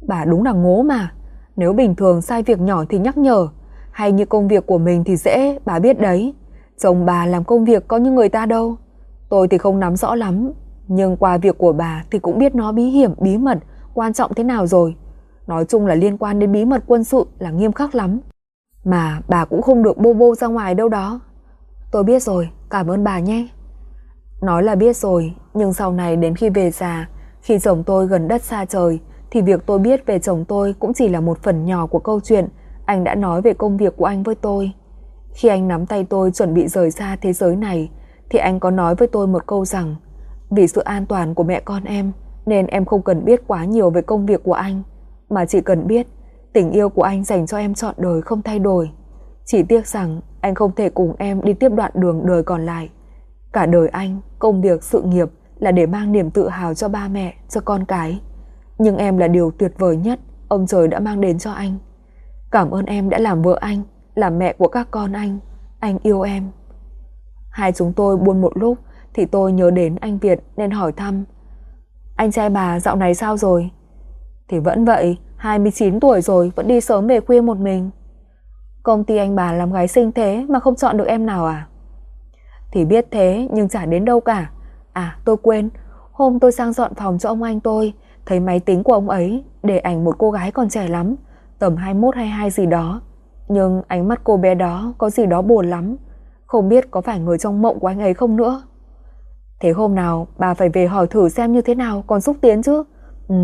Bà đúng là ngố mà. Nếu bình thường sai việc nhỏ thì nhắc nhở, hay như công việc của mình thì dễ, bà biết đấy. Chồng bà làm công việc có như người ta đâu. Tôi thì không nắm rõ lắm, nhưng qua việc của bà thì cũng biết nó bí hiểm, bí mật, quan trọng thế nào rồi. Nói chung là liên quan đến bí mật quân sự là nghiêm khắc lắm. Mà bà cũng không được bô bô ra ngoài đâu đó. Tôi biết rồi, cảm ơn bà nhé. Nói là biết rồi, nhưng sau này đến khi về già, khi chồng tôi gần đất xa trời, thì việc tôi biết về chồng tôi cũng chỉ là một phần nhỏ của câu chuyện anh đã nói về công việc của anh với tôi. Khi anh nắm tay tôi chuẩn bị rời xa thế giới này, thì anh có nói với tôi một câu rằng vì sự an toàn của mẹ con em nên em không cần biết quá nhiều về công việc của anh, mà chỉ cần biết tình yêu của anh dành cho em trọn đời không thay đổi. Chỉ tiếc rằng anh không thể cùng em đi tiếp đoạn đường đời còn lại. Cả đời anh, công việc, sự nghiệp là để mang niềm tự hào cho ba mẹ, cho con cái. Nhưng em là điều tuyệt vời nhất ông trời đã mang đến cho anh. Cảm ơn em đã làm vợ anh, làm mẹ của các con anh. Anh yêu em. Hai chúng tôi buồn một lúc thì tôi nhớ đến anh Việt nên hỏi thăm. Anh trai bà dạo này sao rồi? Thì vẫn vậy, hai mươi chín tuổi rồi vẫn đi sớm về khuya một mình. Công ty anh bà làm gái xinh thế mà không chọn được em nào à? Thì biết thế nhưng chả đến đâu cả. À tôi quên, hôm tôi sang dọn phòng cho ông anh tôi, thấy máy tính của ông ấy để ảnh một cô gái còn trẻ lắm, tầm hai mươi mốt hai mươi hai gì đó. Nhưng ánh mắt cô bé đó có gì đó buồn lắm, không biết có phải người trong mộng của anh ấy không nữa. Thế hôm nào bà phải về hỏi thử xem như thế nào còn xúc tiến chứ. Ừ.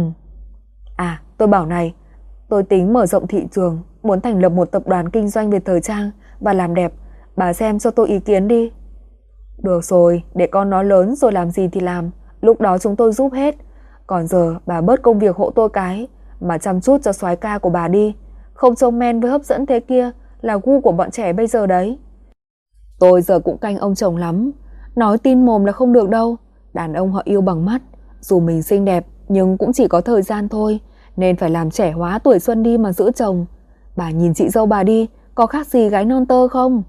À tôi bảo này, tôi tính mở rộng thị trường, muốn thành lập một tập đoàn kinh doanh về thời trang và làm đẹp. Bà xem cho tôi ý kiến đi. Được rồi, để con nó lớn rồi làm gì thì làm, lúc đó chúng tôi giúp hết. Còn giờ bà bớt công việc hộ tôi cái, mà chăm chút cho soái ca của bà đi. Không trông men với hấp dẫn thế kia là gu của bọn trẻ bây giờ đấy. Tôi giờ cũng canh ông chồng lắm. Nói tin mồm là không được đâu. Đàn ông họ yêu bằng mắt. Dù mình xinh đẹp nhưng cũng chỉ có thời gian thôi, nên phải làm trẻ hóa tuổi xuân đi mà giữ chồng. Bà nhìn chị dâu bà đi, có khác gì gái non tơ không?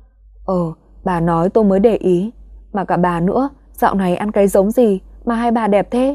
Ờ, bà nói tôi mới để ý. Mà cả bà nữa, dạo này ăn cái giống gì mà hai bà đẹp thế?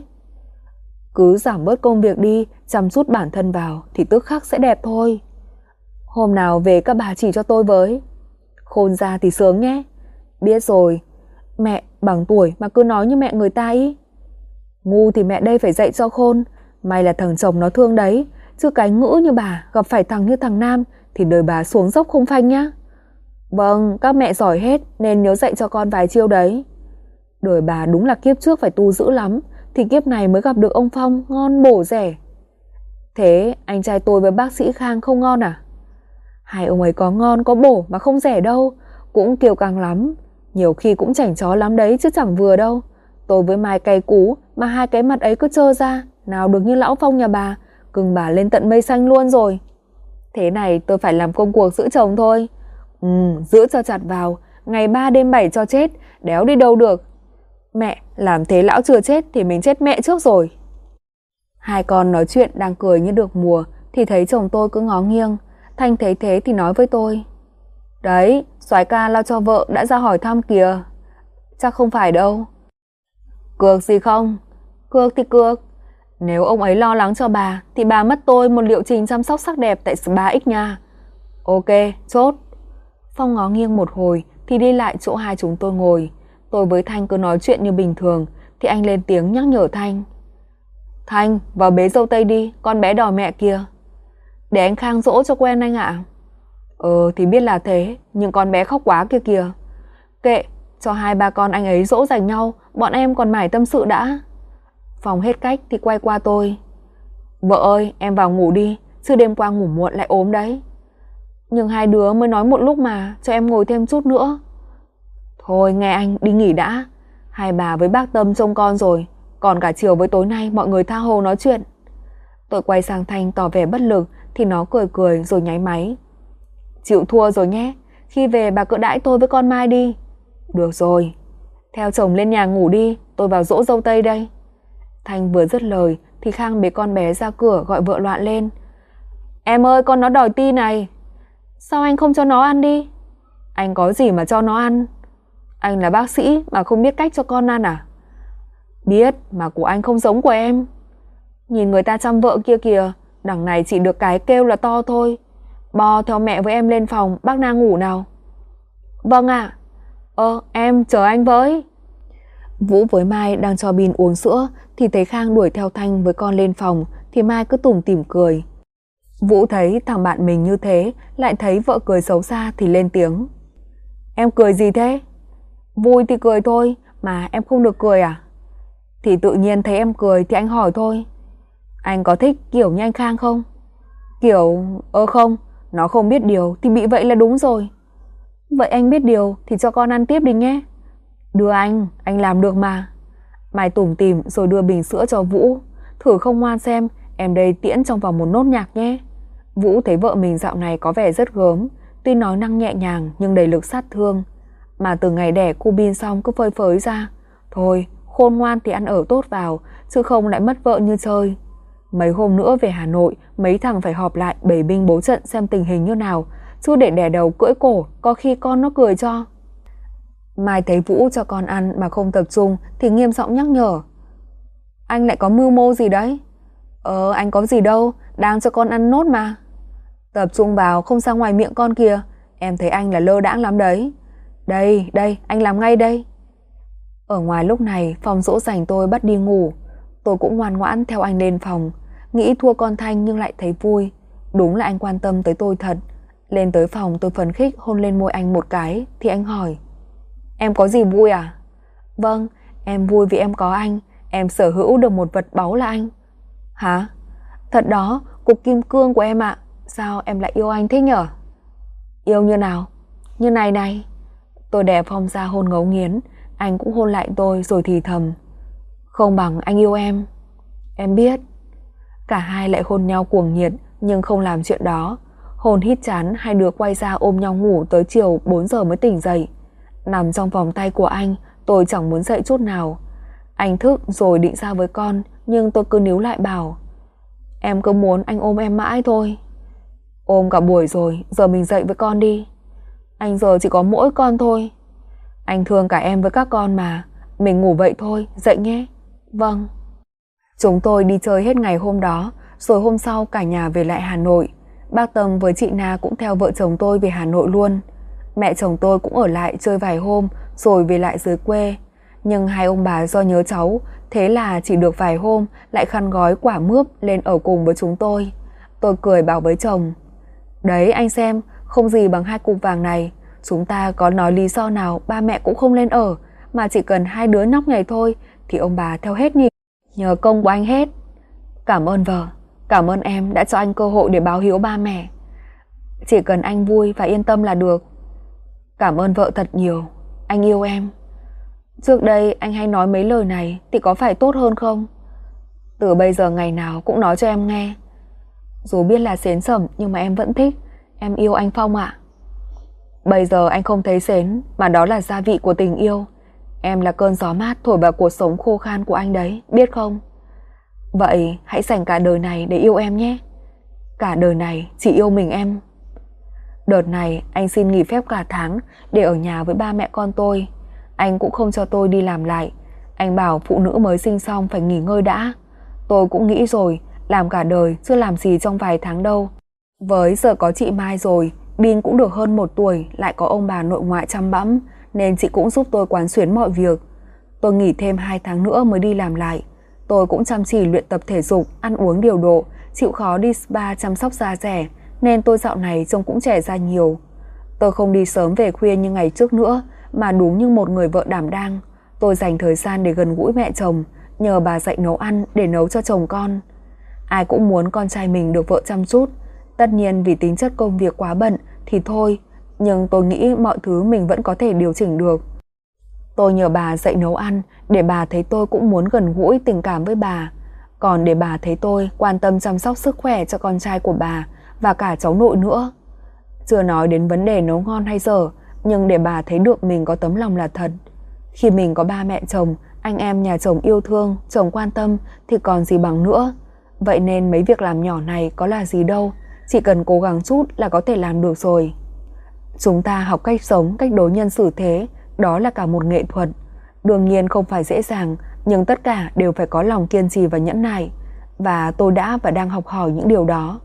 Cứ giảm bớt công việc đi, chăm chút bản thân vào thì tức khắc sẽ đẹp thôi. Hôm nào về các bà chỉ cho tôi với. Khôn ra thì sướng nhé. Biết rồi. Mẹ bằng tuổi mà cứ nói như mẹ người ta ý. Ngu thì mẹ đây phải dạy cho khôn. May là thằng chồng nó thương đấy, chứ cái ngữ như bà gặp phải thằng như thằng Nam thì đời bà xuống dốc không phanh nhá. Vâng, các mẹ giỏi hết nên nhớ dạy cho con vài chiêu đấy. Đời bà đúng là kiếp trước phải tu dữ lắm thì kiếp này mới gặp được ông Phong ngon bổ rẻ. Thế anh trai tôi với bác sĩ Khang không ngon à? Hai ông ấy có ngon có bổ mà không rẻ đâu, cũng kiêu căng lắm, nhiều khi cũng chảnh chó lắm đấy chứ chẳng vừa đâu. Tôi với Mai cay cú mà hai cái mặt ấy cứ trơ ra, nào được như lão Phong nhà bà, cưng bà lên tận mây xanh luôn rồi. Thế này tôi phải làm công cuộc giữ chồng thôi. Ừ, giữ cho chặt vào, ngày ba đêm bảy cho chết, đéo đi đâu được. Mẹ, làm thế lão chưa chết thì mình chết mẹ trước rồi. Hai con nói chuyện đang cười như được mùa thì thấy chồng tôi cứ ngó nghiêng. Thanh thấy thế thì nói với tôi. Đấy, soái ca lo cho vợ đã ra hỏi thăm kìa. Chắc không phải đâu. Cược gì không? Cược thì cược. Nếu ông ấy lo lắng cho bà thì bà mất tôi một liệu trình chăm sóc sắc đẹp tại Spa X nha. Ok, chốt. Phong ngó nghiêng một hồi thì đi lại chỗ hai chúng tôi ngồi. Tôi với Thanh cứ nói chuyện như bình thường thì anh lên tiếng nhắc nhở Thanh. Thanh, vào bế dâu tây đi, con bé đòi mẹ kìa. Để anh Khang dỗ cho quen anh ạ. Ờ thì biết là thế, nhưng con bé khóc quá kia kìa. Kệ, cho hai ba con anh ấy dỗ dành nhau, bọn em còn mải tâm sự đã. Phong hết cách thì quay qua tôi. Vợ ơi, em vào ngủ đi, chứ đêm qua ngủ muộn lại ốm đấy. Nhưng hai đứa mới nói một lúc mà, cho em ngồi thêm chút nữa. Thôi nghe anh, đi nghỉ đã. Hai bà với bác Tâm trông con rồi, còn cả chiều với tối nay mọi người tha hồ nói chuyện. Tôi quay sang Thanh tỏ vẻ bất lực thì nó cười cười rồi nháy máy. Chịu thua rồi nhé, khi về bà cứ đãi tôi với con Mai đi. Được rồi. Theo chồng lên nhà ngủ đi, tôi vào dỗ dâu tây đây. Thanh vừa dứt lời thì Khang bế con bé ra cửa gọi vợ loạn lên. Em ơi, con nó đòi ti này. Sao anh không cho nó ăn đi? Anh có gì mà cho nó ăn? Anh là bác sĩ mà không biết cách cho con ăn à? Biết, mà của anh không giống của em. Nhìn người ta chăm vợ kia kìa, đằng này chỉ được cái kêu là to thôi. Bo theo mẹ với em lên phòng, bác Na ngủ nào. Vâng ạ. À. Ơ, em chờ anh với. Vũ với Mai đang cho Bin uống sữa thì thấy Khang đuổi theo Thanh với con lên phòng, thì Mai cứ tủm tỉm cười. Vũ thấy thằng bạn mình như thế, lại thấy vợ cười xấu xa thì lên tiếng. Em cười gì thế? Vui thì cười thôi, mà em không được cười à? Thì tự nhiên thấy em cười thì anh hỏi thôi. Anh có thích kiểu như anh Khang không? Kiểu... ơ không, nó không biết điều thì bị vậy là đúng rồi. Vậy anh biết điều thì cho con ăn tiếp đi nhé. Đưa anh, anh làm được mà. Mai tủm tỉm rồi đưa bình sữa cho Vũ. Thử không ngoan xem, em đây tiễn trong vòng một nốt nhạc nhé. Vũ thấy vợ mình dạo này có vẻ rất gớm, tuy nói năng nhẹ nhàng nhưng đầy lực sát thương. Mà từ ngày đẻ cô Bin xong cứ phơi phới ra. Thôi, khôn ngoan thì ăn ở tốt vào, chứ không lại mất vợ như chơi. Mấy hôm nữa về Hà Nội, mấy thằng phải họp lại bày binh bố trận xem tình hình như nào, chứ để đẻ đầu cưỡi cổ, có khi con nó cười cho. Mai thấy Vũ cho con ăn mà không tập trung thì nghiêm giọng nhắc nhở. Anh lại có mưu mô gì đấy? Ờ, anh có gì đâu, đang cho con ăn nốt mà. Tập trung vào, không ra ngoài miệng con kìa. Em thấy anh là lơ đãng lắm đấy. Đây, đây, anh làm ngay đây. Ở ngoài lúc này, phòng dỗ dành tôi bắt đi ngủ. Tôi cũng ngoan ngoãn theo anh lên phòng. Nghĩ thua con Thanh nhưng lại thấy vui. Đúng là anh quan tâm tới tôi thật. Lên tới phòng tôi phấn khích hôn lên môi anh một cái thì anh hỏi. Em có gì vui à? Vâng, em vui vì em có anh. Em sở hữu được một vật báu là anh. Hả? Thật đó, cục kim cương của em ạ. Sao em lại yêu anh thế nhở? Yêu như nào? Như này này. Tôi đè Phong ra hôn ngấu nghiến. Anh cũng hôn lại tôi rồi thì thầm. Không bằng anh yêu em. Em biết. Cả hai lại hôn nhau cuồng nhiệt nhưng không làm chuyện đó. Hôn hít chán, hai đứa quay ra ôm nhau ngủ tới chiều bốn giờ mới tỉnh dậy. Nằm trong vòng tay của anh, tôi chẳng muốn dậy chút nào. Anh thức rồi định ra với con, nhưng tôi cứ níu lại bảo. Em cứ muốn anh ôm em mãi thôi. Ôm cả buổi rồi, giờ mình dậy với con đi. Anh giờ chỉ có mỗi con thôi. Anh thương cả em với các con mà. Mình ngủ vậy thôi, dậy nhé. Vâng. Chúng tôi đi chơi hết ngày hôm đó, rồi hôm sau cả nhà về lại Hà Nội. Bác Tâm với chị Na cũng theo vợ chồng tôi về Hà Nội luôn. Mẹ chồng tôi cũng ở lại chơi vài hôm rồi về lại dưới quê. Nhưng hai ông bà do nhớ cháu, thế là chỉ được vài hôm lại khăn gói quả mướp lên ở cùng với chúng tôi. Tôi cười bảo với chồng. Đấy anh xem, không gì bằng hai cục vàng này. Chúng ta có nói lý do nào ba mẹ cũng không lên ở, mà chỉ cần hai đứa nhóc nhảy thôi thì ông bà theo hết nhỉ. Nhờ công của anh hết. Cảm ơn vợ, cảm ơn em đã cho anh cơ hội để báo hiếu ba mẹ. Chỉ cần anh vui và yên tâm là được. Cảm ơn vợ thật nhiều, anh yêu em. Trước đây anh hay nói mấy lời này thì có phải tốt hơn không? Từ bây giờ ngày nào cũng nói cho em nghe. Dù biết là xến xẩm nhưng mà em vẫn thích. Em yêu anh Phong ạ. Bây giờ anh không thấy xến, mà đó là gia vị của tình yêu. Em là cơn gió mát thổi vào cuộc sống khô khan của anh đấy, biết không? Vậy hãy dành cả đời này để yêu em nhé. Cả đời này chỉ yêu mình em. Đợt này anh xin nghỉ phép cả tháng để ở nhà với ba mẹ con tôi. Anh cũng không cho tôi đi làm lại. Anh bảo phụ nữ mới sinh xong phải nghỉ ngơi đã. Tôi cũng nghĩ rồi, làm cả đời chưa làm gì trong vài tháng đâu. Với giờ có chị Mai rồi, Bin cũng được hơn một tuổi, lại có ông bà nội ngoại chăm bẵm, nên chị cũng giúp tôi quán xuyến mọi việc. Tôi nghỉ thêm hai tháng nữa mới đi làm lại. Tôi cũng chăm chỉ luyện tập thể dục, ăn uống điều độ, chịu khó đi spa chăm sóc da dẻ, nên tôi dạo này trông cũng trẻ ra nhiều. Tôi không đi sớm về khuya như ngày trước nữa, mà đúng như một người vợ đảm đang. Tôi dành thời gian để gần gũi mẹ chồng, nhờ bà dạy nấu ăn để nấu cho chồng con. Ai cũng muốn con trai mình được vợ chăm chút. Tất nhiên vì tính chất công việc quá bận thì thôi, nhưng tôi nghĩ mọi thứ mình vẫn có thể điều chỉnh được. Tôi nhờ bà dạy nấu ăn để bà thấy tôi cũng muốn gần gũi tình cảm với bà. Còn để bà thấy tôi quan tâm chăm sóc sức khỏe cho con trai của bà và cả cháu nội nữa. Chưa nói đến vấn đề nấu ngon hay dở, nhưng để bà thấy được mình có tấm lòng là thật. Khi mình có ba mẹ chồng, anh em nhà chồng yêu thương, chồng quan tâm thì còn gì bằng nữa. Vậy nên mấy việc làm nhỏ này có là gì đâu, chỉ cần cố gắng chút là có thể làm được rồi. Chúng ta học cách sống, cách đối nhân xử thế, đó là cả một nghệ thuật. Đương nhiên không phải dễ dàng, nhưng tất cả đều phải có lòng kiên trì và nhẫn nại. và tôi đã và đang học hỏi những điều đó.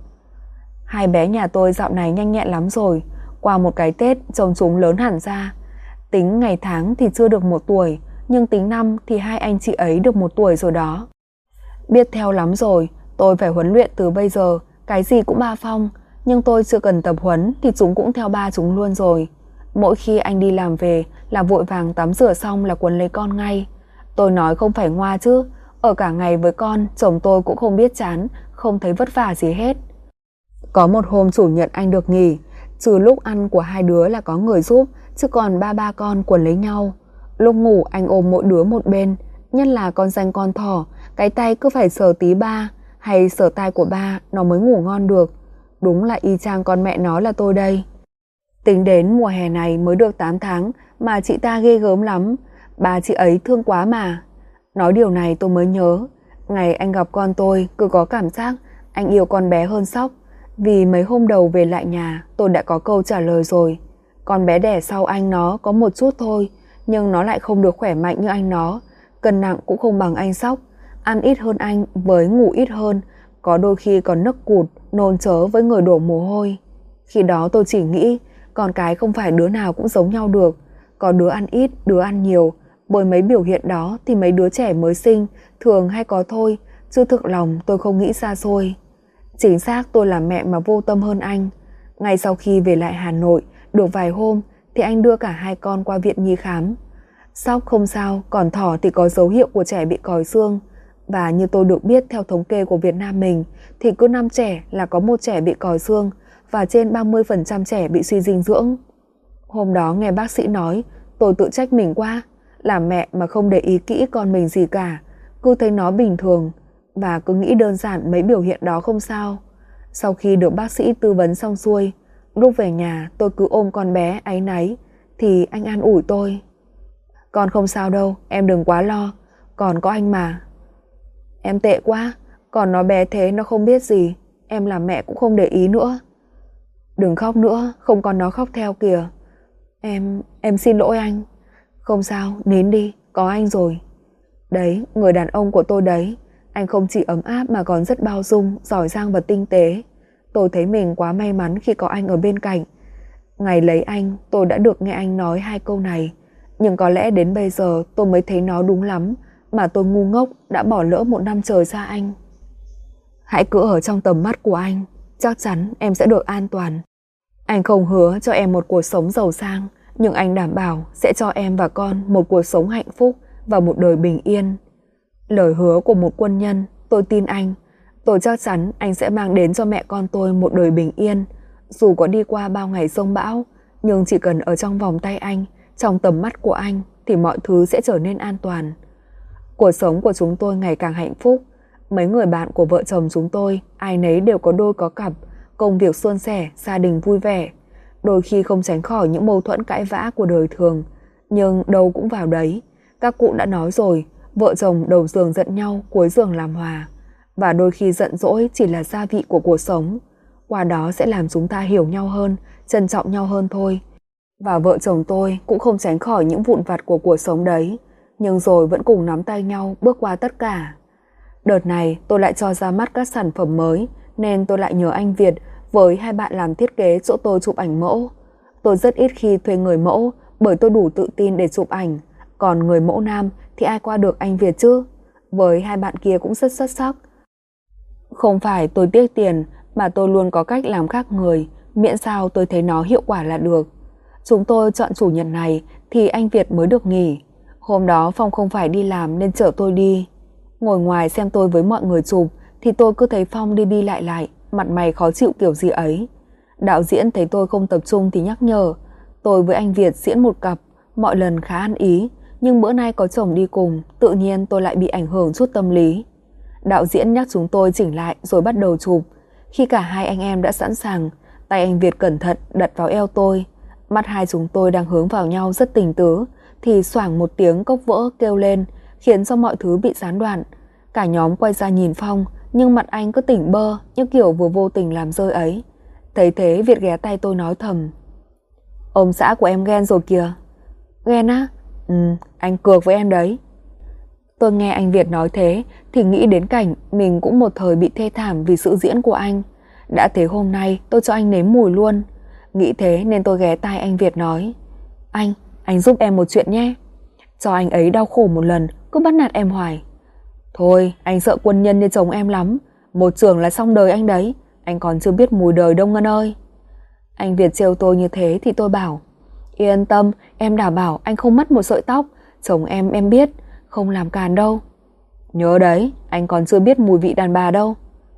Hai bé nhà tôi dạo này nhanh nhẹn lắm rồi, qua một cái Tết trông chúng lớn hẳn ra. Tính ngày tháng thì chưa được một tuổi, nhưng tính năm thì hai anh chị ấy được một tuổi rồi đó. Biết theo lắm rồi, tôi phải huấn luyện từ bây giờ, cái gì cũng ba phong, nhưng tôi chưa cần tập huấn thì chúng cũng theo ba chúng luôn rồi. Mỗi khi anh đi làm về là vội vàng tắm rửa xong là quấn lấy con ngay. Tôi nói không phải ngoa chứ, ở cả ngày với con, chồng tôi cũng không biết chán, không thấy vất vả gì hết. Có một hôm chủ nhật anh được nghỉ, trừ lúc ăn của hai đứa là có người giúp, chứ còn ba ba con quấn lấy nhau. Lúc ngủ anh ôm mỗi đứa một bên, nhất là con danh con thỏ, cái tay cứ phải sờ tí ba, hay sờ tai của ba nó mới ngủ ngon được. Đúng là y chang con mẹ nó là tôi đây. Tính đến mùa hè này mới được tám tháng mà chị ta ghê gớm lắm, bà chị ấy thương quá mà. Nói điều này tôi mới nhớ, ngày anh gặp con tôi cứ có cảm giác anh yêu con bé hơn Sóc, vì mấy hôm đầu về lại nhà tôi đã có câu trả lời rồi. Con bé đẻ sau anh nó có một chút thôi, nhưng nó lại không được khỏe mạnh như anh nó, cân nặng cũng không bằng anh Sóc, ăn ít hơn anh với ngủ ít hơn, có đôi khi còn nấc cụt, nôn chớ với người đổ mồ hôi. Khi đó tôi chỉ nghĩ con cái không phải đứa nào cũng giống nhau được, có đứa ăn ít, đứa ăn nhiều, bởi mấy biểu hiện đó thì mấy đứa trẻ mới sinh thường hay có thôi, chứ thực lòng tôi không nghĩ xa xôi. Chính xác tôi là mẹ mà vô tâm hơn anh. Ngay sau khi về lại Hà Nội được vài hôm thì anh đưa cả hai con qua viện nhi khám. Sóc không sao, còn thỏ thì có dấu hiệu của trẻ bị còi xương. Và như tôi được biết theo thống kê của Việt Nam mình thì cứ năm trẻ là có một trẻ bị còi xương và trên ba mươi phần trăm trẻ bị suy dinh dưỡng. Hôm đó nghe bác sĩ nói, tôi tự trách mình quá, làm mẹ mà không để ý kỹ con mình gì cả, cứ thấy nó bình thường và cứ nghĩ đơn giản mấy biểu hiện đó không sao. Sau khi được bác sĩ tư vấn xong xuôi, lúc về nhà tôi cứ ôm con bé áy náy thì anh an ủi tôi. Con không sao đâu, em đừng quá lo, còn có anh mà. Em tệ quá, còn nó bé thế nó không biết gì, em làm mẹ cũng không để ý nữa. Đừng khóc nữa, không còn nó khóc theo kìa. Em, em xin lỗi anh. Không sao, nín đi, có anh rồi. Đấy, người đàn ông của tôi đấy, anh không chỉ ấm áp mà còn rất bao dung, giỏi giang và tinh tế. Tôi thấy mình quá may mắn khi có anh ở bên cạnh. Ngày lấy anh, tôi đã được nghe anh nói hai câu này, nhưng có lẽ đến bây giờ tôi mới thấy nó đúng lắm, mà tôi ngu ngốc đã bỏ lỡ một năm trời xa anh. Hãy cứ ở trong tầm mắt của anh, chắc chắn em sẽ được an toàn. Anh không hứa cho em một cuộc sống giàu sang, nhưng anh đảm bảo sẽ cho em và con một cuộc sống hạnh phúc và một đời bình yên. Lời hứa của một quân nhân, tôi tin anh. Tôi chắc chắn anh sẽ mang đến cho mẹ con tôi một đời bình yên. Dù có đi qua bao ngày giông bão, nhưng chỉ cần ở trong vòng tay anh, trong tầm mắt của anh, thì mọi thứ sẽ trở nên an toàn. Cuộc sống của chúng tôi ngày càng hạnh phúc. Mấy người bạn của vợ chồng chúng tôi, ai nấy đều có đôi có cặp, công việc suôn sẻ, gia đình vui vẻ. Đôi khi không tránh khỏi những mâu thuẫn cãi vã của đời thường, nhưng đâu cũng vào đấy. Các cụ đã nói rồi, vợ chồng đầu giường giận nhau, cuối giường làm hòa. Và đôi khi giận dỗi chỉ là gia vị của cuộc sống. Qua đó sẽ làm chúng ta hiểu nhau hơn, trân trọng nhau hơn thôi. Và vợ chồng tôi cũng không tránh khỏi những vụn vặt của cuộc sống đấy, nhưng rồi vẫn cùng nắm tay nhau bước qua tất cả. Đợt này tôi lại cho ra mắt các sản phẩm mới, nên tôi lại nhờ anh Việt với hai bạn làm thiết kế chỗ tôi chụp ảnh mẫu. Tôi rất ít khi thuê người mẫu bởi tôi đủ tự tin để chụp ảnh, còn người mẫu nam thì ai qua được anh Việt chứ. Với hai bạn kia cũng rất xuất sắc. Không phải tôi tiếc tiền, mà tôi luôn có cách làm khác người, miễn sao tôi thấy nó hiệu quả là được. Chúng tôi chọn chủ nhật này thì anh Việt mới được nghỉ. Hôm đó Phong không phải đi làm nên chở tôi đi. Ngồi ngoài xem tôi với mọi người chụp thì tôi cứ thấy Phong đi đi lại lại, mặt mày khó chịu kiểu gì ấy. Đạo diễn thấy tôi không tập trung thì nhắc nhở. Tôi với anh Việt diễn một cặp, mọi lần khá ăn ý, nhưng bữa nay có chồng đi cùng, tự nhiên tôi lại bị ảnh hưởng chút tâm lý. Đạo diễn nhắc chúng tôi chỉnh lại rồi bắt đầu chụp. Khi cả hai anh em đã sẵn sàng, tay anh Việt cẩn thận đặt vào eo tôi. Mắt hai chúng tôi đang hướng vào nhau rất tình tứ, thì xoảng một tiếng cốc vỡ kêu lên, khiến cho mọi thứ bị gián đoạn. Cả nhóm quay ra nhìn Phong, nhưng mặt anh cứ tỉnh bơ, như kiểu vừa vô tình làm rơi ấy. Thấy thế Việt ghé tay tôi nói thầm: Ông xã của em ghen rồi kìa. Ghen á? Ừ, anh cược với em đấy. Tôi nghe anh Việt nói thế thì nghĩ đến cảnh mình cũng một thời bị thê thảm vì sự diễn của anh. Đã thế hôm nay tôi cho anh nếm mùi luôn. Nghĩ thế nên tôi ghé tai anh Việt nói: Anh, anh giúp em một chuyện nhé. Cho anh ấy đau khổ một lần, cứ bắt nạt em hoài. Thôi, anh sợ quân nhân như chồng em lắm. Một trường là xong đời anh đấy. Anh còn chưa biết mùi đời đâu Ngân ơi. Anh Việt trêu tôi như thế thì tôi bảo: Yên tâm, em đảm bảo anh không mất một sợi tóc. Chồng em em biết, không làm càn đâu. Nhớ đấy, anh còn chưa biết mùi vị đàn bà đâu.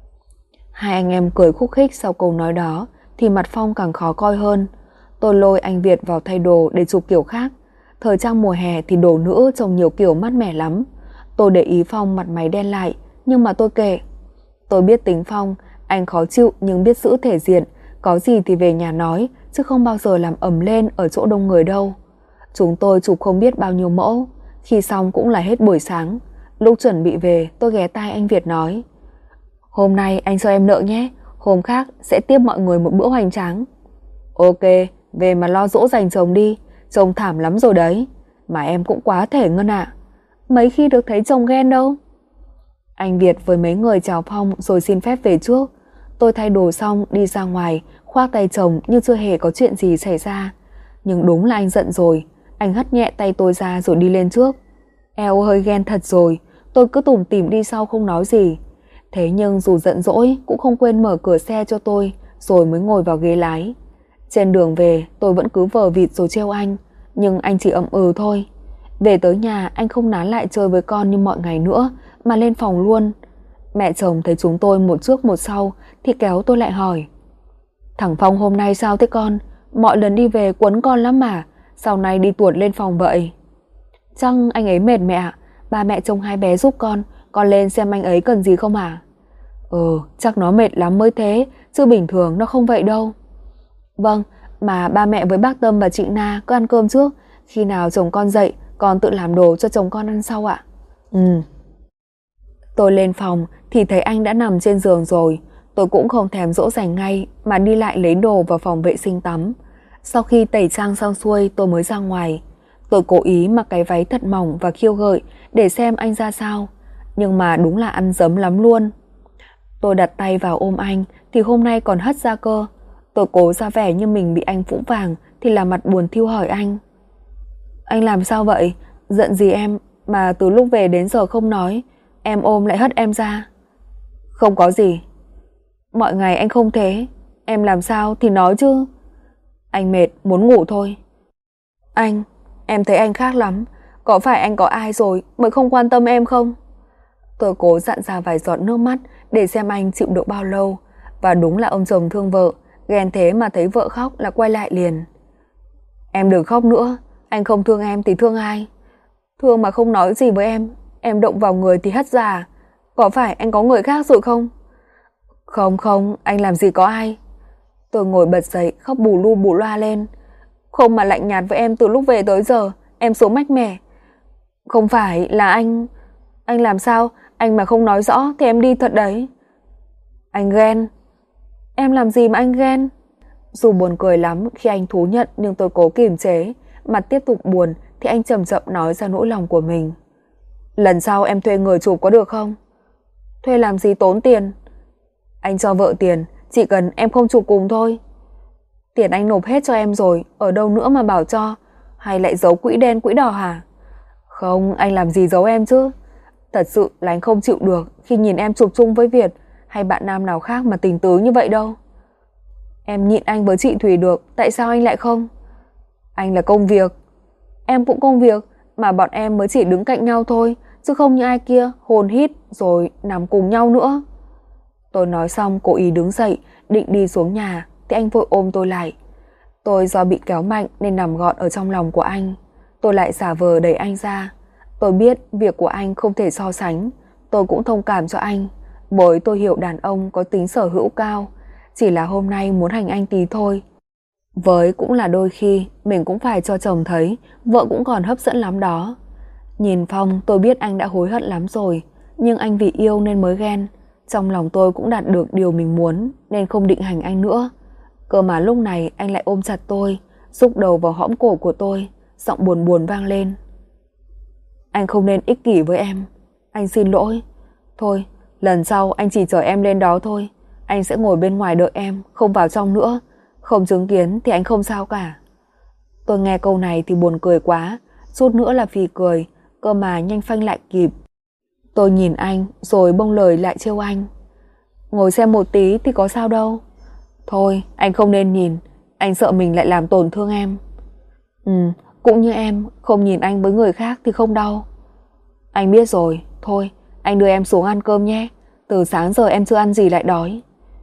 Hai anh em cười khúc khích sau câu nói đó thì mặt Phong càng khó coi hơn. Tôi lôi anh Việt vào thay đồ để chụp kiểu khác. Thời trang mùa hè thì đồ nữ trông nhiều kiểu mát mẻ lắm. Tôi để ý Phong mặt mày đen lại, nhưng mà tôi kệ. Tôi biết tính Phong, anh khó chịu nhưng biết giữ thể diện, có gì thì về nhà nói, chứ không bao giờ làm ầm lên ở chỗ đông người đâu. Chúng tôi chụp không biết bao nhiêu mẫu, khi xong cũng là hết buổi sáng. Lúc chuẩn bị về, tôi ghé tai anh Việt nói: Hôm nay anh cho em nợ nhé, hôm khác sẽ tiếp mọi người một bữa hoành tráng. Ok, về mà lo dỗ dành chồng đi, chồng thảm lắm rồi đấy. Mà em cũng quá thể Ngân ạ. Mấy khi được thấy chồng ghen đâu. Anh Việt với mấy người chào Phong rồi xin phép về trước. Tôi thay đồ xong đi ra ngoài, khoác tay chồng như chưa hề có chuyện gì xảy ra. Nhưng đúng là anh giận rồi. Anh hất nhẹ tay tôi ra rồi đi lên trước. Eo hơi ghen thật rồi. Tôi cứ tủm tỉm đi sau không nói gì. Thế nhưng dù giận dỗi cũng không quên mở cửa xe cho tôi, rồi mới ngồi vào ghế lái. Trên đường về tôi vẫn cứ vờ vịt rồi trêu anh, nhưng anh chỉ ậm ừ thôi. Về tới nhà anh không nán lại chơi với con như mọi ngày nữa, mà lên phòng luôn. Mẹ chồng thấy chúng tôi một trước một sau thì kéo tôi lại hỏi: Thằng Phong hôm nay sao thế con? Mọi lần đi về quấn con lắm mà, sau này đi tuột lên phòng vậy? Chắc anh ấy mệt mẹ ạ. Ba mẹ trông hai bé giúp con, con lên xem anh ấy cần gì không à? Ừ, chắc nó mệt lắm mới thế, chứ bình thường nó không vậy đâu. Vâng, mà ba mẹ với bác Tâm và chị Na cứ ăn cơm trước, khi nào chồng con dậy con tự làm đồ cho chồng con ăn sau ạ. Ừ. Tôi lên phòng thì thấy anh đã nằm trên giường rồi. Tôi cũng không thèm dỗ dành ngay mà đi lại lấy đồ vào phòng vệ sinh tắm. Sau khi tẩy trang xong xuôi tôi mới ra ngoài. Tôi cố ý mặc cái váy thật mỏng và khiêu gợi để xem anh ra sao, nhưng mà đúng là ăn dấm lắm luôn. Tôi đặt tay vào ôm anh thì hôm nay còn hất ra cơ. Tôi cố ra vẻ như mình bị anh phũ vàng thì là mặt buồn thiu hỏi anh: Anh làm sao vậy? Giận gì em mà từ lúc về đến giờ không nói, em ôm lại hất em ra? Không có gì. Mọi ngày anh không thế, em làm sao thì nói chứ. Anh mệt muốn ngủ thôi. Anh, em thấy anh khác lắm. Có phải anh có ai rồi mới không quan tâm em không? Tôi cố dặn ra vài giọt nước mắt để xem anh chịu được bao lâu. Và đúng là ông chồng thương vợ, ghen thế mà thấy vợ khóc là quay lại liền. Em đừng khóc nữa, anh không thương em thì thương ai? Thương mà không nói gì với em, em động vào người thì hất ra. Có phải anh có người khác rồi không? Không không, anh làm gì có ai. Tôi ngồi bật dậy khóc bù lu bù loa lên. Không mà lạnh nhạt với em từ lúc về tới giờ, em số mách mẻ. Không phải là anh... Anh làm sao? Anh mà không nói rõ thì em đi thật đấy. Anh ghen. Em làm gì mà anh ghen? Dù buồn cười lắm khi anh thú nhận nhưng tôi cố kiềm chế. Mặt tiếp tục buồn thì anh chậm chậm nói ra nỗi lòng của mình. Lần sau em thuê người chụp có được không? Thuê làm gì tốn tiền? Anh cho vợ tiền, chỉ cần em không chụp cùng thôi. Tiền anh nộp hết cho em rồi, ở đâu nữa mà bảo cho? Hay lại giấu quỹ đen quỹ đỏ hả? Không, anh làm gì giấu em chứ? Thật sự là anh không chịu được khi nhìn em chụp chung với Việt hay bạn nam nào khác mà tình tứ như vậy đâu. Em nhịn anh với chị Thủy được, tại sao anh lại không? Anh là công việc. Em cũng công việc, mà bọn em mới chỉ đứng cạnh nhau thôi, chứ không như ai kia hôn hít rồi nằm cùng nhau nữa. Tôi nói xong cố ý đứng dậy, định đi xuống nhà thì anh vội ôm tôi lại. Tôi do bị kéo mạnh nên nằm gọn ở trong lòng của anh. Tôi lại giả vờ đẩy anh ra. Tôi biết việc của anh không thể so sánh. Tôi cũng thông cảm cho anh, bởi tôi hiểu đàn ông có tính sở hữu cao. Chỉ là hôm nay muốn hành anh tí thôi. Với cũng là đôi khi mình cũng phải cho chồng thấy vợ cũng còn hấp dẫn lắm đó. Nhìn Phong tôi biết anh đã hối hận lắm rồi, nhưng anh vì yêu nên mới ghen. Trong lòng tôi cũng đạt được điều mình muốn nên không định hành anh nữa. Cơ mà lúc này anh lại ôm chặt tôi, rúc đầu vào hõm cổ của tôi, giọng buồn buồn vang lên. Anh không nên ích kỷ với em, Anh xin lỗi. Thôi, lần sau anh chỉ chở em lên đó thôi. Anh sẽ ngồi bên ngoài đợi em, không vào trong nữa. Không chứng kiến thì anh không sao cả. Tôi nghe câu này thì buồn cười quá, chút nữa là phì cười, cơ mà nhanh phanh lại kịp. Tôi nhìn anh rồi bông lời lại trêu anh. Ngồi xem một tí thì có sao đâu. Thôi, anh không nên nhìn, anh sợ mình lại làm tổn thương em. Ừ, cũng như em, không nhìn anh với người khác thì không đau. Anh biết rồi, thôi, anh đưa em xuống ăn cơm nhé. Từ sáng giờ em chưa ăn gì lại đói.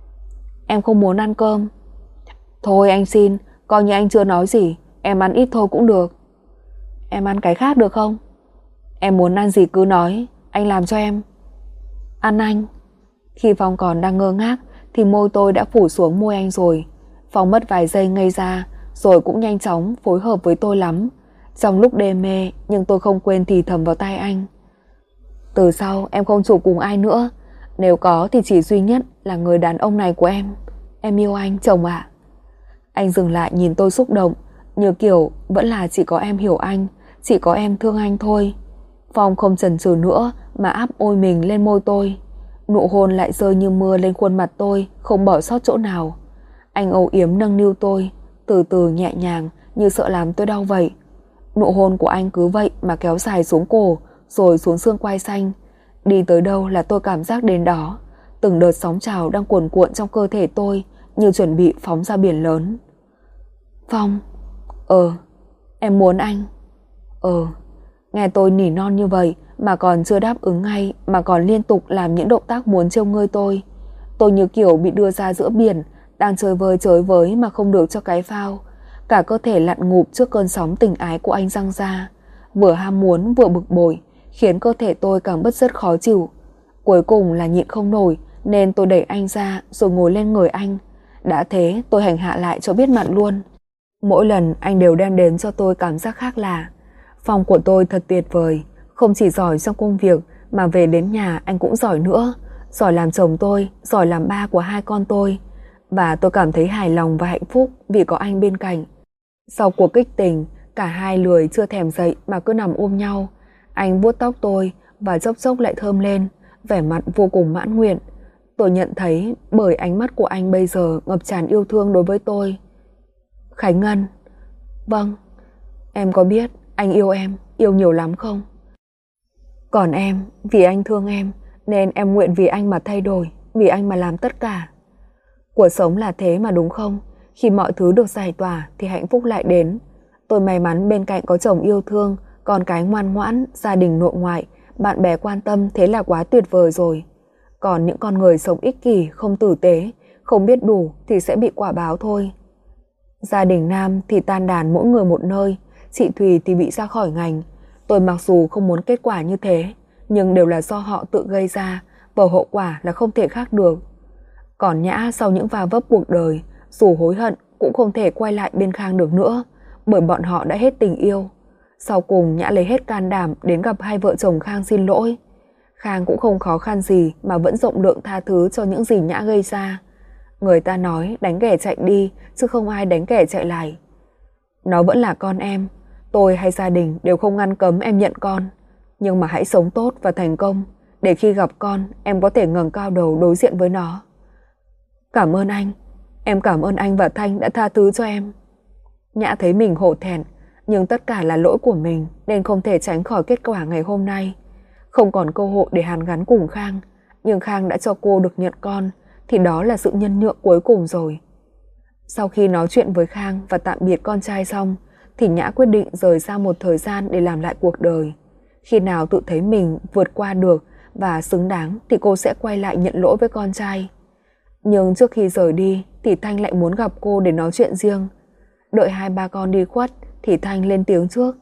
Em không muốn ăn cơm. Thôi anh xin, coi như anh chưa nói gì, em ăn ít thôi cũng được. Em ăn cái khác được không? Em muốn ăn gì cứ nói, anh làm cho em. Ăn anh. Khi Phong còn đang ngơ ngác thì môi tôi đã phủ xuống môi anh rồi. Phong mất vài giây ngây ra, rồi cũng nhanh chóng phối hợp với tôi lắm. Trong lúc đê mê, nhưng tôi không quên thì thầm vào tai anh. Từ sau em không chụp cùng ai nữa. Nếu có thì chỉ duy nhất là người đàn ông này của em. Em yêu anh, chồng ạ. Anh dừng lại nhìn tôi xúc động, như kiểu vẫn là chỉ có em hiểu anh, chỉ có em thương anh thôi. Phong không chần chừ nữa mà áp môi mình lên môi tôi. Nụ hôn lại rơi như mưa lên khuôn mặt tôi, không bỏ sót chỗ nào. Anh âu yếm nâng niu tôi, từ từ nhẹ nhàng như sợ làm tôi đau vậy. Nụ hôn của anh cứ vậy mà kéo dài xuống cổ, rồi xuống xương quai xanh. Đi tới đâu là tôi cảm giác đến đó. Từng đợt sóng trào đang cuồn cuộn trong cơ thể tôi, như chuẩn bị phóng ra biển lớn. Phong. Ờ, em muốn anh. Ờ. Nghe tôi nỉ non như vậy mà còn chưa đáp ứng ngay, mà còn liên tục làm những động tác muốn trêu ngươi tôi. Tôi như kiểu bị đưa ra giữa biển, đang chơi vơi chới với mà không được cho cái phao. Cả cơ thể lặn ngụp trước cơn sóng tình ái của anh giăng ra, vừa ham muốn vừa bực bội, khiến cơ thể tôi càng bứt rứt khó chịu. Cuối cùng là nhịn không nổi, nên tôi đẩy anh ra rồi ngồi lên người anh. Đã thế tôi hành hạ lại cho biết mặt luôn. Mỗi lần anh đều đem đến cho tôi cảm giác khác lạ. Phong của tôi thật tuyệt vời, không chỉ giỏi trong công việc mà về đến nhà anh cũng giỏi nữa. Giỏi làm chồng tôi, giỏi làm ba của hai con tôi. Và tôi cảm thấy hài lòng và hạnh phúc vì có anh bên cạnh. Sau cuộc kích tình, cả hai lười chưa thèm dậy mà cứ nằm ôm nhau. Anh vuốt tóc tôi và chốc chốc lại thơm lên, vẻ mặt vô cùng mãn nguyện. Tôi nhận thấy bởi ánh mắt của anh bây giờ ngập tràn yêu thương đối với tôi. Khánh Ngân. Vâng. Em có biết anh yêu em, yêu nhiều lắm không? Còn em, vì anh thương em, nên em nguyện vì anh mà thay đổi, vì anh mà làm tất cả. Cuộc sống là thế mà đúng không? Khi mọi thứ được giải tỏa thì hạnh phúc lại đến. Tôi may mắn bên cạnh có chồng yêu thương, con cái ngoan ngoãn, gia đình nội ngoại, bạn bè quan tâm, thế là quá tuyệt vời rồi. Còn những con người sống ích kỷ, không tử tế, không biết đủ thì sẽ bị quả báo thôi. Gia đình Nam thì tan đàn mỗi người một nơi, chị Thùy thì bị ra khỏi ngành. Tôi mặc dù không muốn kết quả như thế, nhưng đều là do họ tự gây ra, và hậu quả là không thể khác được. Còn Nhã sau những va vấp cuộc đời, dù hối hận cũng không thể quay lại bên Khang được nữa, bởi bọn họ đã hết tình yêu. Sau cùng Nhã lấy hết can đảm đến gặp hai vợ chồng Khang xin lỗi. Khang cũng không khó khăn gì mà vẫn rộng lượng tha thứ cho những gì Nhã gây ra. Người ta nói đánh kẻ chạy đi, chứ không ai đánh kẻ chạy lại. Nó vẫn là con em, tôi hay gia đình đều không ngăn cấm em nhận con. Nhưng mà hãy sống tốt và thành công, để khi gặp con em có thể ngẩng cao đầu đối diện với nó. Cảm ơn anh, em cảm ơn anh và Thanh đã tha thứ cho em. Nhã thấy mình hổ thẹn, nhưng tất cả là lỗi của mình nên không thể tránh khỏi kết quả ngày hôm nay. Không còn cơ hội để hàn gắn cùng Khang, nhưng Khang đã cho cô được nhận con, thì đó là sự nhân nhượng cuối cùng rồi. Sau khi nói chuyện với Khang và tạm biệt con trai xong, thì Nhã quyết định rời ra một thời gian để làm lại cuộc đời. Khi nào tự thấy mình vượt qua được và xứng đáng thì cô sẽ quay lại nhận lỗi với con trai. Nhưng trước khi rời đi thì Thanh lại muốn gặp cô để nói chuyện riêng. Đợi hai ba con đi khuất thì Thanh lên tiếng trước.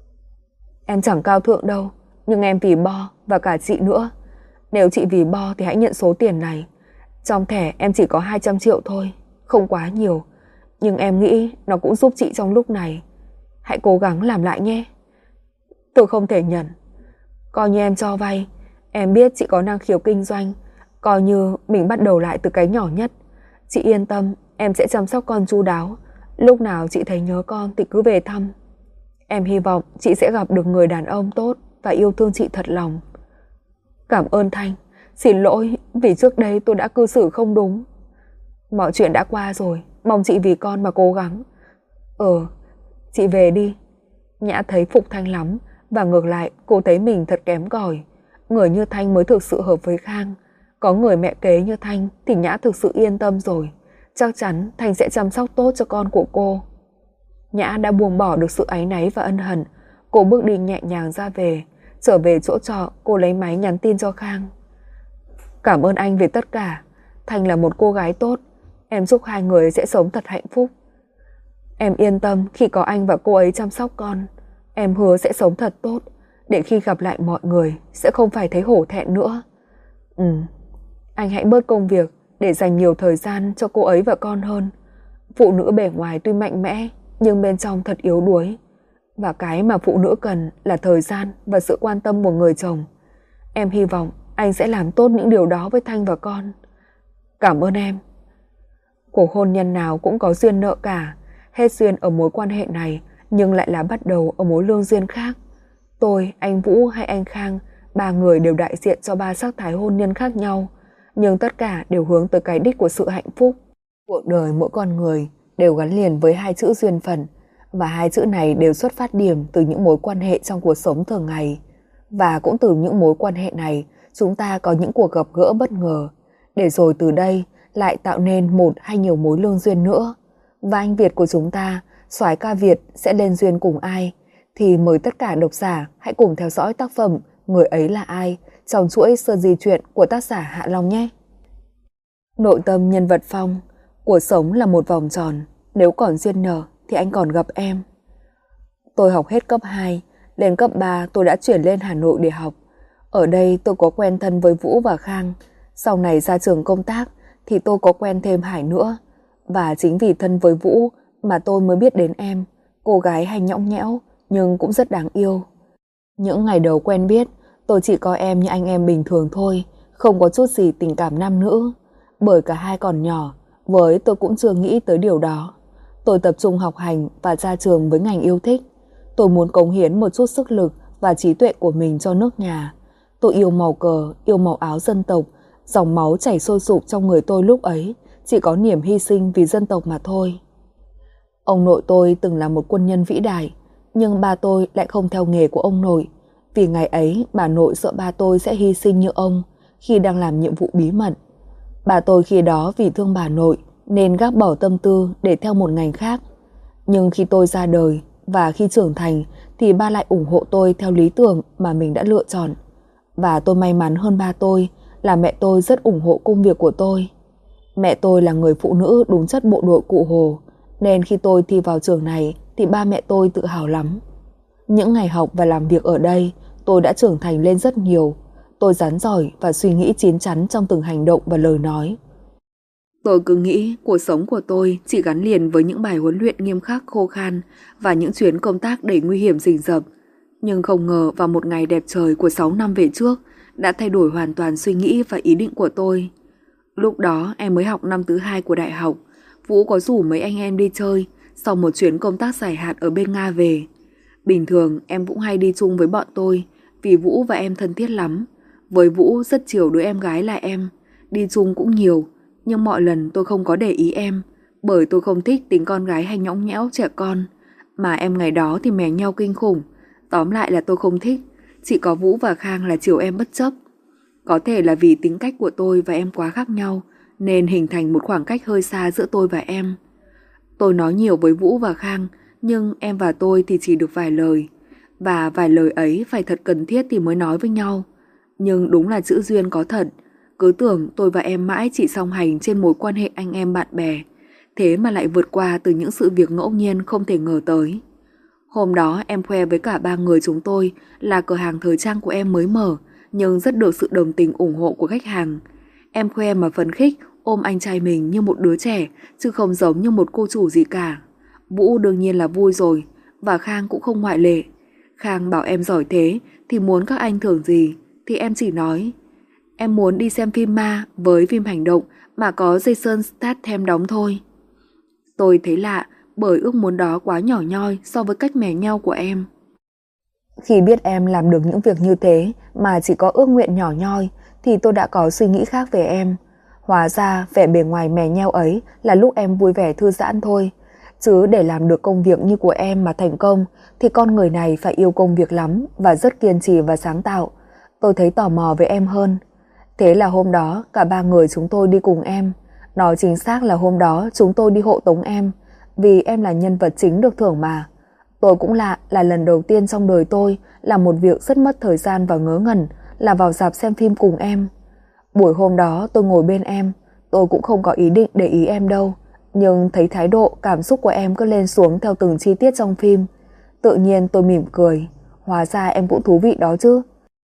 Em chẳng cao thượng đâu, nhưng em vì Bo và cả chị nữa. Nếu chị vì Bo thì hãy nhận số tiền này. Trong thẻ em chỉ có hai trăm triệu thôi, không quá nhiều, nhưng em nghĩ nó cũng giúp chị trong lúc này. Hãy cố gắng làm lại nhé. Tôi không thể nhận. Coi như em cho vay. Em biết chị có năng khiếu kinh doanh, coi như mình bắt đầu lại từ cái nhỏ nhất. Chị yên tâm, em sẽ chăm sóc con chu đáo. Lúc nào chị thấy nhớ con thì cứ về thăm. Em hy vọng chị sẽ gặp được người đàn ông tốt và yêu thương chị thật lòng. Cảm ơn Thanh, xin lỗi vì trước đây tôi đã cư xử không đúng. Mọi chuyện đã qua rồi, mong chị vì con mà cố gắng. Ờ, chị về đi. Nhã thấy phục Thanh lắm, và ngược lại cô thấy mình thật kém cỏi. Người như Thanh mới thực sự hợp với Khang. Có người mẹ kế như Thanh thì Nhã thực sự yên tâm rồi. Chắc chắn Thanh sẽ chăm sóc tốt cho con của cô. Nhã đã buông bỏ được sự áy náy và ân hận. Cô bước đi nhẹ nhàng ra về. Trở về chỗ trọ, cô lấy máy nhắn tin cho Khang. Cảm ơn anh vì tất cả. Thanh là một cô gái tốt. Em chúc hai người sẽ sống thật hạnh phúc. Em yên tâm khi có anh và cô ấy chăm sóc con. Em hứa sẽ sống thật tốt, để khi gặp lại mọi người sẽ không phải thấy hổ thẹn nữa. Ừ, anh hãy bớt công việc để dành nhiều thời gian cho cô ấy và con hơn. Phụ nữ bề ngoài tuy mạnh mẽ, nhưng bên trong thật yếu đuối. Và cái mà phụ nữ cần là thời gian và sự quan tâm của người chồng. Em hy vọng anh sẽ làm tốt những điều đó với Thanh và con. Cảm ơn em. Cuộc hôn nhân nào cũng có duyên nợ cả. Hết duyên ở mối quan hệ này, nhưng lại là bắt đầu ở mối lương duyên khác. Tôi, anh Vũ hay anh Khang, ba người đều đại diện cho ba sắc thái hôn nhân khác nhau, nhưng tất cả đều hướng tới cái đích của sự hạnh phúc. Cuộc đời mỗi con người đều gắn liền với hai chữ duyên phận, và hai chữ này đều xuất phát điểm từ những mối quan hệ trong cuộc sống thường ngày. Và cũng từ những mối quan hệ này, chúng ta có những cuộc gặp gỡ bất ngờ, để rồi từ đây lại tạo nên một hay nhiều mối lương duyên nữa. Và anh Việt của chúng ta, soái ca Việt sẽ lên duyên cùng ai? Thì mời tất cả độc giả hãy cùng theo dõi tác phẩm Người ấy là ai trong chuỗi sơ di truyện của tác giả Hạ Long nhé. Nội tâm nhân vật Phong. Cuộc sống là một vòng tròn, nếu còn duyên nợ thì anh còn gặp em. Tôi học hết cấp hai, lên cấp ba tôi đã chuyển lên Hà Nội để học. Ở đây tôi có quen thân với Vũ và Khang. Sau này ra trường công tác thì tôi có quen thêm Hải nữa. Và chính vì thân với Vũ mà tôi mới biết đến em, cô gái hay nhõng nhẽo nhưng cũng rất đáng yêu. Những ngày đầu quen biết, tôi chỉ coi em như anh em bình thường thôi, không có chút gì tình cảm nam nữ. Bởi cả hai còn nhỏ, với tôi cũng chưa nghĩ tới điều đó. Tôi tập trung học hành và ra trường với ngành yêu thích. Tôi muốn cống hiến một chút sức lực và trí tuệ của mình cho nước nhà. Tôi yêu màu cờ, yêu màu áo dân tộc, dòng máu chảy sôi sục trong người tôi lúc ấy chỉ có niềm hy sinh vì dân tộc mà thôi. Ông nội tôi từng là một quân nhân vĩ đại, nhưng ba tôi lại không theo nghề của ông nội. Vì ngày ấy bà nội sợ ba tôi sẽ hy sinh như ông khi đang làm nhiệm vụ bí mật. Bà tôi khi đó vì thương bà nội nên gác bỏ tâm tư để theo một ngành khác. Nhưng khi tôi ra đời và khi trưởng thành thì ba lại ủng hộ tôi theo lý tưởng mà mình đã lựa chọn. Và tôi may mắn hơn ba tôi là mẹ tôi rất ủng hộ công việc của tôi. Mẹ tôi là người phụ nữ đúng chất bộ đội Cụ Hồ, nên khi tôi thi vào trường này thì ba mẹ tôi tự hào lắm. Những ngày học và làm việc ở đây, tôi đã trưởng thành lên rất nhiều. Tôi rắn giỏi và suy nghĩ chín chắn trong từng hành động và lời nói. Tôi cứ nghĩ cuộc sống của tôi chỉ gắn liền với những bài huấn luyện nghiêm khắc khô khan và những chuyến công tác đầy nguy hiểm rình rập. Nhưng không ngờ vào một ngày đẹp trời của sáu năm về trước đã thay đổi hoàn toàn suy nghĩ và ý định của tôi. Lúc đó em mới học năm thứ hai của đại học. Vũ có rủ mấy anh em đi chơi sau một chuyến công tác dài hạn ở bên Nga về. Bình thường em cũng hay đi chung với bọn tôi vì Vũ và em thân thiết lắm. Với Vũ rất chiều đứa em gái là em, đi chung cũng nhiều, nhưng mọi lần tôi không có để ý em, bởi tôi không thích tính con gái hay nhõng nhẽo trẻ con. Mà em ngày đó thì mè nhau kinh khủng. Tóm lại là tôi không thích, chỉ có Vũ và Khang là chiều em bất chấp. Có thể là vì tính cách của tôi và em quá khác nhau nên hình thành một khoảng cách hơi xa giữa tôi và em. Tôi nói nhiều với Vũ và Khang, nhưng em và tôi thì chỉ được vài lời. Và vài lời ấy phải thật cần thiết thì mới nói với nhau. Nhưng đúng là chữ duyên có thật. Cứ tưởng tôi và em mãi chỉ song hành trên mối quan hệ anh em bạn bè, thế mà lại vượt qua từ những sự việc ngẫu nhiên không thể ngờ tới. Hôm đó em khoe với cả ba người chúng tôi là cửa hàng thời trang của em mới mở, nhưng rất được sự đồng tình ủng hộ của khách hàng. Em khoe mà phấn khích, ôm anh trai mình như một đứa trẻ, chứ không giống như một cô chủ gì cả. Vũ đương nhiên là vui rồi, và Khang cũng không ngoại lệ. Khang bảo em giỏi thế thì muốn các anh thưởng gì, thì em chỉ nói em muốn đi xem phim ma với phim hành động mà có Jason Statham đóng thôi. Tôi thấy lạ bởi ước muốn đó quá nhỏ nhoi so với cách mè nhau của em. Khi biết em làm được những việc như thế mà chỉ có ước nguyện nhỏ nhoi thì tôi đã có suy nghĩ khác về em. Hóa ra vẻ bề ngoài mè nheo ấy là lúc em vui vẻ thư giãn thôi. Chứ để làm được công việc như của em mà thành công thì con người này phải yêu công việc lắm và rất kiên trì và sáng tạo. Tôi thấy tò mò với em hơn. Thế là hôm đó cả ba người chúng tôi đi cùng em. Nói chính xác là hôm đó chúng tôi đi hộ tống em, vì em là nhân vật chính được thưởng mà. Tôi cũng lạ là lần đầu tiên trong đời tôi làm một việc rất mất thời gian và ngớ ngẩn là vào rạp xem phim cùng em. Buổi hôm đó tôi ngồi bên em, tôi cũng không có ý định để ý em đâu, nhưng thấy thái độ, cảm xúc của em cứ lên xuống theo từng chi tiết trong phim. Tự nhiên tôi mỉm cười, hóa ra em cũng thú vị đó chứ.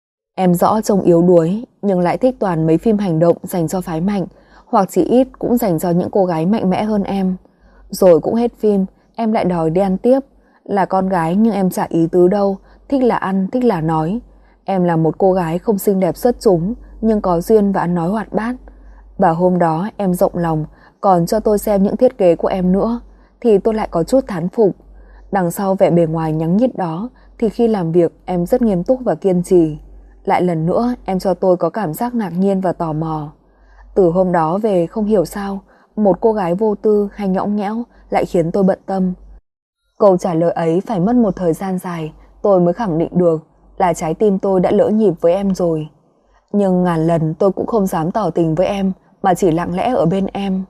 Em rõ trông yếu đuối, nhưng lại thích toàn mấy phim hành động dành cho phái mạnh, hoặc chỉ ít cũng dành cho những cô gái mạnh mẽ hơn em. Rồi cũng hết phim, em lại đòi đi ăn tiếp. Là con gái nhưng em chả ý tứ đâu, thích là ăn, thích là nói. Em là một cô gái không xinh đẹp xuất chúng, nhưng có duyên và ăn nói hoạt bát. Và hôm đó em rộng lòng, còn cho tôi xem những thiết kế của em nữa, thì tôi lại có chút thán phục. Đằng sau vẻ bề ngoài nhắng nhít đó, thì khi làm việc em rất nghiêm túc và kiên trì. Lại lần nữa em cho tôi có cảm giác ngạc nhiên và tò mò. Từ hôm đó về không hiểu sao, một cô gái vô tư hay nhõng nhẽo lại khiến tôi bận tâm. Câu trả lời ấy phải mất một thời gian dài tôi mới khẳng định được là trái tim tôi đã lỡ nhịp với em rồi. Nhưng ngàn lần tôi cũng không dám tỏ tình với em, mà chỉ lặng lẽ ở bên em,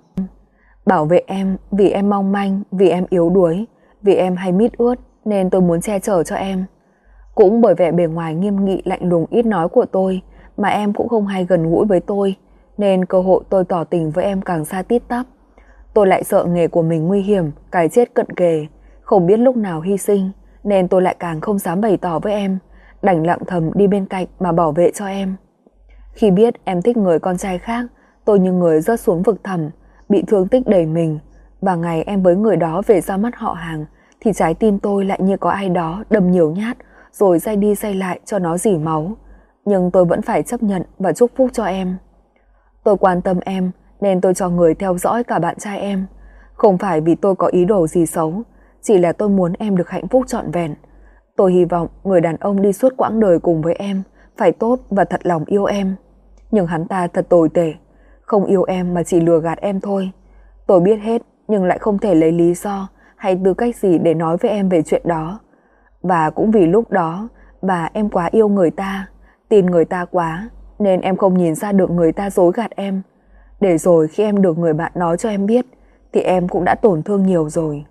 bảo vệ em, vì em mong manh, vì em yếu đuối, vì em hay mít ướt nên tôi muốn che chở cho em. Cũng bởi vẻ bề ngoài nghiêm nghị lạnh lùng ít nói của tôi mà em cũng không hay gần gũi với tôi, nên cơ hội tôi tỏ tình với em càng xa tít tắp. Tôi lại sợ nghề của mình nguy hiểm, cái chết cận kề, không biết lúc nào hy sinh, nên tôi lại càng không dám bày tỏ với em, đành lặng thầm đi bên cạnh mà bảo vệ cho em. Khi biết em thích người con trai khác, tôi như người rớt xuống vực thẳm, bị thương tích đầy mình, và ngày em với người đó về ra mắt họ hàng thì trái tim tôi lại như có ai đó đâm nhiều nhát rồi day đi day lại cho nó rỉ máu. Nhưng tôi vẫn phải chấp nhận và chúc phúc cho em. Tôi quan tâm em nên tôi cho người theo dõi cả bạn trai em. Không phải vì tôi có ý đồ gì xấu, chỉ là tôi muốn em được hạnh phúc trọn vẹn. Tôi hy vọng người đàn ông đi suốt quãng đời cùng với em phải tốt và thật lòng yêu em. Nhưng hắn ta thật tồi tệ, không yêu em mà chỉ lừa gạt em thôi. Tôi biết hết nhưng lại không thể lấy lý do hay tư cách gì để nói với em về chuyện đó. Và cũng vì lúc đó và em quá yêu người ta, tin người ta quá, nên em không nhìn ra được người ta dối gạt em. Để rồi khi em được người bạn nói cho em biết thì em cũng đã tổn thương nhiều rồi.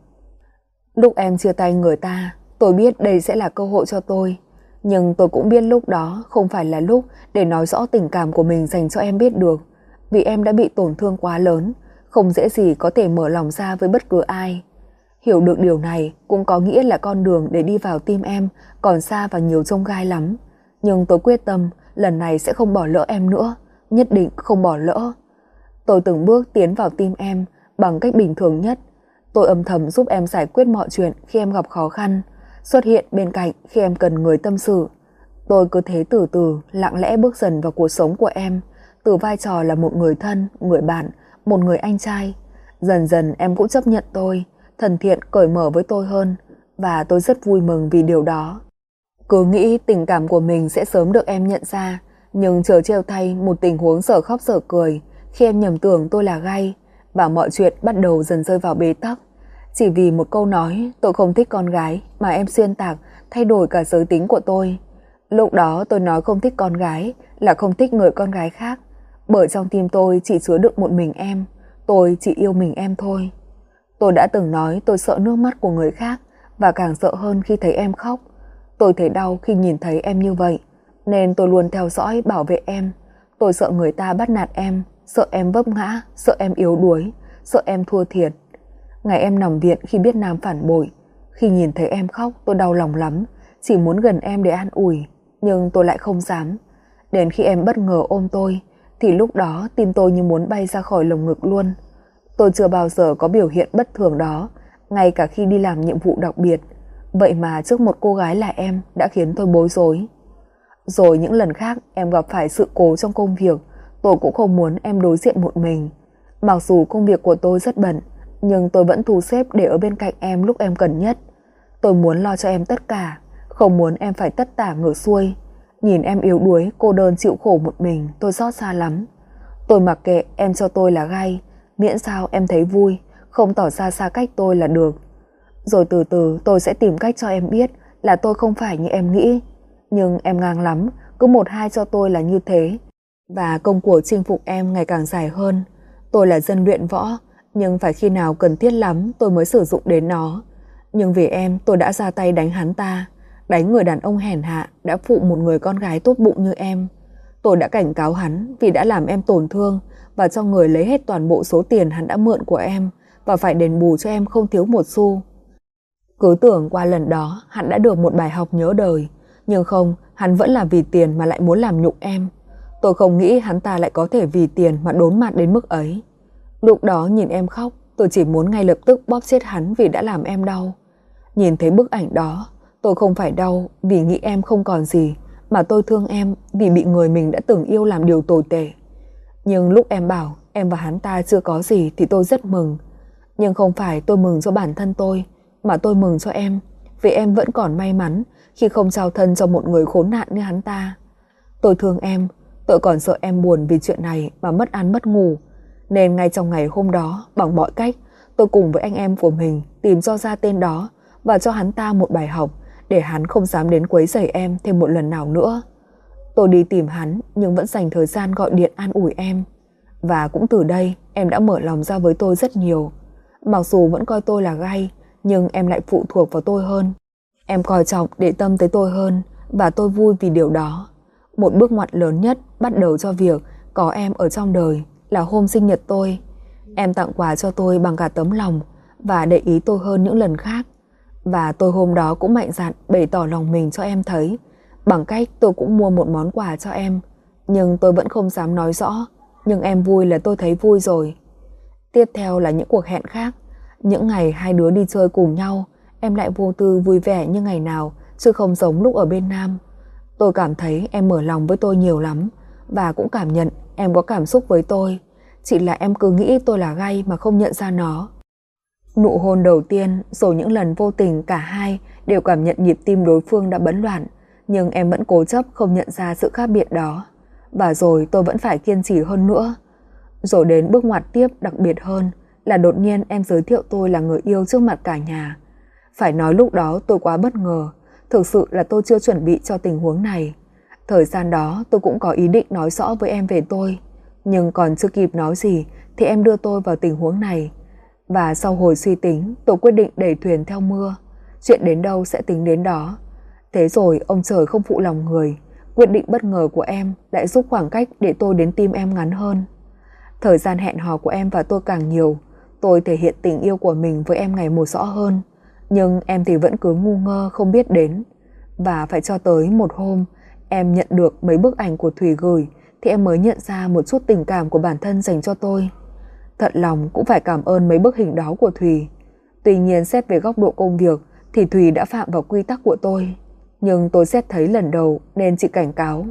Lúc em chia tay người ta, tôi biết đây sẽ là cơ hội cho tôi. Nhưng tôi cũng biết lúc đó không phải là lúc để nói rõ tình cảm của mình dành cho em biết được. Vì em đã bị tổn thương quá lớn, không dễ gì có thể mở lòng ra với bất cứ ai. Hiểu được điều này cũng có nghĩa là con đường để đi vào tim em còn xa và nhiều chông gai lắm. Nhưng tôi quyết tâm lần này sẽ không bỏ lỡ em nữa, nhất định không bỏ lỡ. Tôi từng bước tiến vào tim em bằng cách bình thường nhất. Tôi âm thầm giúp em giải quyết mọi chuyện khi em gặp khó khăn, xuất hiện bên cạnh khi em cần người tâm sự. Tôi cứ thế từ từ, lặng lẽ bước dần vào cuộc sống của em, từ vai trò là một người thân, người bạn, một người anh trai. Dần dần em cũng chấp nhận tôi, thân thiện cởi mở với tôi hơn, và tôi rất vui mừng vì điều đó. Cứ nghĩ tình cảm của mình sẽ sớm được em nhận ra, nhưng chờ trêu thay một tình huống dở khóc dở cười khi em nhầm tưởng tôi là gay, và mọi chuyện bắt đầu dần rơi vào bế tắc. Chỉ vì một câu nói tôi không thích con gái mà em xuyên tạc thay đổi cả giới tính của tôi. Lúc đó tôi nói không thích con gái là không thích người con gái khác, bởi trong tim tôi chỉ chứa đựng một mình em, tôi chỉ yêu mình em thôi. Tôi đã từng nói tôi sợ nước mắt của người khác, và càng sợ hơn khi thấy em khóc. Tôi thấy đau khi nhìn thấy em như vậy, nên tôi luôn theo dõi bảo vệ em. Tôi sợ người ta bắt nạt em, sợ em vấp ngã, sợ em yếu đuối, sợ em thua thiệt. Ngày em nằm viện khi biết Nam phản bội, khi nhìn thấy em khóc tôi đau lòng lắm, chỉ muốn gần em để an ủi, nhưng tôi lại không dám. Đến khi em bất ngờ ôm tôi, thì lúc đó tim tôi như muốn bay ra khỏi lồng ngực luôn. Tôi chưa bao giờ có biểu hiện bất thường đó, ngay cả khi đi làm nhiệm vụ đặc biệt. Vậy mà trước một cô gái là em đã khiến tôi bối rối. Rồi những lần khác em gặp phải sự cố trong công việc, tôi cũng không muốn em đối diện một mình. Mặc dù công việc của tôi rất bận, nhưng tôi vẫn thu xếp để ở bên cạnh em lúc em cần nhất. Tôi muốn lo cho em tất cả, Không muốn em phải tất tả ngược xuôi. Nhìn em yếu đuối, cô đơn chịu khổ một mình, tôi xót xa lắm. Tôi mặc kệ em cho tôi là gay, miễn sao em thấy vui, không tỏ ra xa cách tôi là được. Rồi từ từ tôi sẽ tìm cách cho em biết là tôi không phải như em nghĩ. Nhưng em ngang lắm, cứ một hai cho tôi là như thế. Và công cuộc chinh phục em ngày càng dài hơn. Tôi là dân luyện võ, nhưng phải khi nào cần thiết lắm tôi mới sử dụng đến nó. Nhưng vì em tôi đã ra tay đánh hắn ta, đánh người đàn ông hèn hạ đã phụ một người con gái tốt bụng như em. Tôi đã cảnh cáo hắn vì đã làm em tổn thương và cho người lấy hết toàn bộ số tiền hắn đã mượn của em và phải đền bù cho em không thiếu một xu. Cứ tưởng qua lần đó hắn đã được một bài học nhớ đời, nhưng không, hắn vẫn là vì tiền mà lại muốn làm nhục em. Tôi không nghĩ hắn ta lại có thể vì tiền mà đốn mặt đến mức ấy. Lúc đó nhìn em khóc, tôi chỉ muốn ngay lập tức bóp chết hắn vì đã làm em đau. Nhìn thấy bức ảnh đó, tôi không phải đau vì nghĩ em không còn gì, mà tôi thương em vì bị người mình đã từng yêu làm điều tồi tệ. Nhưng lúc em bảo em và hắn ta chưa có gì thì tôi rất mừng. Nhưng không phải tôi mừng cho bản thân tôi, mà tôi mừng cho em, vì em vẫn còn may mắn khi không trao thân cho một người khốn nạn như hắn ta. Tôi thương em, tôi còn sợ em buồn vì chuyện này mà mất ăn mất ngủ. Nên ngay trong ngày hôm đó, bằng mọi cách, tôi cùng với anh em của mình tìm cho ra tên đó và cho hắn ta một bài học để hắn không dám đến quấy rầy em thêm một lần nào nữa. Tôi đi tìm hắn nhưng vẫn dành thời gian gọi điện an ủi em. Và cũng từ đây em đã mở lòng ra với tôi rất nhiều. Mặc dù vẫn coi tôi là gay, nhưng em lại phụ thuộc vào tôi hơn. Em coi trọng để tâm tới tôi hơn và tôi vui vì điều đó. Một bước ngoặt lớn nhất bắt đầu cho việc có em ở trong đời là hôm sinh nhật tôi. Em tặng quà cho tôi bằng cả tấm lòng và để ý tôi hơn những lần khác. Và tôi hôm đó cũng mạnh dạn bày tỏ lòng mình cho em thấy, bằng cách tôi cũng mua một món quà cho em. Nhưng tôi vẫn không dám nói rõ, nhưng em vui là tôi thấy vui rồi. Tiếp theo là những cuộc hẹn khác. Những ngày hai đứa đi chơi cùng nhau, em lại vô tư vui vẻ như ngày nào, chứ không giống lúc ở bên Nam. Tôi cảm thấy em mở lòng với tôi nhiều lắm, và cũng cảm nhận em có cảm xúc với tôi. Chỉ là em cứ nghĩ tôi là gay mà không nhận ra nó. Nụ hôn đầu tiên, rồi những lần vô tình cả hai đều cảm nhận nhịp tim đối phương đã bấn loạn, nhưng em vẫn cố chấp không nhận ra sự khác biệt đó. Và rồi tôi vẫn phải kiên trì hơn nữa. Rồi đến bước ngoặt tiếp đặc biệt hơn là đột nhiên em giới thiệu tôi là người yêu trước mặt cả nhà. Phải nói lúc đó tôi quá bất ngờ, thực sự là tôi chưa chuẩn bị cho tình huống này. Thời gian đó tôi cũng có ý định nói rõ với em về tôi, nhưng còn chưa kịp nói gì thì em đưa tôi vào tình huống này. Và sau hồi suy tính, tôi quyết định đẩy thuyền theo mưa, chuyện đến đâu sẽ tính đến đó. Thế rồi ông trời không phụ lòng người, quyết định bất ngờ của em lại giúp khoảng cách để tôi đến tim em ngắn hơn. Thời gian hẹn hò của em và tôi càng nhiều, tôi thể hiện tình yêu của mình với em ngày một rõ hơn, nhưng em thì vẫn cứ ngu ngơ không biết đến. Và phải cho tới một hôm em nhận được mấy bức ảnh của Thùy gửi thì em mới nhận ra một chút tình cảm của bản thân dành cho tôi. Thật lòng cũng phải cảm ơn mấy bức hình đó của Thùy. Tuy nhiên xét về góc độ công việc thì Thùy đã phạm vào quy tắc của tôi, nhưng tôi xét thấy lần đầu nên chỉ cảnh cáo.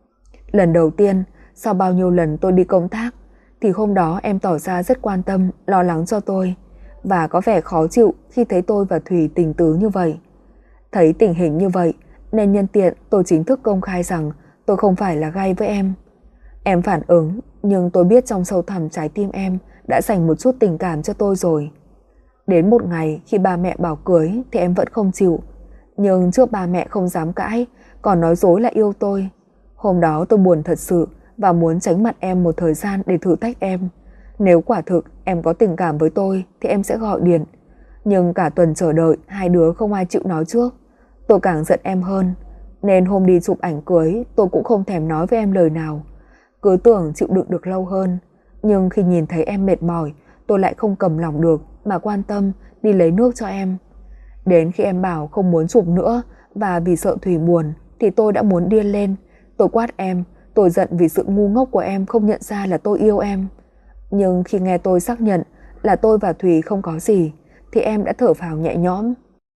Lần đầu tiên, sau bao nhiêu lần tôi đi công tác, thì hôm đó em tỏ ra rất quan tâm, lo lắng cho tôi, và có vẻ khó chịu khi thấy tôi và Thùy tình tứ như vậy. Thấy tình hình như vậy, nên nhân tiện tôi chính thức công khai rằng tôi không phải là gay với em. Em phản ứng, nhưng tôi biết trong sâu thẳm trái tim em đã dành một chút tình cảm cho tôi rồi. Đến một ngày khi ba mẹ bảo cưới thì em vẫn không chịu, nhưng trước ba mẹ không dám cãi, còn nói dối là yêu tôi. Hôm đó tôi buồn thật sự và muốn tránh mặt em một thời gian để thử thách em. Nếu quả thực em có tình cảm với tôi thì em sẽ gọi điện. Nhưng cả tuần chờ đợi hai đứa không ai chịu nói trước. Tôi càng giận em hơn, nên hôm đi chụp ảnh cưới tôi cũng không thèm nói với em lời nào. Cứ tưởng chịu đựng được lâu hơn, nhưng khi nhìn thấy em mệt mỏi, tôi lại không cầm lòng được mà quan tâm đi lấy nước cho em. Đến khi em bảo không muốn chụp nữa và vì sợ Thùy buồn thì tôi đã muốn điên lên. Tôi quát em, tôi giận vì sự ngu ngốc của em không nhận ra là tôi yêu em. Nhưng khi nghe tôi xác nhận là tôi và Thùy không có gì thì em đã thở phào nhẹ nhõm.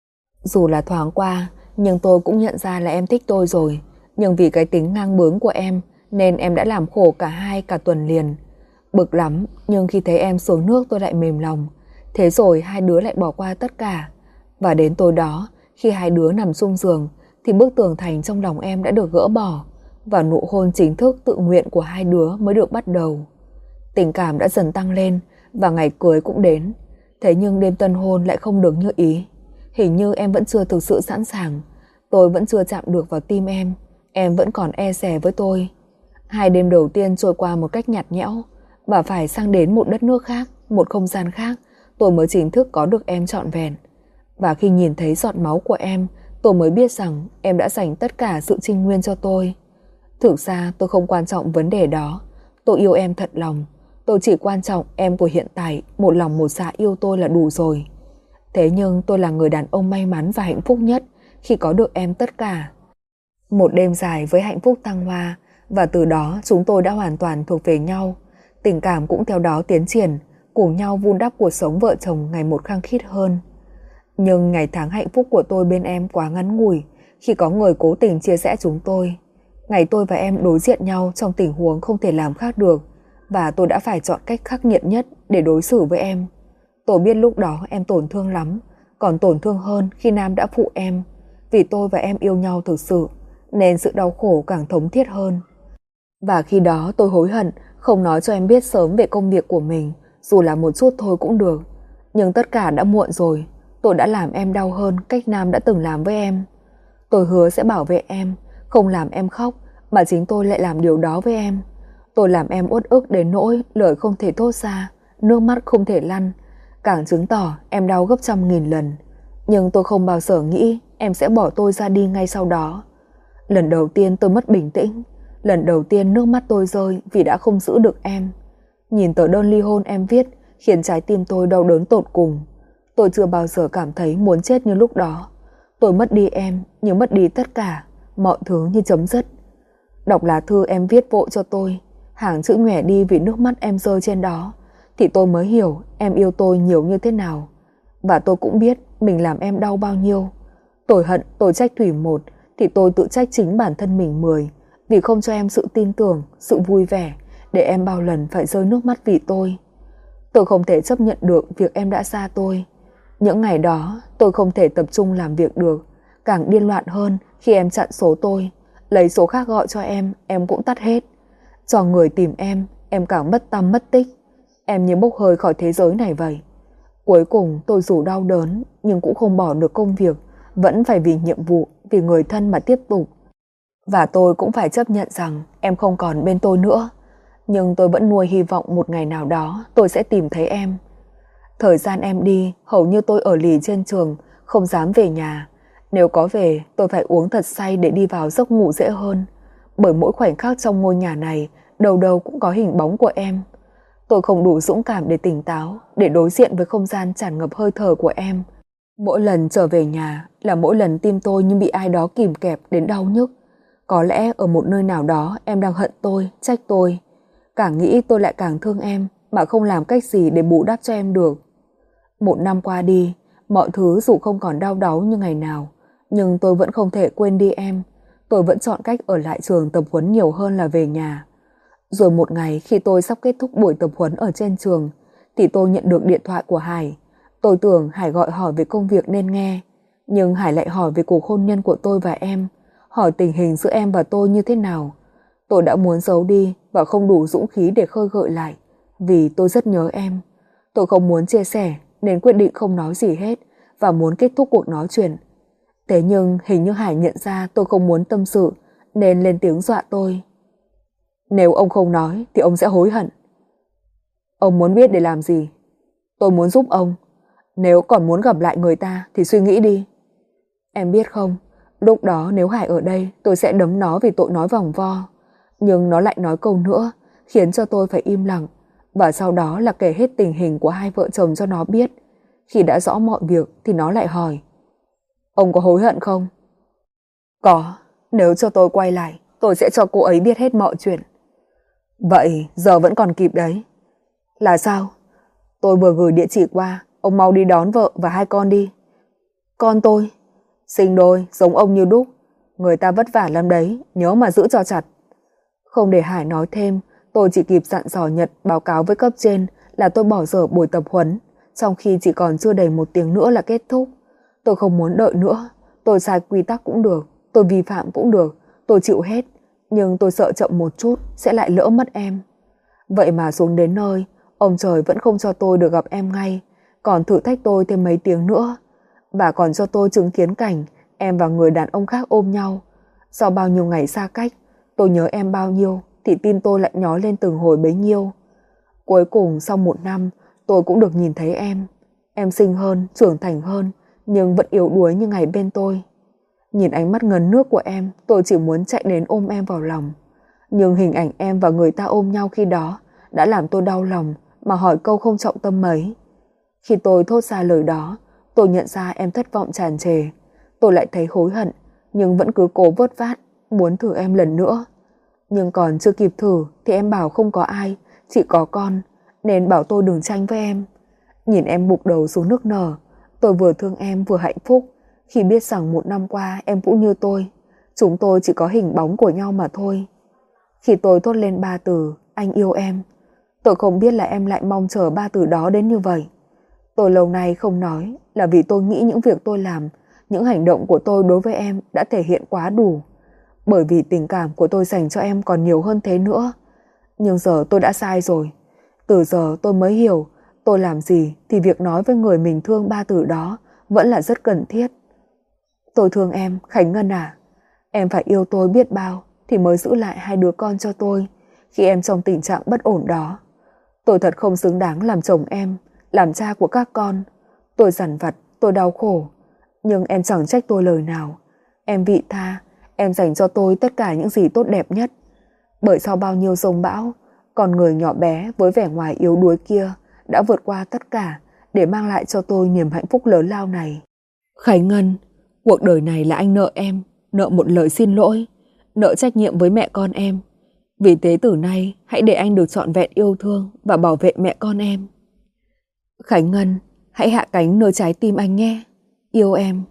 Dù là thoáng qua, nhưng tôi cũng nhận ra là em thích tôi rồi. Nhưng vì cái tính ngang bướng của em nên em đã làm khổ cả hai cả tuần liền. Bực lắm, nhưng khi thấy em xuống nước tôi lại mềm lòng. Thế rồi hai đứa lại bỏ qua tất cả. Và đến tối đó, khi hai đứa nằm chung giường, thì thì bức tường thành trong lòng em đã được gỡ bỏ và nụ hôn chính thức tự nguyện của hai đứa mới được bắt đầu. Tình cảm đã dần tăng lên và ngày cưới cũng đến. Thế nhưng đêm tân hôn lại không được như ý. Hình như em vẫn chưa thực sự sẵn sàng. Tôi vẫn chưa chạm được vào tim em. Em vẫn còn e dè với tôi. Hai đêm đầu tiên trôi qua một cách nhạt nhẽo, và phải sang đến một đất nước khác, một không gian khác, tôi mới chính thức có được em trọn vẹn. Và khi nhìn thấy giọt máu của em, tôi mới biết rằng em đã dành tất cả sự trinh nguyên cho tôi. Thực ra tôi không quan trọng vấn đề đó. Tôi yêu em thật lòng. Tôi chỉ quan trọng em của hiện tại một lòng một dạ yêu tôi là đủ rồi. Thế nhưng tôi là người đàn ông may mắn và hạnh phúc nhất khi có được em tất cả. Một đêm dài với hạnh phúc thăng hoa, và từ đó chúng tôi đã hoàn toàn thuộc về nhau. Tình cảm cũng theo đó tiến triển, cùng nhau vun đắp cuộc sống vợ chồng ngày một khăng khít hơn. Nhưng ngày tháng hạnh phúc của tôi bên em quá ngắn ngủi khi có người cố tình chia rẽ chúng tôi. Ngày tôi và em đối diện nhau trong tình huống không thể làm khác được, và tôi đã phải chọn cách khắc nghiệt nhất để đối xử với em. Tôi biết lúc đó em tổn thương lắm, còn tổn thương hơn khi Nam đã phụ em. Vì tôi và em yêu nhau thực sự, nên sự đau khổ càng thống thiết hơn. Và khi đó tôi hối hận không nói cho em biết sớm về công việc của mình, dù là một chút thôi cũng được. Nhưng tất cả đã muộn rồi. Tôi đã làm em đau hơn cách Nam đã từng làm với em. Tôi hứa sẽ bảo vệ em, không làm em khóc, mà chính tôi lại làm điều đó với em. Tôi làm em uất ức đến nỗi lời không thể thốt ra, nước mắt không thể lăn, càng chứng tỏ em đau gấp trăm nghìn lần. Nhưng tôi không bao giờ nghĩ em sẽ bỏ tôi ra đi ngay sau đó. Lần đầu tiên tôi mất bình tĩnh, lần đầu tiên nước mắt tôi rơi vì đã không giữ được em. Nhìn tờ đơn ly hôn em viết khiến trái tim tôi đau đớn tột cùng. Tôi chưa bao giờ cảm thấy muốn chết như lúc đó. Tôi mất đi em như mất đi tất cả, mọi thứ như chấm dứt. Đọc lá thư em viết vội cho tôi, hàng chữ nhòe đi vì nước mắt em rơi trên đó, thì tôi mới hiểu em yêu tôi nhiều như thế nào. Và tôi cũng biết mình làm em đau bao nhiêu. Tôi hận, tôi trách Thủy một, thì tôi tự trách chính bản thân mình mười, vì không cho em sự tin tưởng, sự vui vẻ, để em bao lần phải rơi nước mắt vì tôi. Tôi không thể chấp nhận được việc em đã xa tôi. Những ngày đó tôi không thể tập trung làm việc được, càng điên loạn hơn khi em chặn số tôi, lấy số khác gọi cho em, em cũng tắt hết. Cho người tìm em, em càng mất tăm mất tích. Em như bốc hơi khỏi thế giới này vậy. Cuối cùng tôi dù đau đớn nhưng cũng không bỏ được công việc, vẫn phải vì nhiệm vụ, vì người thân mà tiếp tục. Và tôi cũng phải chấp nhận rằng em không còn bên tôi nữa. Nhưng tôi vẫn nuôi hy vọng một ngày nào đó tôi sẽ tìm thấy em. Thời gian em đi, hầu như tôi ở lì trên trường, không dám về nhà. Nếu có về, tôi phải uống thật say để đi vào giấc ngủ dễ hơn. Bởi mỗi khoảnh khắc trong ngôi nhà này, đầu đầu cũng có hình bóng của em. Tôi không đủ dũng cảm để tỉnh táo, để đối diện với không gian tràn ngập hơi thở của em. Mỗi lần trở về nhà là mỗi lần tim tôi như bị ai đó kìm kẹp đến đau nhức. Có lẽ ở một nơi nào đó em đang hận tôi, trách tôi. Càng nghĩ tôi lại càng thương em, mà không làm cách gì để bù đắp cho em được. Một năm qua đi, mọi thứ dù không còn đau đáu như ngày nào, nhưng tôi vẫn không thể quên đi em. Tôi vẫn chọn cách ở lại trường tập huấn nhiều hơn là về nhà. Rồi một ngày khi tôi sắp kết thúc buổi tập huấn ở trên trường, thì tôi nhận được điện thoại của Hải. Tôi tưởng Hải gọi hỏi về công việc nên nghe, nhưng Hải lại hỏi về cuộc hôn nhân của tôi và em, hỏi tình hình giữa em và tôi như thế nào. Tôi đã muốn giấu đi và không đủ dũng khí để khơi gợi lại, vì tôi rất nhớ em. Tôi không muốn chia sẻ nên quyết định không nói gì hết và muốn kết thúc cuộc nói chuyện. Thế nhưng hình như Hải nhận ra tôi không muốn tâm sự nên lên tiếng dọa tôi. Nếu ông không nói thì ông sẽ hối hận. Ông muốn biết để làm gì? Tôi muốn giúp ông. Nếu còn muốn gặp lại người ta thì suy nghĩ đi. Em biết không, lúc đó nếu Hải ở đây tôi sẽ đấm nó vì tội nói vòng vo. Nhưng nó lại nói câu nữa, khiến cho tôi phải im lặng. Và sau đó là kể hết tình hình của hai vợ chồng cho nó biết. Khi đã rõ mọi việc thì nó lại hỏi: Ông có hối hận không? Có, nếu cho tôi quay lại, tôi sẽ cho cô ấy biết hết mọi chuyện. Vậy giờ vẫn còn kịp đấy. Là sao? Tôi vừa gửi địa chỉ qua, ông mau đi đón vợ và hai con đi. Con tôi? Sinh đôi, giống ông như đúc. Người ta vất vả lắm đấy, nhớ mà giữ cho chặt. Không để Hải nói thêm, tôi chỉ kịp dặn dò Nhật báo cáo với cấp trên là tôi bỏ dở buổi tập huấn, trong khi chỉ còn chưa đầy một tiếng nữa là kết thúc. Tôi không muốn đợi nữa, tôi sai quy tắc cũng được. tôi vi phạm cũng được, tôi chịu hết, nhưng tôi sợ chậm một chút sẽ lại lỡ mất em. Vậy mà xuống đến nơi, ông trời vẫn không cho tôi được gặp em ngay, còn thử thách tôi thêm mấy tiếng nữa. Bà còn cho tôi chứng kiến cảnh em và người đàn ông khác ôm nhau. Sau bao nhiêu ngày xa cách, tôi nhớ em bao nhiêu thì tim tôi lại nhói lên từng hồi bấy nhiêu. Cuối cùng sau một năm, tôi cũng được nhìn thấy em. Em xinh hơn, trưởng thành hơn, nhưng vẫn yếu đuối như ngày bên tôi. Nhìn ánh mắt ngấn nước của em, tôi chỉ muốn chạy đến ôm em vào lòng. Nhưng hình ảnh em và người ta ôm nhau khi đó đã làm tôi đau lòng mà hỏi câu không trọng tâm mấy. Khi tôi thốt ra lời đó, tôi nhận ra em thất vọng tràn trề. Tôi lại thấy hối hận, nhưng vẫn cứ cố vớt vát, muốn thử em lần nữa. Nhưng còn chưa kịp thử thì em bảo không có ai, chỉ có con, nên bảo tôi đừng tranh với em. Nhìn em bụp đầu xuống nước nở, tôi vừa thương em vừa hạnh phúc khi biết rằng một năm qua em cũng như tôi. Chúng tôi chỉ có hình bóng của nhau mà thôi. Khi tôi thốt lên ba từ anh yêu em, tôi không biết là em lại mong chờ ba từ đó đến như vậy. Tôi lâu nay không nói là vì tôi nghĩ những việc tôi làm, những hành động của tôi đối với em đã thể hiện quá đủ. Bởi vì tình cảm của tôi dành cho em còn nhiều hơn thế nữa. Nhưng giờ tôi đã sai rồi. Từ giờ tôi mới hiểu tôi làm gì thì việc nói với người mình thương ba từ đó vẫn là rất cần thiết. Tôi thương em, Khánh Ngân à. Em phải yêu tôi biết bao thì mới giữ lại hai đứa con cho tôi khi em trong tình trạng bất ổn đó. Tôi thật không xứng đáng làm chồng em, làm cha của các con. Tôi dằn vặt, tôi đau khổ. Nhưng em chẳng trách tôi lời nào. Em vị tha, em dành cho tôi tất cả những gì tốt đẹp nhất. Bởi sau bao nhiêu giông bão, con người nhỏ bé với vẻ ngoài yếu đuối kia đã vượt qua tất cả để mang lại cho tôi niềm hạnh phúc lớn lao này. Khánh Ngân, cuộc đời này là anh nợ em, nợ một lời xin lỗi, nợ trách nhiệm với mẹ con em. Vì thế từ nay hãy để anh được trọn vẹn yêu thương và bảo vệ mẹ con em. Khánh Ngân, hãy hạ cánh nơi trái tim anh nhé. Yêu em.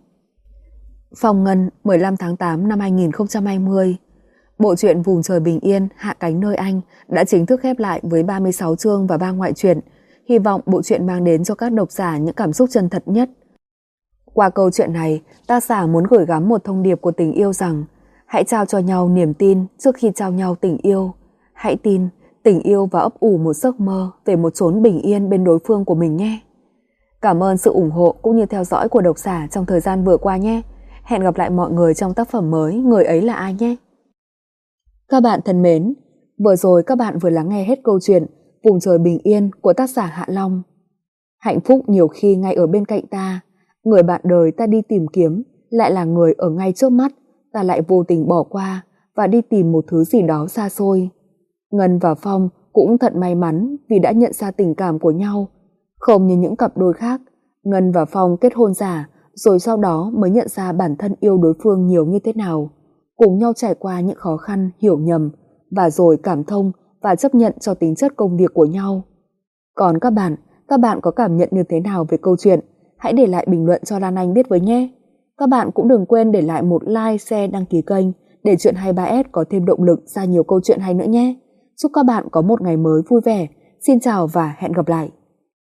Phong Ngân, mười lăm tháng tám năm hai nghìn không trăm hai mươi. Bộ truyện Vùng Trời Bình Yên Hạ Cánh Nơi Anh đã chính thức khép lại với ba mươi sáu chương và ba ngoại truyện. Hy vọng bộ truyện mang đến cho các độc giả những cảm xúc chân thật nhất. Qua câu chuyện này, tác giả muốn gửi gắm một thông điệp của tình yêu rằng hãy trao cho nhau niềm tin trước khi trao nhau tình yêu. Hãy tin, tình yêu và ấp ủ một giấc mơ về một chốn bình yên bên đối phương của mình nhé. Cảm ơn sự ủng hộ cũng như theo dõi của độc giả trong thời gian vừa qua nhé. Hẹn gặp lại mọi người trong tác phẩm mới Người Ấy Là Ai nhé. Các bạn thân mến, vừa rồi các bạn vừa lắng nghe hết câu chuyện Vùng Trời Bình Yên của tác giả Hạ Long. Hạnh phúc nhiều khi ngay ở bên cạnh ta, người bạn đời ta đi tìm kiếm lại là người ở ngay trước mắt, ta lại vô tình bỏ qua và đi tìm một thứ gì đó xa xôi. Ngân và Phong cũng thật may mắn vì đã nhận ra tình cảm của nhau. Không như những cặp đôi khác, Ngân và Phong kết hôn giả rồi sau đó mới nhận ra bản thân yêu đối phương nhiều như thế nào, cùng nhau trải qua những khó khăn, hiểu nhầm và rồi cảm thông và chấp nhận cho tính chất công việc của nhau. Còn các bạn, các bạn có cảm nhận như thế nào về câu chuyện? Hãy để lại bình luận cho Lan Anh biết với nhé. Các bạn cũng đừng quên để lại một like, share, đăng ký kênh để Chuyện hai ba S có thêm động lực ra nhiều câu chuyện hay nữa nhé. Chúc các bạn có một ngày mới vui vẻ. Xin chào và hẹn gặp lại.